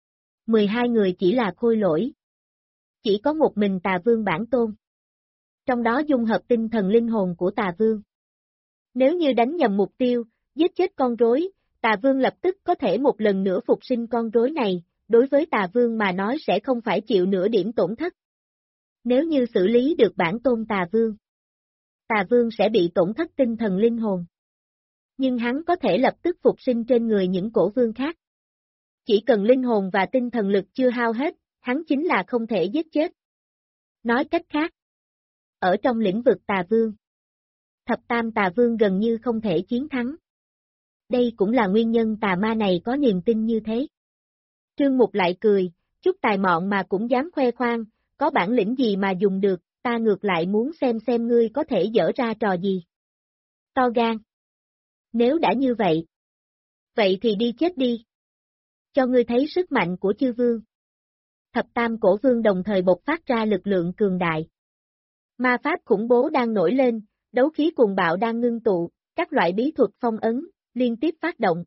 12 người chỉ là khôi lỗi. Chỉ có một mình tà vương bản tôn. Trong đó dung hợp tinh thần linh hồn của tà vương. Nếu như đánh nhầm mục tiêu, giết chết con rối, Tà Vương lập tức có thể một lần nữa phục sinh con rối này, đối với Tà Vương mà nói sẽ không phải chịu nửa điểm tổn thất. Nếu như xử lý được bản tôn Tà Vương sẽ bị tổn thất tinh thần linh hồn. Nhưng hắn có thể lập tức phục sinh trên người những cổ vương khác. Chỉ cần linh hồn và tinh thần lực chưa hao hết, hắn chính là không thể giết chết. Nói cách khác, ở trong lĩnh vực Tà Vương, thập tam Tà Vương gần như không thể chiến thắng. Đây cũng là nguyên nhân tà ma này có niềm tin như thế. Trương Mục lại cười, chút tài mọn mà cũng dám khoe khoang, có bản lĩnh gì mà dùng được, ta ngược lại muốn xem ngươi có thể dở ra trò gì. To gan. Nếu đã như vậy thì đi chết đi. Cho ngươi thấy sức mạnh của chư vương. Thập tam cổ vương đồng thời bộc phát ra lực lượng cường đại. Ma pháp khủng bố đang nổi lên, đấu khí cuồng bạo đang ngưng tụ, các loại bí thuật phong ấn, liên tiếp phát động.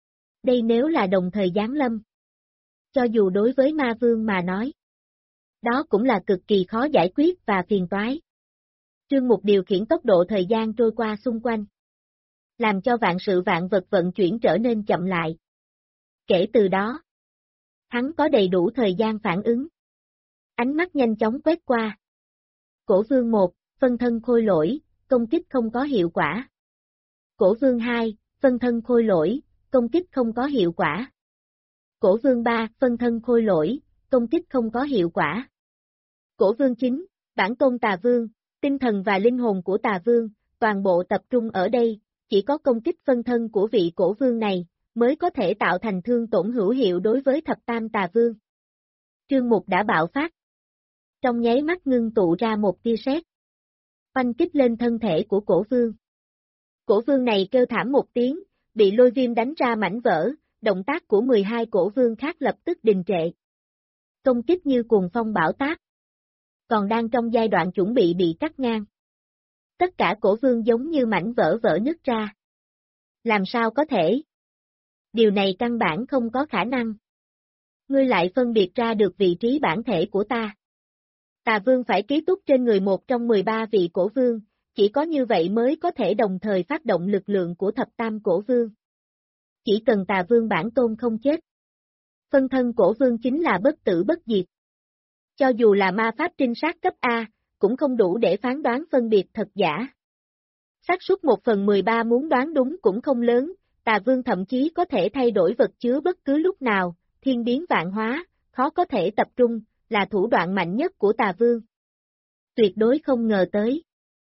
Đây nếu là đồng thời giáng lâm. Cho dù đối với ma vương mà nói, đó cũng là cực kỳ khó giải quyết và phiền toái. Trương Mục điều khiển tốc độ thời gian trôi qua xung quanh, làm cho vạn sự vạn vật vận chuyển trở nên chậm lại. Kể từ đó, hắn có đầy đủ thời gian phản ứng. Ánh mắt nhanh chóng quét qua. Cổ vương 1, phân thân khôi lỗi, công kích không có hiệu quả. Cổ vương 2, phân thân khôi lỗi, công kích không có hiệu quả. Cổ vương 3, phân thân khôi lỗi, công kích không có hiệu quả. Cổ vương 9, bản tôn Tà Vương, tinh thần và linh hồn của Tà Vương, toàn bộ tập trung ở đây, chỉ có công kích phân thân của vị cổ vương này, mới có thể tạo thành thương tổn hữu hiệu đối với thập tam Tà Vương. Trương Mục đã bạo phát. Trong nháy mắt ngưng tụ ra một tia sét, oanh kích lên thân thể của cổ vương. Cổ vương này kêu thảm một tiếng, bị lôi viêm đánh ra mảnh vỡ, động tác của 12 cổ vương khác lập tức đình trệ. Công kích như cuồng phong bão táp, còn đang trong giai đoạn chuẩn bị cắt ngang. Tất cả cổ vương giống như mảnh vỡ vỡ nứt ra. Làm sao có thể? Điều này căn bản không có khả năng. Ngươi lại phân biệt ra được vị trí bản thể của ta. Tà Vương phải ký túc trên người một trong 13 vị cổ vương, chỉ có như vậy mới có thể đồng thời phát động lực lượng của thập tam cổ vương. Chỉ cần Tà Vương bản tôn không chết, phân thân cổ vương chính là bất tử bất diệt. Cho dù là ma pháp trinh sát cấp A, cũng không đủ để phán đoán phân biệt thật giả. Xác suất 1/13 muốn đoán đúng cũng không lớn, Tà Vương thậm chí có thể thay đổi vật chứa bất cứ lúc nào, thiên biến vạn hóa, khó có thể tập trung, là thủ đoạn mạnh nhất của Tà Vương. Tuyệt đối không ngờ tới.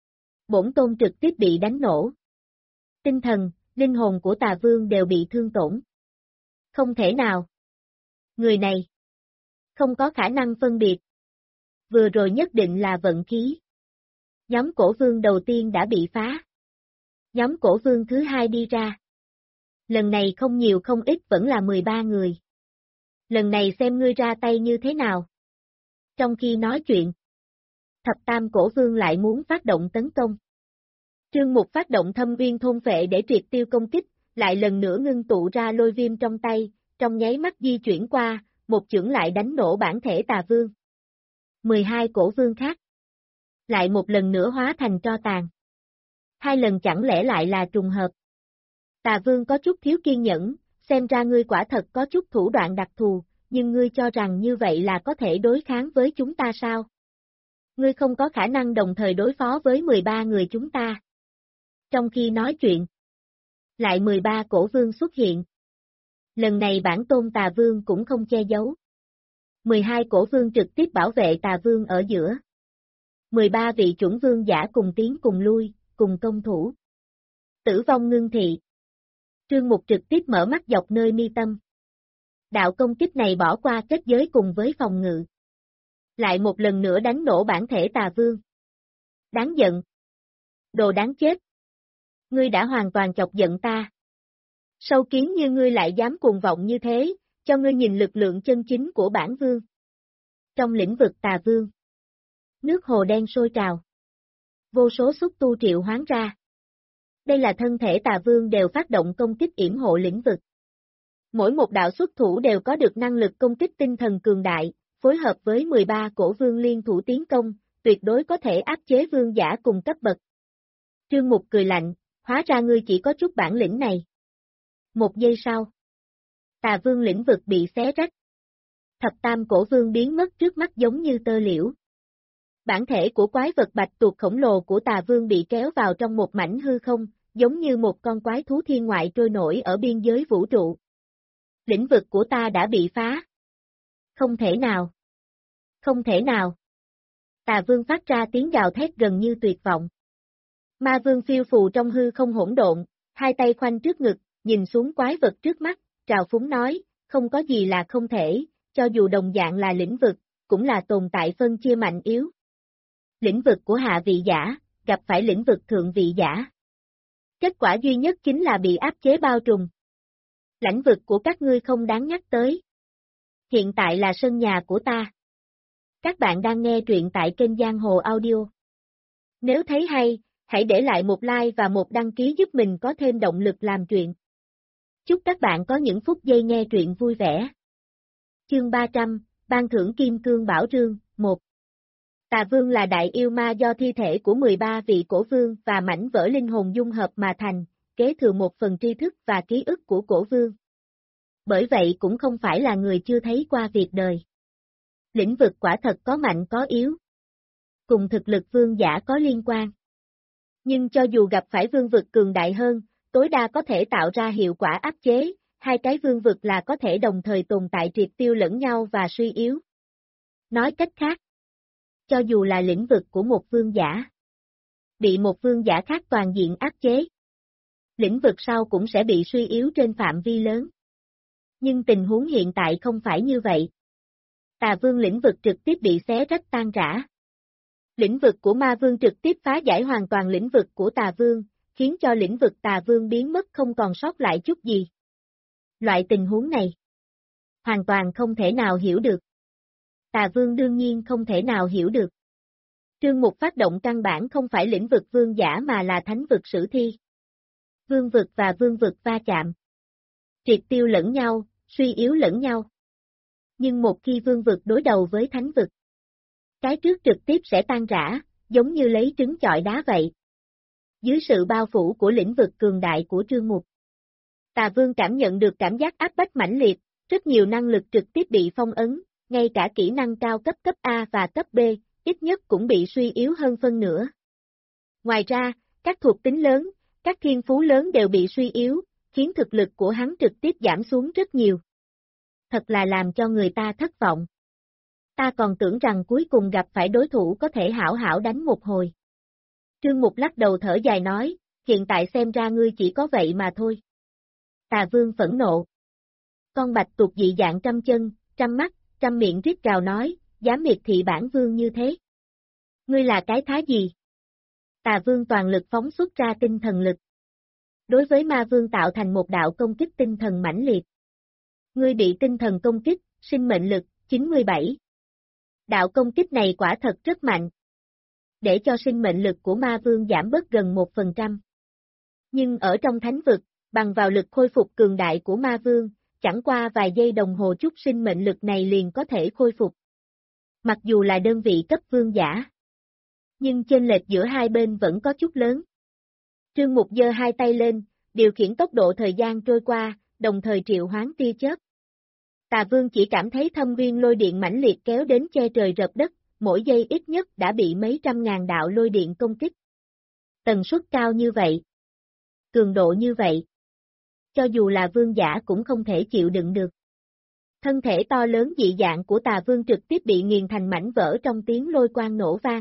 Bổn tôn trực tiếp bị đánh nổ. Tinh thần, linh hồn của Tà Vương đều bị thương tổn. Không thể nào. Người này không có khả năng phân biệt. Vừa rồi nhất định là vận khí. Nhóm cổ vương đầu tiên đã bị phá. Nhóm cổ vương thứ hai đi ra. Lần này không nhiều không ít vẫn là 13 người. Lần này xem ngươi ra tay như thế nào. Trong khi nói chuyện, thập tam cổ vương lại muốn phát động tấn công. Trương Mục phát động thâm uyên thôn phệ để triệt tiêu công kích, lại lần nữa ngưng tụ ra lôi viêm trong tay, trong nháy mắt di chuyển qua, một chưởng lại đánh nổ bản thể Tà Vương. 12 cổ vương khác lại một lần nữa hóa thành tro tàn. 2 lần chẳng lẽ lại là trùng hợp. Tà Vương có chút thiếu kiên nhẫn, xem ra ngươi quả thật có chút thủ đoạn đặc thù, nhưng ngươi cho rằng như vậy là có thể đối kháng với chúng ta sao? Ngươi không có khả năng đồng thời đối phó với 13 người chúng ta. Trong khi nói chuyện, lại 13 cổ vương xuất hiện. Lần này bản tôn Tà Vương cũng không che giấu. 12 cổ vương trực tiếp bảo vệ Tà Vương ở giữa. 13 vị chuẩn vương giả cùng tiến cùng lui, cùng công thủ. Tử vong ngưng thị. Trương Mục trực tiếp mở mắt dọc nơi mi tâm. Đạo công kích này bỏ qua kết giới cùng với phòng ngự. Lại một lần nữa đánh nổ bản thể Tà Vương. Đáng giận. Đồ đáng chết. Ngươi đã hoàn toàn chọc giận ta. Sâu kiến như ngươi lại dám cuồng vọng như thế, cho ngươi nhìn lực lượng chân chính của bản vương. Trong lĩnh vực Tà Vương, nước hồ đen sôi trào. Vô số xúc tu triệu hoán ra. Đây là thân thể Tà Vương đều phát động công kích yểm hộ lĩnh vực. Mỗi một đạo xuất thủ đều có được năng lực công kích tinh thần cường đại, phối hợp với 13 cổ vương liên thủ tiến công, tuyệt đối có thể áp chế vương giả cùng cấp bậc. Trương Mục cười lạnh, hóa ra ngươi chỉ có chút bản lĩnh này. Một giây sau, Tà Vương lĩnh vực bị xé rách. Thập tam cổ vương biến mất trước mắt giống như tơ liễu. Bản thể của quái vật bạch tuộc khổng lồ của Tà Vương bị kéo vào trong một mảnh hư không, giống như một con quái thú thiên ngoại trôi nổi ở biên giới vũ trụ. Lĩnh vực của ta đã bị phá. Không thể nào. Không thể nào. Tà Vương phát ra tiếng gào thét gần như tuyệt vọng. Ma Vương phiêu phù trong hư không hỗn độn, hai tay khoanh trước ngực, nhìn xuống quái vật trước mắt, trào phúng nói, không có gì là không thể, cho dù đồng dạng là lĩnh vực, cũng là tồn tại phân chia mạnh yếu. Lĩnh vực của hạ vị giả, gặp phải lĩnh vực thượng vị giả. Kết quả duy nhất chính là bị áp chế bao trùm. Lãnh vực của các ngươi không đáng nhắc tới. Hiện tại là sân nhà của ta. Các bạn đang nghe truyện tại kênh Giang Hồ Audio. Nếu thấy hay, hãy để lại một like và một đăng ký giúp mình có thêm động lực làm truyện. Chúc các bạn có những phút giây nghe truyện vui vẻ. Chương 300, Ban thưởng Kim Cương Bảo Rương, 1. Tà Vương là đại yêu ma do thi thể của 13 vị cổ vương và mảnh vỡ linh hồn dung hợp mà thành, kế thừa một phần tri thức và ký ức của cổ vương. Bởi vậy cũng không phải là người chưa thấy qua việc đời. Lĩnh vực quả thật có mạnh có yếu. Cùng thực lực vương giả có liên quan. Nhưng cho dù gặp phải vương vực cường đại hơn, tối đa có thể tạo ra hiệu quả áp chế, hai cái vương vực là có thể đồng thời tồn tại triệt tiêu lẫn nhau và suy yếu. Nói cách khác, cho dù là lĩnh vực của một vương giả, bị một vương giả khác toàn diện áp chế, lĩnh vực sau cũng sẽ bị suy yếu trên phạm vi lớn. Nhưng tình huống hiện tại không phải như vậy. Tà Vương lĩnh vực trực tiếp bị xé rách tan rã. Lĩnh vực của Ma Vương trực tiếp phá giải hoàn toàn lĩnh vực của Tà Vương, khiến cho lĩnh vực Tà Vương biến mất không còn sót lại chút gì. Loại tình huống này hoàn toàn không thể nào hiểu được. Tà Vương đương nhiên không thể nào hiểu được. Trương Mục phát động căn bản không phải lĩnh vực vương giả mà là thánh vực sử thi. Vương vực và vương vực va chạm. Triệt tiêu lẫn nhau, suy yếu lẫn nhau. Nhưng một khi vương vực đối đầu với thánh vực, cái trước trực tiếp sẽ tan rã, giống như lấy trứng chọi đá vậy. Dưới sự bao phủ của lĩnh vực cường đại của Trương Mục, Tà Vương cảm nhận được cảm giác áp bách mãnh liệt, rất nhiều năng lực trực tiếp bị phong ấn, ngay cả kỹ năng cao cấp cấp A và cấp B, ít nhất cũng bị suy yếu hơn phân nửa. Ngoài ra, các thuộc tính lớn, các thiên phú lớn đều bị suy yếu, khiến thực lực của hắn trực tiếp giảm xuống rất nhiều. Thật là làm cho người ta thất vọng. Ta còn tưởng rằng cuối cùng gặp phải đối thủ có thể hảo hảo đánh một hồi. Trương Mục lắc đầu thở dài nói, hiện tại xem ra ngươi chỉ có vậy mà thôi. Tà Vương phẫn nộ. Con bạch tuộc dị dạng trăm chân, trăm mắt, trăm miệng rít gào nói, dám miệt thị bản vương như thế. Ngươi là cái thá gì? Tà Vương toàn lực phóng xuất ra tinh thần lực. Đối với Ma Vương tạo thành một đạo công kích tinh thần mãnh liệt. Ngươi bị tinh thần công kích, sinh mệnh lực, 97. Đạo công kích này quả thật rất mạnh. Để cho sinh mệnh lực của Ma Vương giảm bớt gần 1%. Nhưng ở trong thánh vực, bằng vào lực khôi phục cường đại của Ma Vương, chẳng qua vài giây đồng hồ chút sinh mệnh lực này liền có thể khôi phục. Mặc dù là đơn vị cấp vương giả. Nhưng chênh lệch giữa hai bên vẫn có chút lớn. Trương Mục giơ hai tay lên, điều khiển tốc độ thời gian trôi qua, đồng thời triệu hoán tia chớp. Tà Vương chỉ cảm thấy thâm uyên lôi điện mãnh liệt kéo đến che trời rập đất, mỗi giây ít nhất đã bị mấy trăm ngàn đạo lôi điện công kích. Tần suất cao như vậy. Cường độ như vậy. Cho dù là vương giả cũng không thể chịu đựng được. Thân thể to lớn dị dạng của Tà Vương trực tiếp bị nghiền thành mảnh vỡ trong tiếng lôi quang nổ vang.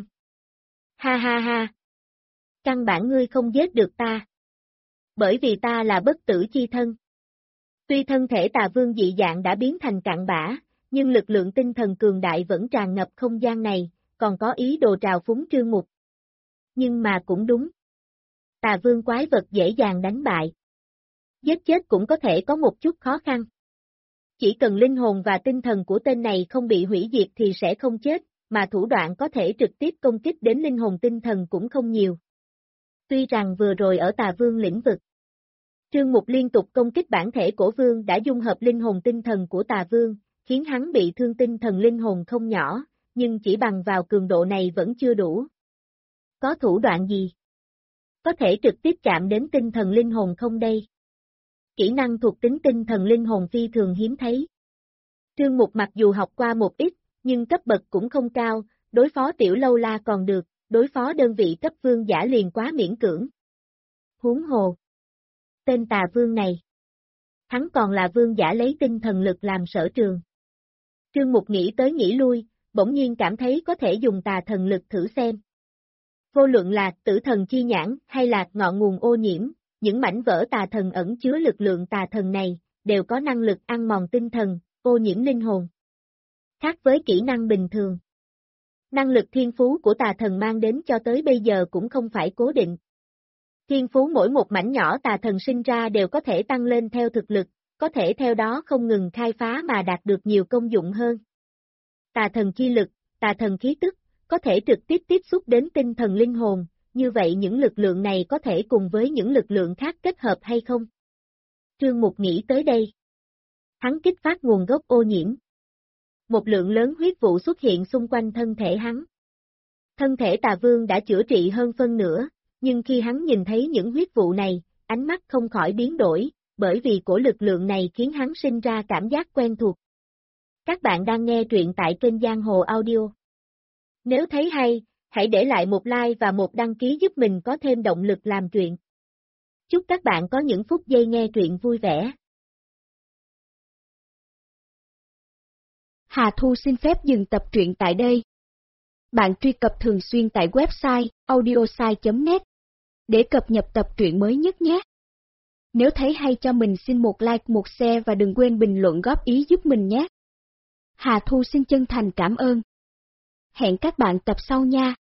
Ha ha ha! Căn bản ngươi không giết được ta. Bởi vì ta là bất tử chi thân. Tuy thân thể Tà Vương dị dạng đã biến thành cặn bã, nhưng lực lượng tinh thần cường đại vẫn tràn ngập không gian này, còn có ý đồ trào phúng Trương Mục. Nhưng mà cũng đúng. Tà Vương quái vật dễ dàng đánh bại. Giết chết cũng có thể có một chút khó khăn. Chỉ cần linh hồn và tinh thần của tên này không bị hủy diệt thì sẽ không chết, mà thủ đoạn có thể trực tiếp công kích đến linh hồn tinh thần cũng không nhiều. Tuy rằng vừa rồi ở Tà Vương lĩnh vực, Trương Mục liên tục công kích bản thể cổ vương đã dung hợp linh hồn tinh thần của Tà Vương, khiến hắn bị thương tinh thần linh hồn không nhỏ, nhưng chỉ bằng vào cường độ này vẫn chưa đủ. Có thủ đoạn gì? Có thể trực tiếp chạm đến tinh thần linh hồn không đây? kỹ năng thuộc tính tinh thần linh hồn phi thường hiếm thấy. Trương Mục mặc dù học qua một ít, nhưng cấp bậc cũng không cao, đối phó tiểu lâu la còn được, đối phó đơn vị cấp vương giả liền quá miễn cưỡng. Huống hồ. Tên tà vương này. Hắn còn là vương giả lấy tinh thần lực làm sở trường. Trương Mục nghĩ tới nghĩ lui, bỗng nhiên cảm thấy có thể dùng tà thần lực thử xem. Vô luận là tử thần chi nhãn hay là ngọn nguồn ô nhiễm, những mảnh vỡ tà thần ẩn chứa lực lượng tà thần này, đều có năng lực ăn mòn tinh thần, ô nhiễm linh hồn. Khác với kỹ năng bình thường. Năng lực thiên phú của tà thần mang đến cho tới bây giờ cũng không phải cố định. Thiên phú mỗi một mảnh nhỏ tà thần sinh ra đều có thể tăng lên theo thực lực, có thể theo đó không ngừng khai phá mà đạt được nhiều công dụng hơn. Tà thần chi lực, tà thần khí tức, có thể trực tiếp tiếp xúc đến tinh thần linh hồn, như vậy những lực lượng này có thể cùng với những lực lượng khác kết hợp hay không? Trương Mục nghĩ tới đây. Hắn kích phát nguồn gốc ô nhiễm. Một lượng lớn huyết vụ xuất hiện xung quanh thân thể hắn. Thân thể tà vương đã chữa trị hơn phân nửa, nhưng khi hắn nhìn thấy những huyết vụ này, ánh mắt không khỏi biến đổi, bởi vì của lực lượng này khiến hắn sinh ra cảm giác quen thuộc. Các bạn đang nghe truyện tại kênh Giang Hồ Audio. Nếu thấy hay, hãy để lại một like và một đăng ký giúp mình có thêm động lực làm truyện. Chúc các bạn có những phút giây nghe truyện vui vẻ. Hà Thu xin phép dừng tập truyện tại đây. Bạn truy cập thường xuyên tại website audiosai.net để cập nhật tập truyện mới nhất nhé. Nếu thấy hay cho mình xin một like, một share và đừng quên bình luận góp ý giúp mình nhé. Hà Thu xin chân thành cảm ơn. Hẹn các bạn tập sau nha.